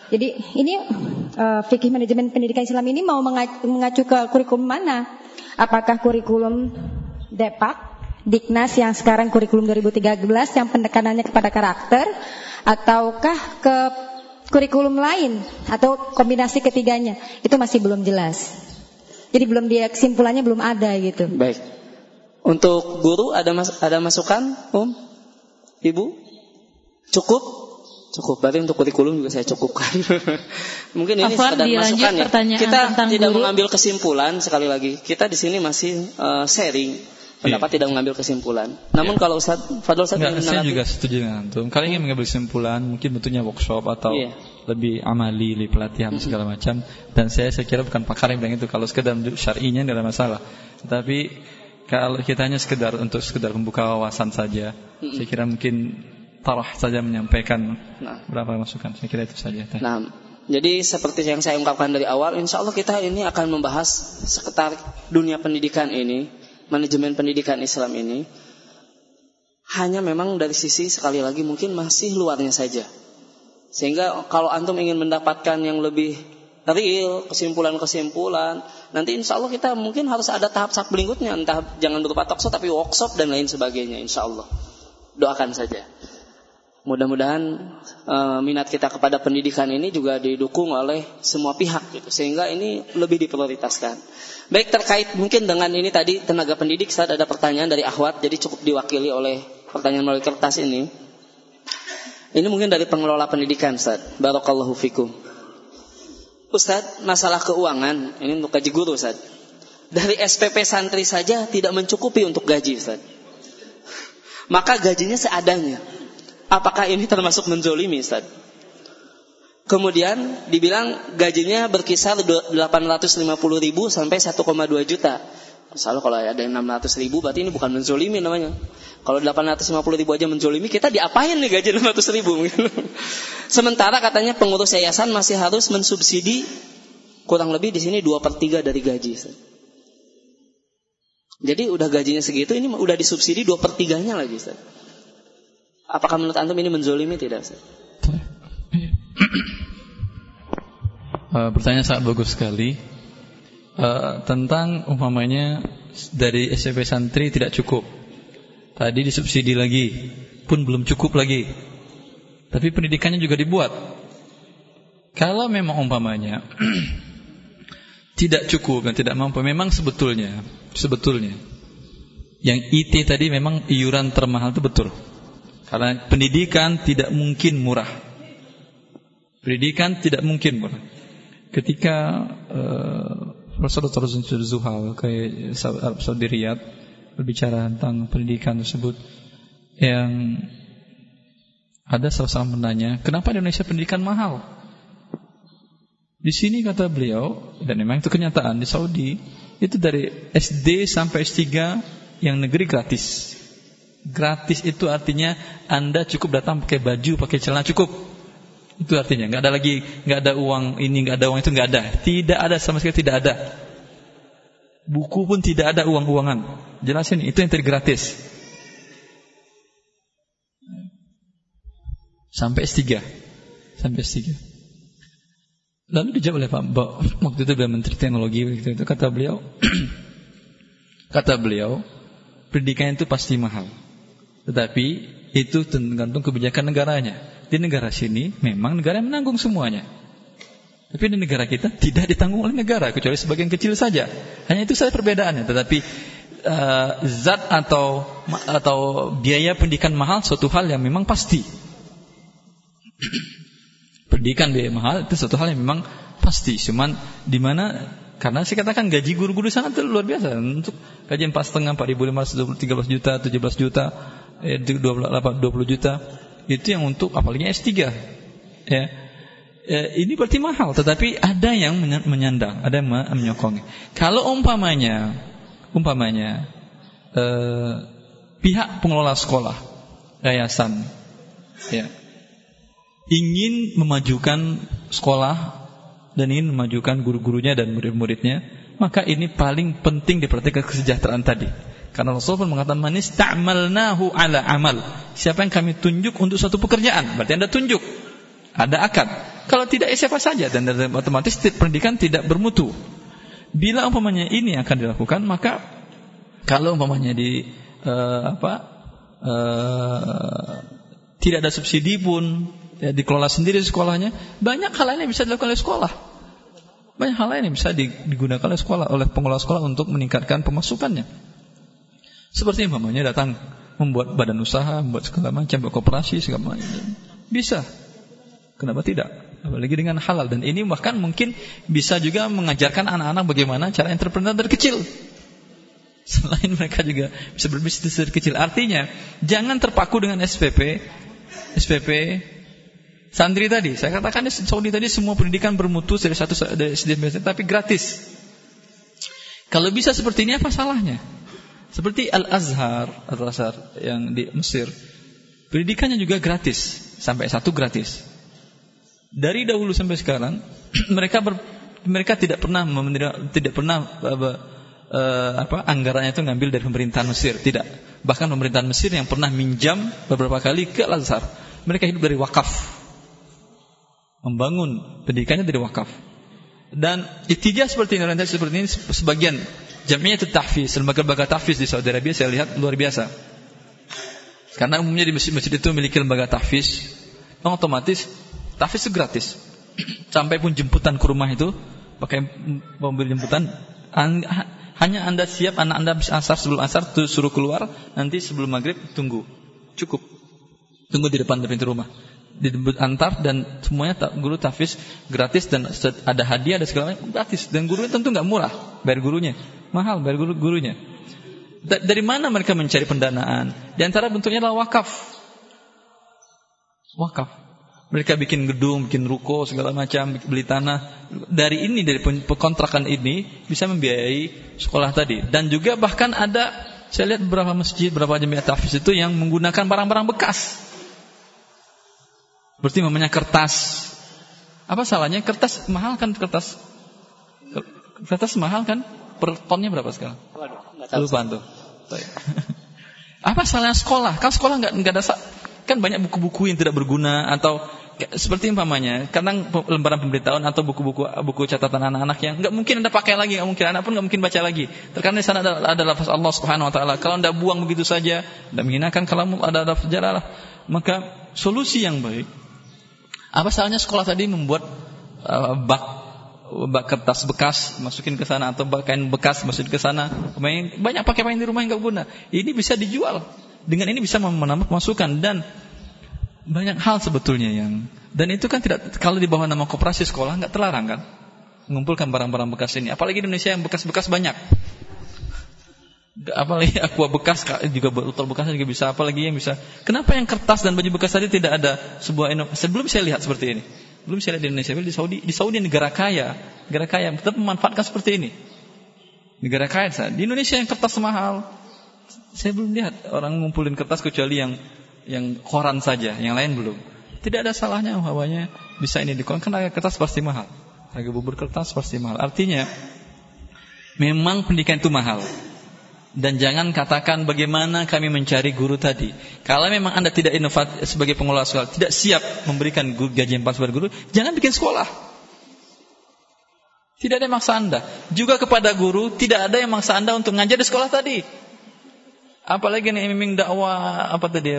Jadi ini fikih manajemen pendidikan Islam ini mau mengacu ke kurikulum mana? Apakah kurikulum Depak, Diknas yang sekarang kurikulum 2013 yang pendekanannya kepada karakter, ataukah ke kurikulum lain atau kombinasi ketiganya? Itu masih belum jelas. Jadi belum dia kesimpulannya belum ada gitu. Baik. Untuk guru ada masukan, Ibu? Cukup? Cukup. Berarti untuk kurikulum juga saya cukupkan. Mungkin ini sekedar masukan ya. Kita tidak mengambil kesimpulan, sekali lagi. Kita di sini masih sharing. Pendapat tidak mengambil kesimpulan. Namun kalau Ustaz Fadl saya juga setuju dengan antum. Kalau ingin mengambil kesimpulan, mungkin bentuknya workshop atau lebih amali, lebih pelatihan segala macam. Dan saya kira bukan pakar yang bilang itu. Kalau sekedar syar'inya tidak ada masalah. Tetapi kalau kita hanya sekedar membuka wawasan saja, saya kira mungkin tarah saja menyampaikan berapa masukan. Saya kira itu saja. Nah, jadi seperti yang saya ungkapkan dari awal, insya Allah kita ini akan membahas sekitar dunia pendidikan ini, manajemen pendidikan Islam ini. Hanya memang dari sisi sekali lagi mungkin masih luarnya saja. Sehingga kalau antum ingin mendapatkan yang lebih real, kesimpulan-kesimpulan, nanti insya Allah kita mungkin harus ada tahap berikutnya, entah jangan berupa talkshow tapi workshop dan lain sebagainya, insya Allah. Doakan saja. Mudah-mudahan minat kita kepada pendidikan ini juga didukung oleh semua pihak gitu, sehingga ini lebih diprioritaskan. Baik, terkait mungkin dengan ini tadi tenaga pendidik, Ustaz ada pertanyaan dari akhwat, jadi cukup diwakili oleh pertanyaan melalui kertas ini. Ini mungkin dari pengelola pendidikan, Ustaz. Barakallahu fikum. Ustaz, masalah keuangan ini untuk gaji guru, Ustaz. Dari SPP santri saja tidak mencukupi untuk gaji, Ustaz. Maka gajinya seadanya. Apakah ini termasuk menzolimi, Ustaz? Kemudian dibilang gajinya berkisar 850.000 sampai 1,2 juta. Misalnya kalau ada yang 600.000 berarti ini bukan menzolimi namanya. Kalau 850.000 aja menzolimi, kita diapain nih gaji 600.000? Sementara katanya pengurus yayasan masih harus mensubsidi kurang lebih di sini 2/3 dari gaji, Ustaz. Jadi udah gajinya segitu, ini udah disubsidi 2/3-nya lagi, Ustaz. Apakah menurut antum ini menzolimi tidak, Ustaz? Pertanyaan sangat bagus sekali. Tentang umpamanya dari SPP santri tidak cukup. Tadi disubsidi lagi, pun belum cukup lagi. Tapi pendidikannya juga dibuat. Kalau memang umpamanya tidak cukup dan tidak mampu, memang sebetulnya yang IT tadi memang iuran termahal itu betul. Karena pendidikan tidak mungkin murah. Pendidikan tidak mungkin murah. Ketika Profesor Dr. Zuhal ke Arab Saudi Riyadh berbicara tentang pendidikan tersebut, yang ada salah seorang menanya, kenapa di Indonesia pendidikan mahal? Di sini kata beliau, dan memang itu kenyataan, di Saudi itu dari SD sampai S3 yang negeri gratis. Gratis itu artinya Anda cukup datang pakai baju, pakai celana, cukup. Itu artinya nggak ada uang ini, nggak ada uang itu, nggak ada. Tidak ada, sama sekali tidak ada. Buku pun tidak ada, uang-uangan. Jelasin, itu yang tadi gratis. Sampai S3. Lalu dijawab oleh Pak Mbak, waktu itu beliau Menteri Teknologi, waktu itu kata beliau, pendidikan itu pasti mahal. Tetapi itu tergantung kebijakan negaranya. Di negara sini memang negara yang menanggung semuanya. Tapi di negara kita tidak ditanggung oleh negara, kecuali sebagian kecil saja. Hanya itu saja perbedaannya. Tetapi zat atau biaya pendidikan mahal suatu hal yang memang pasti. Pendidikan biaya mahal itu suatu hal yang memang pasti. Cuman di mana, karena saya katakan gaji guru-guru sangat luar biasa. Untuk gaji 4,5, 4.500, 13 juta, 17 juta, 20 juta. Itu yang untuk apalagi S3. Ya. Ini berarti mahal, tetapi ada yang menyandang, ada yang menyokong. Kalau umpamanya pihak pengelola sekolah, yayasan, ya, ingin memajukan sekolah dan ingin memajukan guru-gurunya dan murid-muridnya, maka ini paling penting diperhatikan kesejahteraan tadi. Karena Rasulullah mengatakan, man ista'malnahu ala amal. Siapa yang kami tunjuk untuk suatu pekerjaan, berarti Anda tunjuk. Ada akad. Kalau tidak siapa saja, dan otomatis pendidikan tidak bermutu. Bila umpamanya ini akan dilakukan, maka kalau umpamanya tidak ada subsidi pun, ya, dikelola sendiri sekolahnya, banyak hal lain yang bisa dilakukan oleh sekolah. Banyak hal lain yang bisa digunakan oleh sekolah, oleh pengelola sekolah untuk meningkatkan pemasukannya. Seperti umpamanya datang membuat badan usaha, membuat segala macam, koperasi segala macam. Bisa. Kenapa tidak? Apalagi dengan halal. Dan ini bahkan mungkin bisa juga mengajarkan anak-anak bagaimana cara entrepreneur dari kecil. Selain mereka juga bisa berbisnis dari kecil. Artinya, jangan terpaku dengan SPP santri tadi. Saya katakan di Saudi tadi semua pendidikan bermutu dari SD, tapi gratis. Kalau bisa seperti ini, apa salahnya? Seperti Al-Azhar yang di Mesir, pendidikannya juga gratis, sampai S1 gratis. Dari dahulu sampai sekarang, mereka tidak pernah anggarannya itu ngambil dari pemerintahan Mesir, tidak. Bahkan pemerintahan Mesir yang pernah minjam beberapa kali ke Al-Azhar. Mereka hidup dari wakaf, membangun pendidikannya dari wakaf. Dan itijah seperti ini, orientasi seperti ini, sebagian Jami'atul Tahfiz, lembaga-lembaga tahfiz di Saudi Arabia saya lihat luar biasa. Karena umumnya di masjid-masjid itu memiliki lembaga tahfiz, otomatis tahfiz itu gratis. Sampai pun jemputan ke rumah itu pakai mobil jemputan, hanya Anda siap, anak Anda habis asar, sebelum asar tuh suruh keluar, nanti sebelum maghrib tunggu. Cukup. Tunggu di depan pintu rumah. Dijemput antar, dan semuanya guru tahfiz gratis, dan ada hadiah dan segala macam gratis. Dan gurunya tentu enggak murah, bayar gurunya. Mahal bayar gurunya. Dari mana mereka mencari pendanaan? Di antara bentuknya adalah wakaf. Wakaf. Mereka bikin gedung, bikin ruko, segala macam, beli tanah. Dari kontrakan ini bisa membiayai sekolah tadi. Dan juga bahkan ada, saya lihat beberapa masjid, beberapa jamiah tahfiz itu yang menggunakan barang-barang bekas. Seperti namanya kertas. Apa salahnya? Kertas mahal kan, kertas mahal kan? Per tonnya berapa sekarang? Lupa tuh. Apa salahnya sekolah? Kalau sekolah nggak ada, kan banyak buku-buku yang tidak berguna, atau seperti umpamanya kadang lembaran pemberitahuan atau buku catatan anak-anak yang nggak mungkin Anda pakai lagi, nggak mungkin, anak pun nggak mungkin baca lagi. Terkadang di sana ada lafaz Allah Subhanahu Wa Taala. Kalau Anda buang begitu saja, Anda menghinakan kalau ada lafaz jalalah. Maka solusi yang baik, apa salahnya sekolah tadi membuat bak kertas bekas masukin ke sana, atau kain bekas masukin ke sana. Banyak pakai di rumah yang nggak guna. Ini bisa dijual. Dengan ini bisa menambah pemasukan, dan banyak hal sebetulnya dan itu kan tidak, kalau di bawah nama koperasi sekolah nggak terlarang kan, mengumpulkan barang-barang bekas ini. Apalagi di Indonesia yang bekas-bekas banyak. Apalagi aqua bekas juga, botol bekas juga bisa. Apalagi yang bisa. Kenapa yang kertas dan baju bekas tadi tidak ada sebuah inovasi? Sebelum saya lihat seperti ini. Belum saya lihat di Indonesia, di Saudi negara kaya tetap memanfaatkan seperti ini. Negara kaya. Di Indonesia yang kertas mahal, saya belum lihat orang ngumpulin kertas kecuali yang koran saja, yang lain belum. Tidak ada salahnya umpamanya bisa ini dikoran, karena kertas pasti mahal. Harga bubur kertas pasti mahal. Artinya memang pendidikan itu mahal. Dan jangan katakan bagaimana kami mencari guru tadi. Kalau memang Anda tidak inovatif sebagai pengelola sekolah, tidak siap memberikan gaji yang pas kepada guru, jangan bikin sekolah. Tidak ada yang maksa Anda. Juga kepada guru, tidak ada yang maksa Anda untuk ngajar di sekolah tadi. Apalagi nih iming dakwah apa tadi?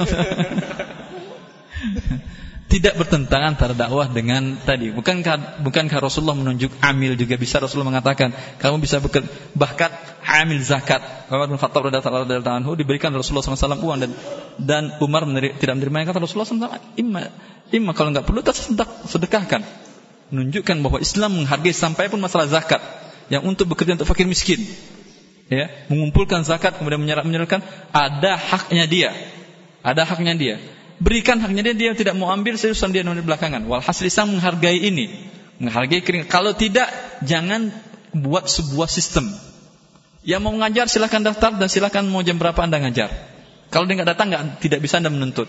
Tidak bertentangan antara dakwah dengan tadi. Bukankah Rasulullah menunjuk amil juga bisa? Rasulullah mengatakan kamu bisa bahkan amil zakat. Umar bin Khattab radhiyallahu anhu diberikan Rasulullah SAW uang, dan Umar tidak menerima. Kata Rasulullah SAW, imma kalau enggak perlu sedekahkan. Menunjukkan bahwa Islam menghargai sampai pun masalah zakat yang untuk bekerja untuk fakir miskin. Ya, mengumpulkan zakat kemudian menyerahkan, ada haknya dia. Ada haknya dia. Berikan haknya dia tidak mau ambil, seriusan dia di belakangan. Walhasil Islam menghargai ini, menghargai kering. Kalau tidak, jangan buat sebuah sistem. Yang mau ngajar silakan daftar, dan silakan mau jam berapa Anda ngajar. Kalau dia enggak datang, tidak bisa Anda menuntut.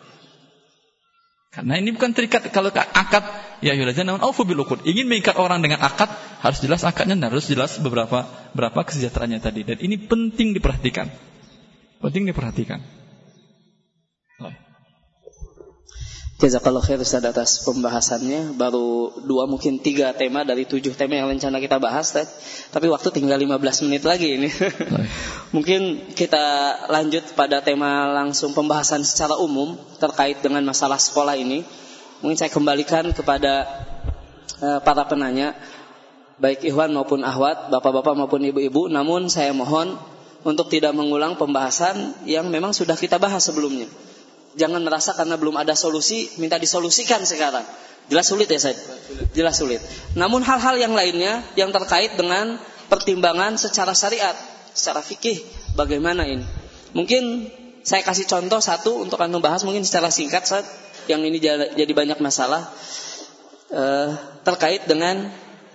Karena ini bukan terikat. Kalau akad, ya yulazana aufu bil uqud. Ingin mengikat orang dengan akad, harus jelas akadnya, dan harus jelas berapa kesejahteraannya tadi. Dan ini penting diperhatikan. Penting diperhatikan. Jazakallahu khair Ustaz atas pembahasannya. Baru 2 mungkin 3 tema dari 7 tema yang rencana kita bahas, Ustaz. Tapi waktu tinggal 15 menit lagi ini. Mungkin kita lanjut pada tema langsung pembahasan secara umum terkait dengan masalah sekolah ini. Mungkin saya kembalikan kepada para penanya, baik ikhwan maupun akhwat, bapak-bapak maupun ibu-ibu. Namun saya mohon untuk tidak mengulang pembahasan yang memang sudah kita bahas sebelumnya. Jangan merasa karena belum ada solusi minta disolusikan sekarang. Jelas sulit ya Said? Jelas sulit. Namun hal-hal yang lainnya yang terkait dengan pertimbangan secara syariat, secara fikih, bagaimana ini? Mungkin saya kasih contoh satu untuk antum bahas mungkin secara singkat Said, yang ini jadi banyak masalah terkait dengan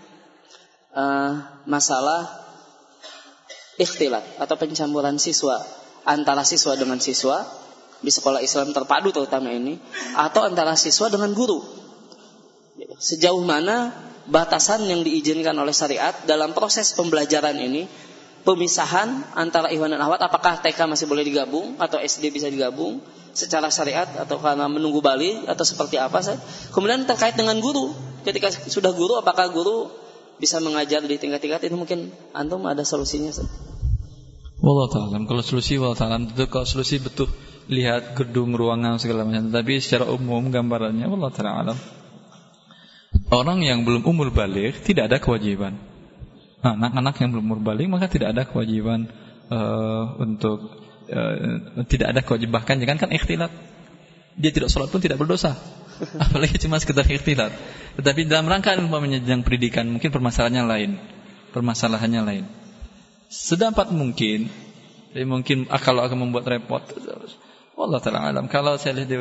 masalah ikhtilat atau pencampuran siswa antara siswa dengan siswa di sekolah Islam terpadu terutama ini, atau antara siswa dengan guru. Sejauh mana batasan yang diizinkan oleh syariat dalam proses pembelajaran ini, pemisahan antara ikhwan dan akhwat, apakah TK masih boleh digabung atau SD bisa digabung secara syariat atau karena menunggu balik atau seperti apa Ustaz? Kemudian terkait dengan guru, ketika sudah guru apakah guru bisa mengajar di tingkat-tingkat itu, mungkin antum ada solusinya Ustaz? Wallahu ta'ala. Kalau solusi wallahu ta'ala itu kalau solusi betul lihat gedung, ruangan segala macam. Tapi secara umum gambarannya wallahu ta'ala alam. Orang yang belum umur baligh tidak ada kewajiban. Anak-anak yang belum umur baligh maka tidak ada kewajiban untuk tidak ada kewajiban. Bahkan jangankan ikhtilat, dia tidak sholat pun tidak berdosa. Apalagi cuma sekedar ikhtilat. Tetapi dalam rangka menjenjang pendidikan mungkin permasalahannya lain. Sedapat mungkin, kalau akan membuat repot, Allah Ta'ala alam. Kalau saya lihat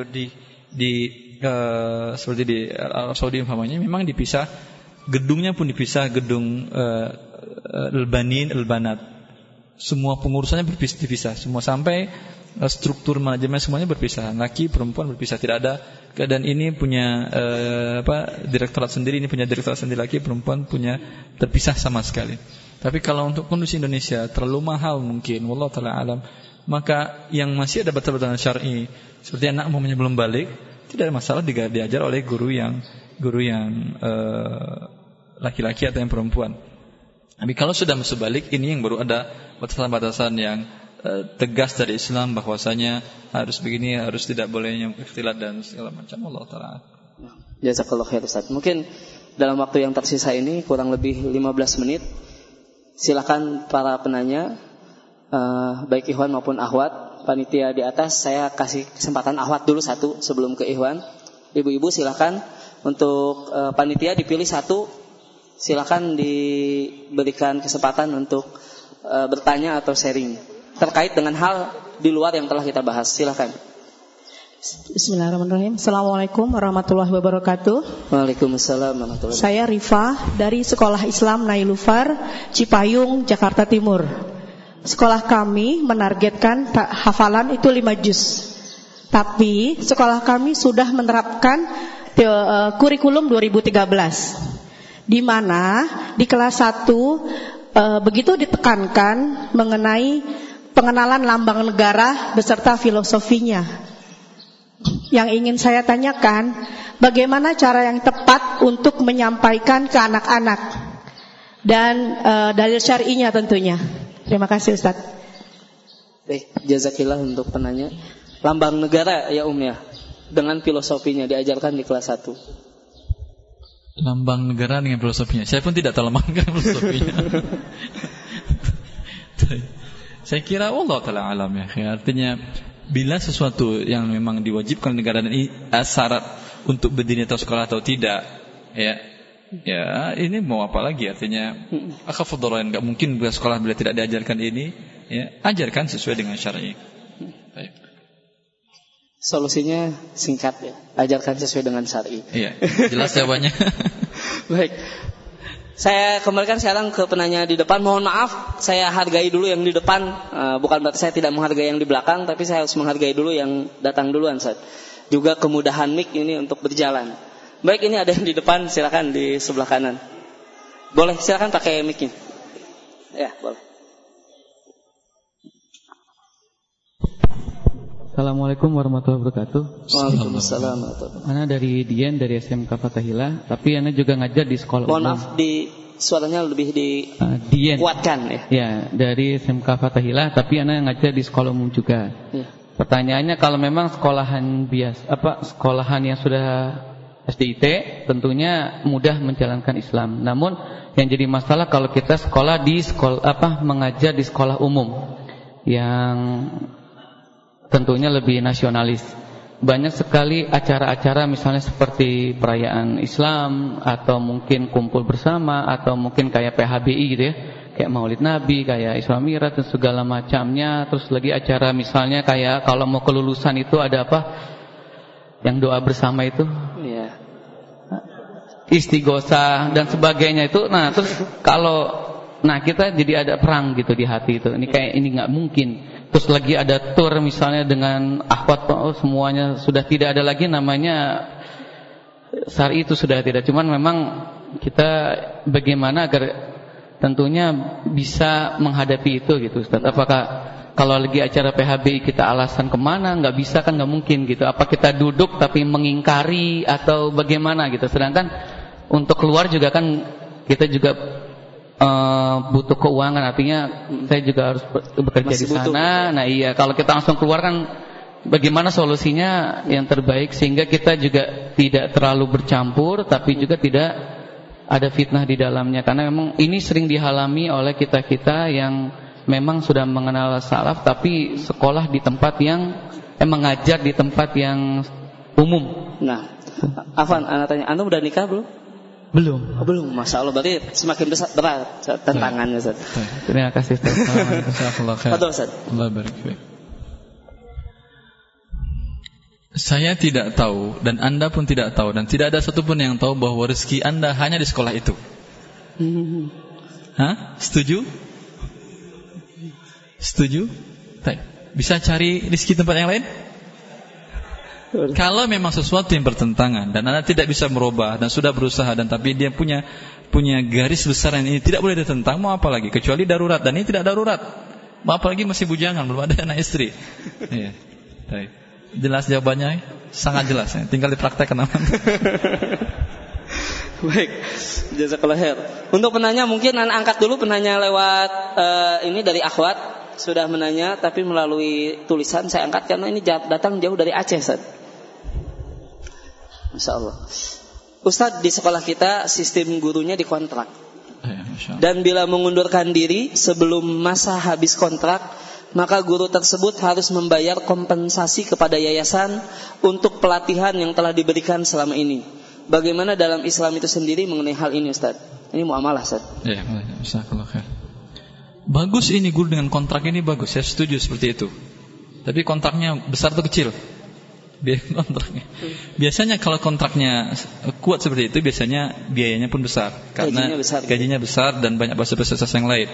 seperti di Arab Saudi umpamanya, memang dipisah, gedungnya pun dipisah, gedung al-banin, al-banat. Semua pengurusannya dipisah, semua sampai struktur manajemen semuanya berpisah, laki perempuan berpisah, tidak ada keadaan ini punya direktorat sendiri, ini punya direktorat sendiri, laki perempuan punya terpisah sama sekali. Tapi kalau untuk kondisi Indonesia terlalu mahal mungkin, wallahu ta'ala alam, maka yang masih ada batas-batasan syar'i seperti anak umumnya belum balik, tidak ada masalah diajar oleh guru yang laki-laki atau yang perempuan. Tapi kalau sudah masuk balik, ini yang baru ada batasan-batasan yang tegas dari Islam bahwasanya harus begini, harus tidak boleh yang ikhtilat dan segala macam. Allah Ta'ala. Jazakallahu khair Ustaz. Mungkin dalam waktu yang tersisa ini kurang lebih 15 menit. Silakan para penanya, baik ikhwan maupun akhwat, panitia di atas, saya kasih kesempatan akhwat dulu satu sebelum ke ikhwan. Ibu-ibu silakan untuk panitia dipilih satu, silakan diberikan kesempatan untuk bertanya atau sharing terkait dengan hal di luar yang telah kita bahas. Silakan. Bismillahirrahmanirrahim. Assalamualaikum warahmatullahi wabarakatuh. Waalaikumsalam warahmatullahi wabarakatuh. Saya Rifah dari Sekolah Islam Nailufar, Cipayung, Jakarta Timur. Sekolah kami menargetkan hafalan itu 5 juz. Tapi sekolah kami sudah menerapkan kurikulum 2013. Di mana di kelas 1 begitu ditekankan mengenai pengenalan lambang negara beserta filosofinya. Yang ingin saya tanyakan, bagaimana cara yang tepat untuk menyampaikan ke anak-anak dan dalil syar'inya tentunya. Terima kasih Ustaz. Baik, jazakillah untuk penanya. Lambang negara ya ya, dengan filosofinya diajarkan di kelas 1. Lambang negara dengan filosofinya. Saya pun tidak tahu lambang negara filosofinya. Saya kira Allah Ta'ala alam ya. Artinya bila sesuatu yang memang diwajibkan negara dan syarat untuk berdiri atau sekolah atau tidak, ya ini mau apa lagi? Artinya akhafudharain, enggak mungkin bila sekolah bila tidak diajarkan ini, ya ajarkan sesuai dengan syar'i. Baik. Solusinya singkat ya, ajarkan sesuai dengan syar'i. Iya, jelas jawabannya. Baik. Saya kembalikan sekarang ke penanya di depan. Mohon maaf, saya hargai dulu yang di depan. Bukan berarti saya tidak menghargai yang di belakang, tapi saya harus menghargai dulu yang datang duluan, Ustaz. Juga kemudahan mic ini untuk berjalan. Baik, ini ada yang di depan, silakan di sebelah kanan. Boleh, silakan pakai mic-nya. Ya, boleh. Assalamualaikum warahmatullahi wabarakatuh. Waalaikumsalam. Ana dari Dian dari SMK Fathahillah, tapi ana juga ngajar di sekolah umum. Maaf, di suaranya lebih Dian. Kuatkan ya. Ya, dari SMK Fathahillah, tapi ana ngajar di sekolah umum juga. Ya. Pertanyaannya, kalau memang sekolahan yang sudah SDIT tentunya mudah menjalankan Islam. Namun yang jadi masalah kalau kita mengajar di sekolah umum yang tentunya lebih nasionalis. Banyak sekali acara-acara misalnya seperti perayaan Islam, atau mungkin kumpul bersama, atau mungkin kayak PHBI gitu ya, kayak Maulid Nabi, kayak Isra Mi'raj dan segala macamnya. Terus lagi acara misalnya kayak kalau mau kelulusan itu ada apa, yang doa bersama itu, istighosah dan sebagainya itu. Nah terus kita jadi ada perang gitu di hati itu. Ini kayak ini nggak mungkin. Terus lagi ada tour misalnya dengan akhwat, semuanya sudah tidak ada lagi namanya syar'i, itu sudah tidak. Cuman memang kita bagaimana agar tentunya bisa menghadapi itu gitu, Ustaz. Apakah kalau lagi acara PHBI kita alasan kemana? Nggak bisa kan, nggak mungkin gitu. Apa kita duduk tapi mengingkari atau bagaimana gitu? Sedangkan untuk keluar juga kan kita juga butuh keuangan, artinya saya juga harus bekerja di sana. Nah iya, kalau kita langsung keluar kan bagaimana solusinya yang terbaik sehingga kita juga tidak terlalu bercampur, tapi juga tidak ada fitnah di dalamnya. Karena memang ini sering dihalami oleh kita-kita yang memang sudah mengenal salaf, tapi sekolah di tempat yang mengajar di tempat yang umum. Nah, Afan, anak tanya, Anda udah nikah belum? Belum. Belum, Masya Allah, berarti semakin berat tantangannya, Ustaz. Terima kasih, Ustaz. Ustaz. Allah barik. Saya tidak tahu dan Anda pun tidak tahu, dan tidak ada satupun yang tahu bahwa rezeki Anda hanya di sekolah itu. Setuju? Setuju? Bisa cari rezeki tempat yang lain? Kalau memang sesuatu yang bertentangan dan Anda tidak bisa merubah dan sudah berusaha, dan tapi dia punya garis besar yang ini tidak boleh ditentang, mau apa lagi kecuali darurat, dan ini tidak darurat. Mau apa lagi, masih bujangan, belum ada anak istri. Iya. Jelas jawabannya, sangat jelas ya. Tinggal dipraktekkan. Baik. Jazakallah khair. Untuk penanya mungkin Anda angkat dulu penanya lewat ini dari akhwat. Sudah menanya tapi melalui tulisan saya angkat karena ini datang jauh dari Aceh, Ustaz. Masya Allah. Ustaz, di sekolah kita sistem gurunya dikontrak. Dan bila mengundurkan diri sebelum masa habis kontrak, maka guru tersebut harus membayar kompensasi kepada yayasan untuk pelatihan yang telah diberikan selama ini. Bagaimana dalam Islam itu sendiri mengenai hal ini, Ustaz? Ini muamalah, Ustaz. Ya, jazakallahu khair. Bagus ini guru dengan kontrak ini bagus, saya setuju seperti itu. Tapi kontraknya besar atau kecil? Kontraknya. Biasanya kalau kontraknya kuat seperti itu, biasanya biayanya pun besar karena gajinya besar dan banyak fasilitas yang lain.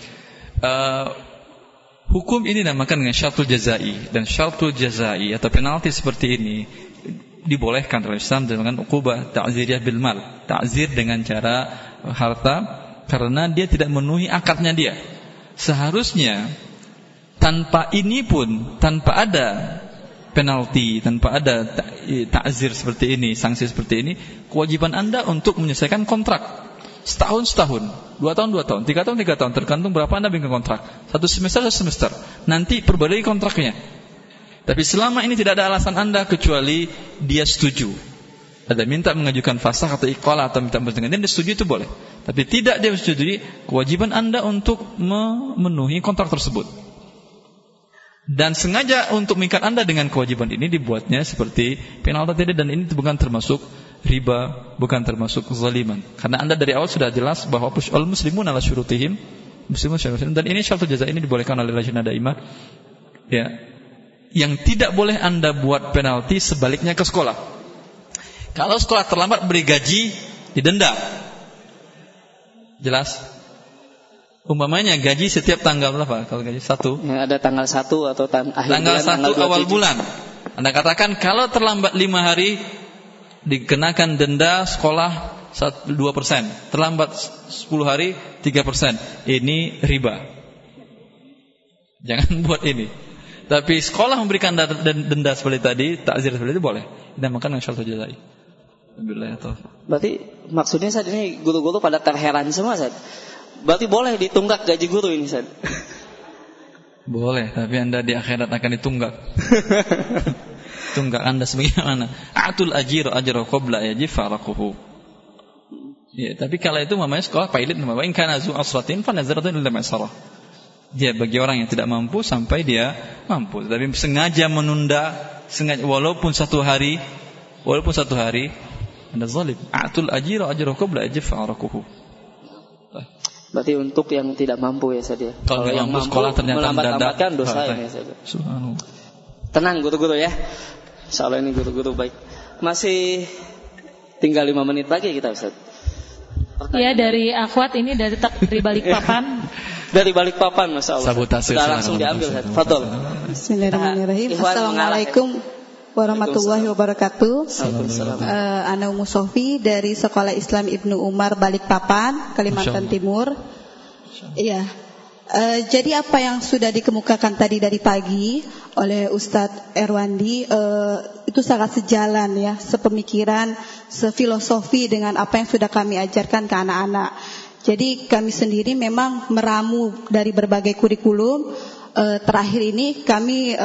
Hukum ini dinamakan dengan syartul jazai, dan syartul jazai atau penalti seperti ini dibolehkan dalam Islam dengan uqubah ta'ziriyah bil mal, ta'zir dengan cara harta, karena dia tidak memenuhi akadnya dia. Seharusnya tanpa ini pun, tanpa ada penalti, tanpa ada ta'zir seperti ini, sanksi seperti ini, kewajiban Anda untuk menyelesaikan kontrak setahun, 2 tahun, 3 tahun, tergantung berapa Anda bikin kontrak. 1 semester, nanti perbarui kontraknya. Tapi selama ini tidak ada alasan Anda kecuali dia setuju. Ada minta mengajukan fasakh atau iqalah atau minta bertengkar, dia setuju, itu boleh. Tapi tidak dia setuju, kewajiban Anda untuk memenuhi kontrak tersebut. Dan sengaja untuk mengikat Anda dengan kewajiban ini dibuatnya seperti penalti tadi, dan ini bukan termasuk riba, bukan termasuk zaliman. Karena Anda dari awal sudah jelas bahwa al-muslimun ala syurutihim, muslimun, dan ini syartul jaza ini dibolehkan oleh Lajnah Daimah. Ya. Yang tidak boleh Anda buat penalti sebaliknya ke sekolah. Kalau sekolah terlambat beri gaji, didenda. Jelas? Umpamanya gaji setiap tanggal berapa? Kalau gaji 1? Ya, ada tanggal 1 atau akhir tanggal bulan, 1 awal bulan. Anda katakan kalau terlambat 5 hari dikenakan denda sekolah 2%, terlambat 10 hari 3%. Ini riba. Jangan buat ini. Tapi sekolah memberikan denda seperti tadi, takzir seperti itu boleh. Dinamakan syartul jazai. Berarti maksudnya saat ini guru-guru pada terheran semua, Ustaz. Berarti boleh ditunggak gaji guru ini, Ustaz? Boleh, tapi Anda di akhirat akan ditunggak. Tunggak Anda sebagaimana? Atul ajir ajra qabla yajif faraquhu. Ya, tapi kalau itu namanya sekolah pilot, namanya in kana zu asratin fa nazratun ila maisarah. Dia bagi orang yang tidak mampu sampai dia mampu. Tapi sengaja menunda, walaupun satu hari, Anda zalim. Atul ajira ajra qabla yajif faraquhu. Berarti untuk yang tidak mampu ya saja. Kalau yang mampu sekolah ternyata melambat-lambatkan dosa ya saja. Subhanallah. Tenang guru-guru ya. Insyaallah ini guru-guru baik. Masih tinggal 5 menit lagi kita, Ustaz. Ya, dari akhwat ini dari Balikpapan. Dari Balikpapan, Masya Allah. Sabotase. Sudah langsung diambil, Ustaz. Fadhol. Bismillahirrahmanirrahim. Assalamualaikum warahmatullahi wabarakatuh. Ana Ummu Sofi dari Sekolah Islam Ibnu Umar Balikpapan, Kalimantan Timur. Iya. Jadi apa yang sudah dikemukakan tadi dari pagi oleh Ustadz Erwandi itu sangat sejalan ya, sepemikiran, sefilosofi dengan apa yang sudah kami ajarkan ke anak-anak. Jadi kami sendiri memang meramu dari berbagai kurikulum. Terakhir ini kami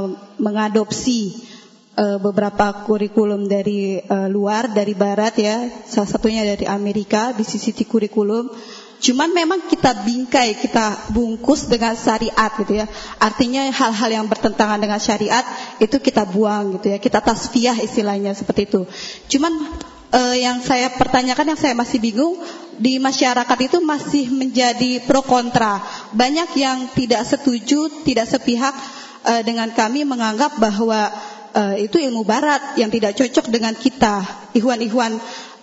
mengadopsi beberapa kurikulum dari luar, dari barat ya, salah satunya dari Amerika, BCCT kurikulum. Cuman memang kita bingkai, kita bungkus dengan syariat gitu ya. Artinya hal-hal yang bertentangan dengan syariat itu kita buang gitu ya. Kita tasfiyah istilahnya seperti itu. Cuman yang saya pertanyakan, yang saya masih bingung, di masyarakat itu masih menjadi pro kontra. Banyak yang tidak setuju, tidak sepihak dengan kami, menganggap bahwa itu ilmu barat yang tidak cocok dengan kita. Ikhwan-ikhwan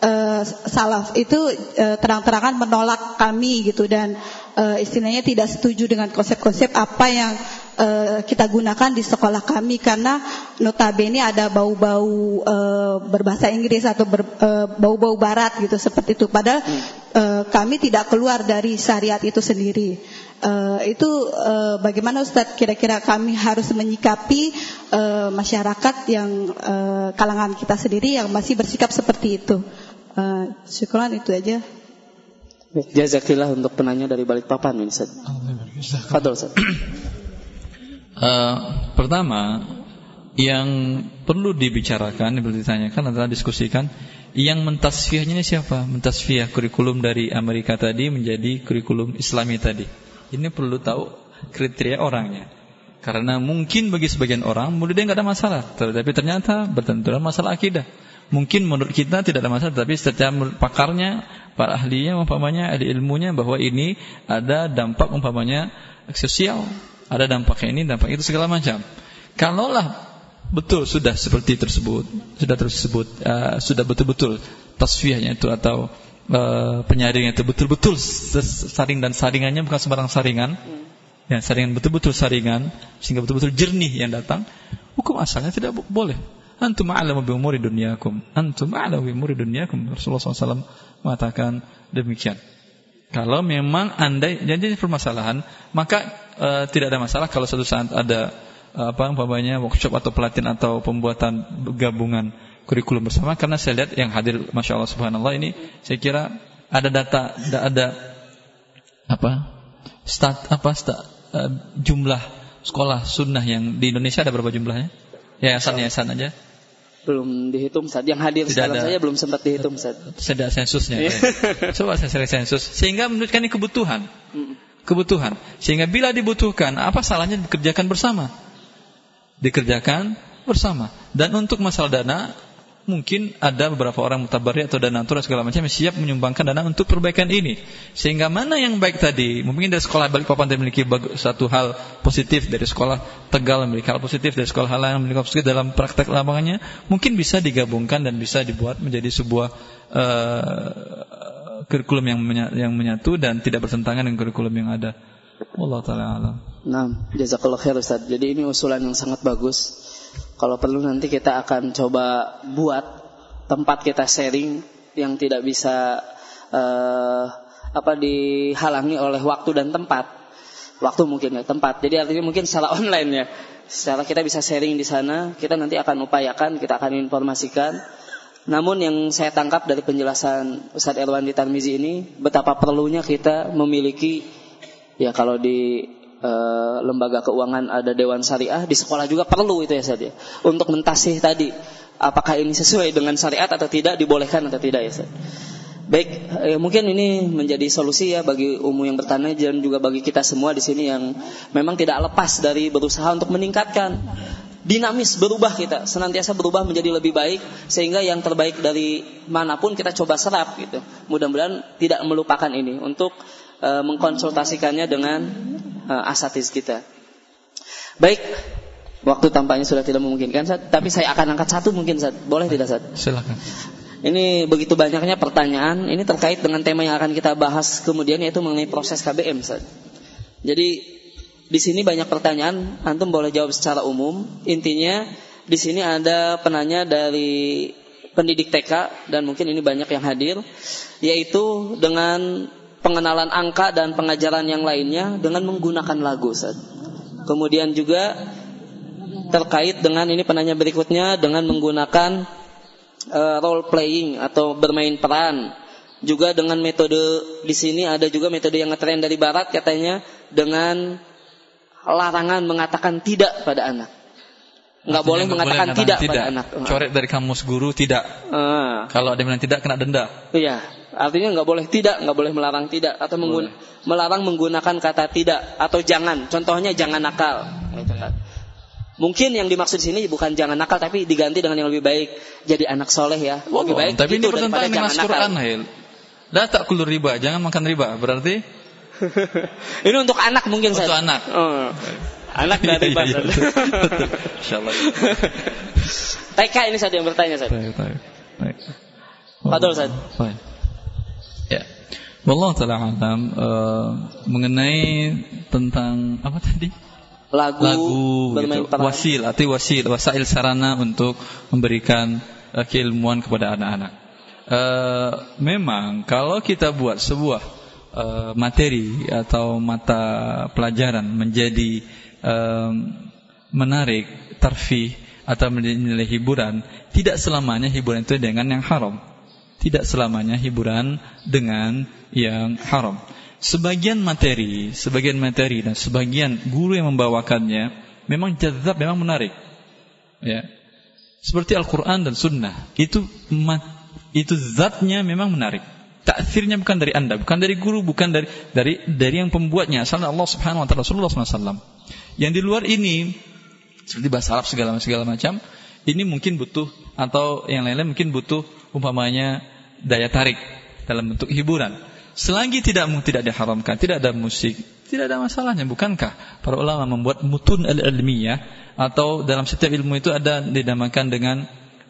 salaf itu terang-terangan menolak kami gitu, dan istilahnya tidak setuju dengan konsep-konsep apa yang kita gunakan di sekolah kami, karena notabene ada bau-bau berbahasa Inggris atau bau-bau barat gitu seperti itu. Padahal kami tidak keluar dari syariat itu sendiri. Itu bagaimana Ustadz kira-kira kami harus menyikapi masyarakat yang kalangan kita sendiri yang masih bersikap seperti itu. Syukran, itu aja. Jazakillah untuk penanya dari Balikpapan, Ustaz. Fadhol, Ustaz. Pertama, yang perlu dibicarakan, yang perlu ditanyakan adalah diskusikan yang mentasfiyahnya ini siapa? Mentasfiyah kurikulum dari Amerika tadi menjadi kurikulum Islami tadi. Ini perlu tahu kriteria orangnya. Karena mungkin bagi sebagian orang menurut dia nggak ada masalah, tapi ternyata bertentangan masalah akidah. Mungkin menurut kita tidak ada masalah, tapi secara pakarnya, para ahlinya, umpamanya ahli ilmunya, bahwa ini ada dampak umpamanya sosial, ada dampak ini, dampak itu, segala macam. Kalaulah betul sudah seperti tersebut, sudah betul-betul tasfiyahnya itu atau penyaringan itu betul-betul saring, dan saringannya bukan sembarang saringan, ya, saringan betul-betul saringan sehingga betul-betul jernih yang datang, hukum asalnya tidak boleh. Antum a'lamu bi umuri dunyakum, Rasulullah SAW mengatakan demikian. Kalau memang andai jadi permasalahan, maka tidak ada masalah kalau suatu saat ada umpamanya workshop atau pelatihan atau pembuatan gabungan kurikulum bersama. Karena saya lihat yang hadir, masya Allah subhanallah, ini saya kira ada data, ada jumlah sekolah sunnah yang di Indonesia ada berapa jumlahnya? Yayasan aja belum dihitung, Ustaz. Yang hadir sekarang saja belum sempat dihitung, Ustaz. Sudah sensusnya. Coba saya cari sensus. Sehingga menunjukkan ini kebutuhan. Sehingga bila dibutuhkan, apa salahnya dikerjakan bersama? Dan untuk masalah dana, mungkin ada beberapa orang mutabarri atau donatur segala macam yang siap menyumbangkan dana untuk perbaikan ini. Sehingga mana yang baik tadi, mungkin dari sekolah Balikpapan memiliki satu hal positif, dari sekolah Tegal memiliki hal positif, dari sekolah hal yang memiliki positif dalam praktek lapangannya, mungkin bisa digabungkan dan bisa dibuat menjadi sebuah kurikulum yang menyatu dan tidak bertentangan dengan kurikulum yang ada. Wallahu ta'ala alam. Nah, jazakallahu khair, Ustaz. Jadi ini usulan yang sangat bagus. Kalau perlu nanti kita akan coba buat tempat kita sharing yang tidak bisa dihalangi oleh waktu dan tempat. Waktu mungkin ya, tempat. Jadi artinya mungkin secara online ya. secara kita bisa sharing di sana, kita nanti akan upayakan, kita akan informasikan. Namun yang saya tangkap dari penjelasan Ustadz Irwandi Tarmizi ini, betapa perlunya kita memiliki, ya kalau di lembaga keuangan ada Dewan Syariah, di sekolah juga perlu itu ya Ustadz ya, untuk mentasih tadi, apakah ini sesuai dengan syariat atau tidak, dibolehkan atau tidak ya Ustadz. Baik, mungkin ini menjadi solusi ya bagi umum yang bertanya dan juga bagi kita semua di sini yang memang tidak lepas dari berusaha untuk meningkatkan, dinamis, berubah, kita senantiasa berubah menjadi lebih baik, sehingga yang terbaik dari manapun kita coba serap gitu. Mudah-mudahan tidak melupakan ini untuk mengkonsultasikannya dengan asatiz kita. Baik, waktu tampaknya sudah tidak memungkinkan, Ustaz, tapi saya akan angkat satu mungkin, Ustaz. Boleh tidak, Ustaz? Silakan. Ini begitu banyaknya pertanyaan, ini terkait dengan tema yang akan kita bahas kemudian, yaitu mengenai proses KBM, Ustaz. Jadi di sini banyak pertanyaan, antum boleh jawab secara umum. Intinya di sini ada penanya dari pendidik TK dan mungkin ini banyak yang hadir, yaitu dengan pengenalan angka dan pengajaran yang lainnya dengan menggunakan lagu, Ustaz. Kemudian juga terkait dengan ini penanya berikutnya dengan menggunakan role playing atau bermain peran, juga dengan metode di sini ada juga metode yang ngetren dari barat katanya dengan larangan mengatakan tidak pada anak. Enggak boleh mengatakan tidak pada anak. Coret dari kamus guru tidak. Kalau ada bilang tidak kena denda. Iya, artinya enggak boleh tidak, enggak boleh melarang tidak atau melarang menggunakan kata tidak atau jangan. Contohnya jangan nakal. Mungkin yang dimaksud di sini bukan jangan nakal, tapi diganti dengan yang lebih baik, jadi anak soleh ya. Lebih baik tapi itu ini daripada jangan nakal. Quran, la ta'kulu riba, jangan makan riba. Berarti ini untuk anak mungkin untuk saya. Anak. Anak dari riba. Insyaallah. TK ini saja yang bertanya, Ustaz. Baik. Fadhol, Ustaz. Baik. Ya. Wallahu ta'ala alam, mengenai tentang apa tadi? Lagu bermain gitu. Wasail sarana untuk memberikan keilmuan kepada anak-anak. Memang kalau kita buat sebuah materi atau mata pelajaran menjadi menarik, tarfih atau menilai hiburan, tidak selamanya hiburan itu dengan yang haram. Tidak selamanya hiburan dengan yang haram. Sebagian materi dan sebagian guru yang membawakannya memang jadzab, memang menarik. Ya. Seperti Al-Qur'an dan Sunnah, itu zatnya memang menarik. Ta'thirnya bukan dari Anda, bukan dari guru, bukan dari yang pembuatnya, asalnya Allah Subhanahu wa taala, Rasulullah SAW. Yang di luar ini seperti bahasa Arab segala macam, ini mungkin butuh, atau yang lain-lain mungkin butuh umpamanya daya tarik dalam bentuk hiburan. Selagi tidak diharamkan, tidak ada musik, tidak ada masalahnya. Bukankah para ulama membuat mutun al-ilmiyah, atau dalam setiap ilmu itu ada dinamakan dengan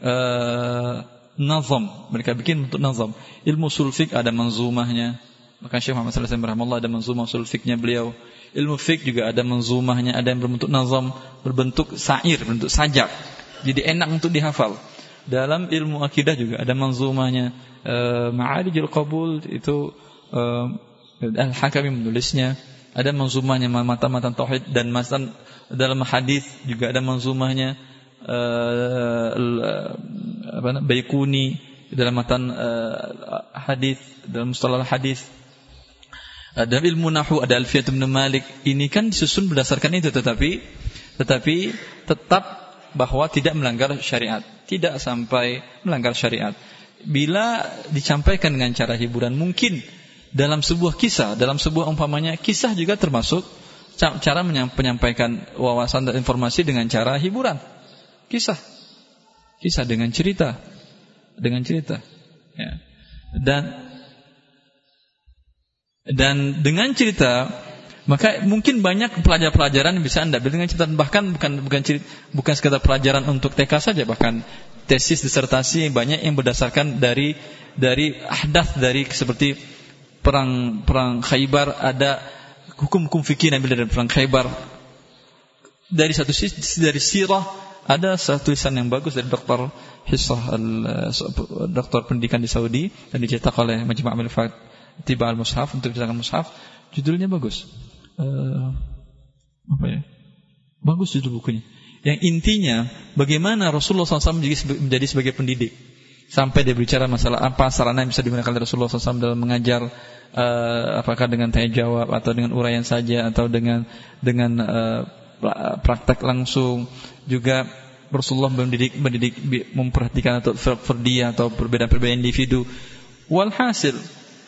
nazam. Mereka bikin untuk nazam. Ilmu ushul fiqh ada manzumahnya. Maka Syekh Muhammad sallallahu alaihi wasallam rahimahullah ada manzumah ushul fiqhnya beliau. Ilmu fiqh juga ada manzumahnya, ada yang berbentuk nazam, berbentuk syair, berbentuk sajak. Jadi enak untuk dihafal. Dalam ilmu akidah juga ada manzumahnya. Ma'arijul Qabul itu Al-Hakami menulisnya, ada manzumahnya matan-matan tauhid, dan matan dalam hadis juga ada manzumahnya Baikuni dalam matan hadis, dalam mustalah hadis. Dalam ilmu nahwu ada Alfiyah bin Malik. Ini kan disusun berdasarkan itu, tetapi tetap bahwa tidak melanggar syariat, tidak sampai melanggar syariat. Bila disampaikan dengan cara hiburan, mungkin dalam sebuah kisah, dalam sebuah umpamanya kisah juga termasuk cara menyampaikan wawasan dan informasi dengan cara hiburan. Kisah dengan cerita, ya. Dan dengan cerita, maka mungkin banyak pelajaran yang bisa Anda ambil dengan cerita. Bahkan bukan sekedar pelajaran untuk TK saja, bahkan tesis, disertasi banyak yang berdasarkan dari ahdath, dari seperti perang Khaybar, ada hukum-hukum fikih yang ambil dari perang Khaybar. Dari satu sisi dari sirah ada satu tulisan yang bagus dari Dr. Hissah, doktor pendidikan di Saudi, dan dicetak oleh Majma' al-Fat Tiba al-Mushaf untuk dicetakkan mushaf. Judulnya bagus. Bagus judul bukunya. Yang intinya bagaimana Rasulullah SAW menjadi sebagai pendidik. Sampai dia bicara masalah apa sarana yang bisa digunakan oleh Rasulullah SAW dalam mengajar, apakah dengan tanya jawab atau dengan uraian saja atau dengan praktek langsung. Juga Rasulullah mendidik memperhatikan atau fardiyah atau perbedaan-perbedaan individu. Walhasil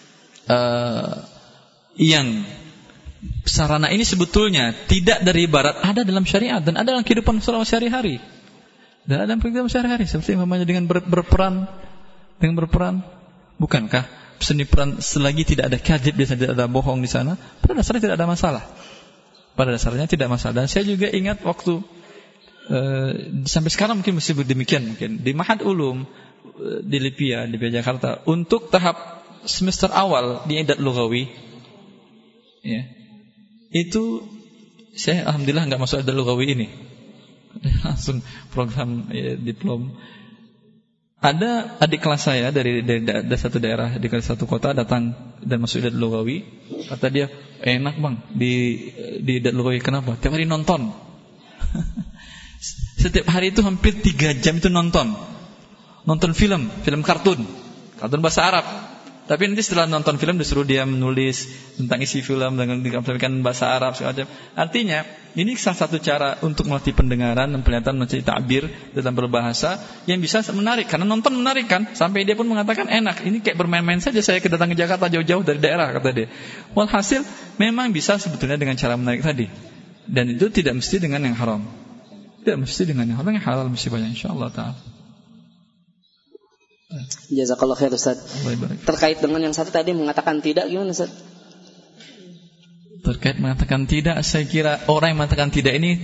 yang sarana ini sebetulnya tidak dari barat, ada dalam syariat dan ada dalam kehidupan sehari-hari. Dan ada dalam kehidupan sehari-hari seperti umpamanya dengan berperan. Bukankah seni peran selagi tidak ada kadzib, tidak ada bohong di sana, pada dasarnya tidak ada masalah. Pada dasarnya tidak masalah. Dan saya juga ingat waktu sampai sekarang mungkin masih demikian mungkin di Mahad Ulum di Lipia Jakarta, untuk tahap semester awal di Idat Lughawi, ya, itu saya alhamdulillah nggak masuk Idat Lughawi ini, langsung program diplom. Ada adik kelas saya dari satu daerah di satu kota datang dan masuk Idat Lughawi. Kata dia, enak bang di Idat Lughawi. Kenapa? Tiap hari nonton. Setiap hari itu hampir 3 jam itu nonton film kartun bahasa Arab. Tapi nanti setelah nonton film disuruh dia menulis tentang isi film dengan dikampilkan bahasa Arab segala macam. Artinya ini salah satu cara untuk melatih pendengaran dan penglihatan, mencari takbir dalam berbahasa yang bisa menarik. Karena nonton menarik kan, sampai dia pun mengatakan enak. Ini kayak bermain-main saja saya datang ke Jakarta jauh-jauh dari daerah, kata dia. Walhasil memang bisa sebetulnya dengan cara menarik tadi. Dan itu tidak mesti dengan yang haram. Tidak mesti dengan yang haram, yang halal mesti banyak insyaallah ta'ala. Jazakallah khair Ustaz. Terkait dengan yang satu tadi mengatakan tidak, gimana Ustaz? Terkait mengatakan tidak, saya kira orang yang mengatakan tidak ini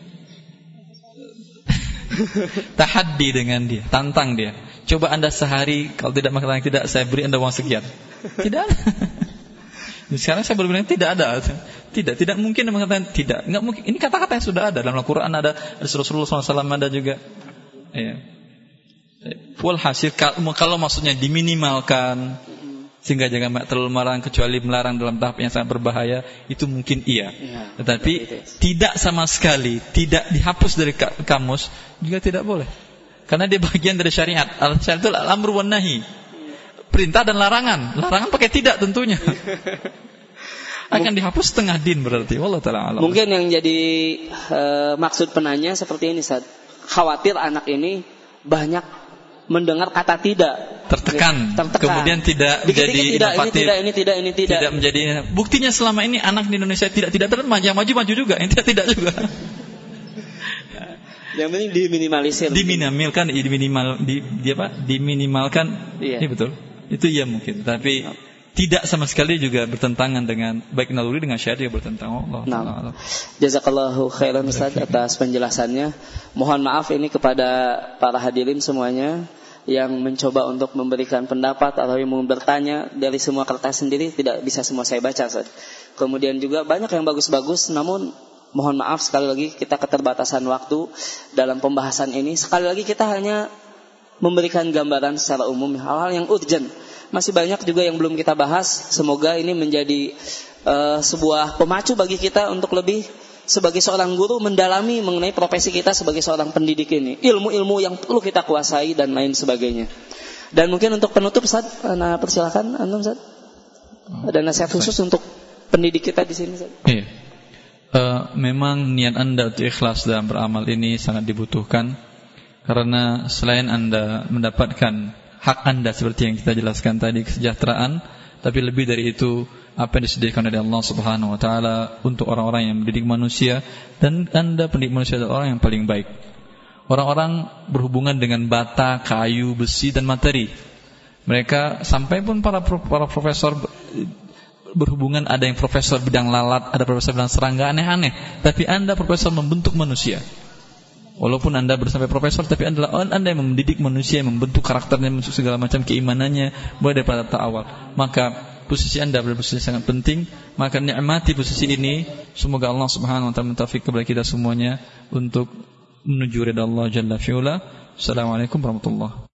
tahaddi dengan dia, tantang dia. Coba Anda sehari kalau tidak mengatakan tidak, saya beri Anda uang sekian. Tidak ada. Sekarang saya berbilang tidak ada. Tidak mungkin mengatakan tidak. Enggak mungkin. Ini kata-kata yang sudah ada dalam Al-Qur'an, ada Rasulullah SAW ada juga. Ya. Walhasil kalau maksudnya diminimalkan sehingga jangan terlalu melarang, kecuali melarang dalam tahap yang sangat berbahaya, itu mungkin iya. Tetapi tidak sama sekali, tidak dihapus dari kamus juga tidak boleh. Karena dia bagian dari syariat. Al-syariat itu al-amru wan nahi. Perintah dan larangan. Larangan pakai tidak tentunya. Akan dihapus setengah din berarti. Wallahu taala alam. Mungkin yang jadi maksud penanya seperti ini, Ustaz. Khawatir anak ini banyak mendengar kata tidak, tertekan. Kemudian tidak menjadi inovatif, ini tidak menjadi. Buktinya selama ini anak di Indonesia tidak maju juga, yang tidak juga. Yang penting diminimalisir. Diminimalkan. Iya. Ini betul. Itu ya mungkin, tapi tidak sama sekali juga bertentangan dengan baik naluri dengan syariat bertentangan. Allah. Jazakallahu khairan Ustaz atas penjelasannya. Mohon maaf ini kepada para hadirin semuanya yang mencoba untuk memberikan pendapat atau yang mau bertanya dari semua kertas sendiri, tidak bisa semua saya baca, Ustaz. Kemudian juga banyak yang bagus-bagus, namun mohon maaf sekali lagi kita keterbatasan waktu dalam pembahasan ini. Sekali lagi kita hanya memberikan gambaran secara umum hal-hal yang urgent. Masih banyak juga yang belum kita bahas. Semoga ini menjadi sebuah pemacu bagi kita untuk lebih sebagai seorang guru mendalami mengenai profesi kita sebagai seorang pendidik ini. Ilmu-ilmu yang perlu kita kuasai dan lain sebagainya. Dan mungkin untuk penutup Ustaz, persilakan Antum Ustaz. Ada nasihat khusus untuk pendidik kita di sini Ustaz. Iya. Memang niat Anda untuk ikhlas dalam beramal ini sangat dibutuhkan. Karena selain Anda mendapatkan hak Anda seperti yang kita jelaskan tadi, kesejahteraan, tapi lebih dari itu apa yang disediakan oleh Allah Subhanahu wa taala untuk orang-orang yang mendidik manusia, dan Anda pendidik manusia adalah orang yang paling baik. Orang-orang berhubungan dengan bata, kayu, besi dan materi. Mereka sampai pun para profesor berhubungan, ada yang profesor bidang lalat, ada profesor bidang serangga, aneh-aneh, tapi Anda profesor membentuk manusia. Walaupun Anda bersampai profesor, tapi adalah Anda yang mendidik manusia, yang membentuk karakternya, membentuk segala macam keimanannya, mulai daripada tahap awal. Maka posisi Anda pada posisi sangat penting. Maka nikmati posisi ini. Semoga Allah Subhanahu wa taala mentaufiq kepada kita semuanya untuk menuju ridha Allah Jalla fi'ula. Assalamualaikum warahmatullahi wabarakatuh.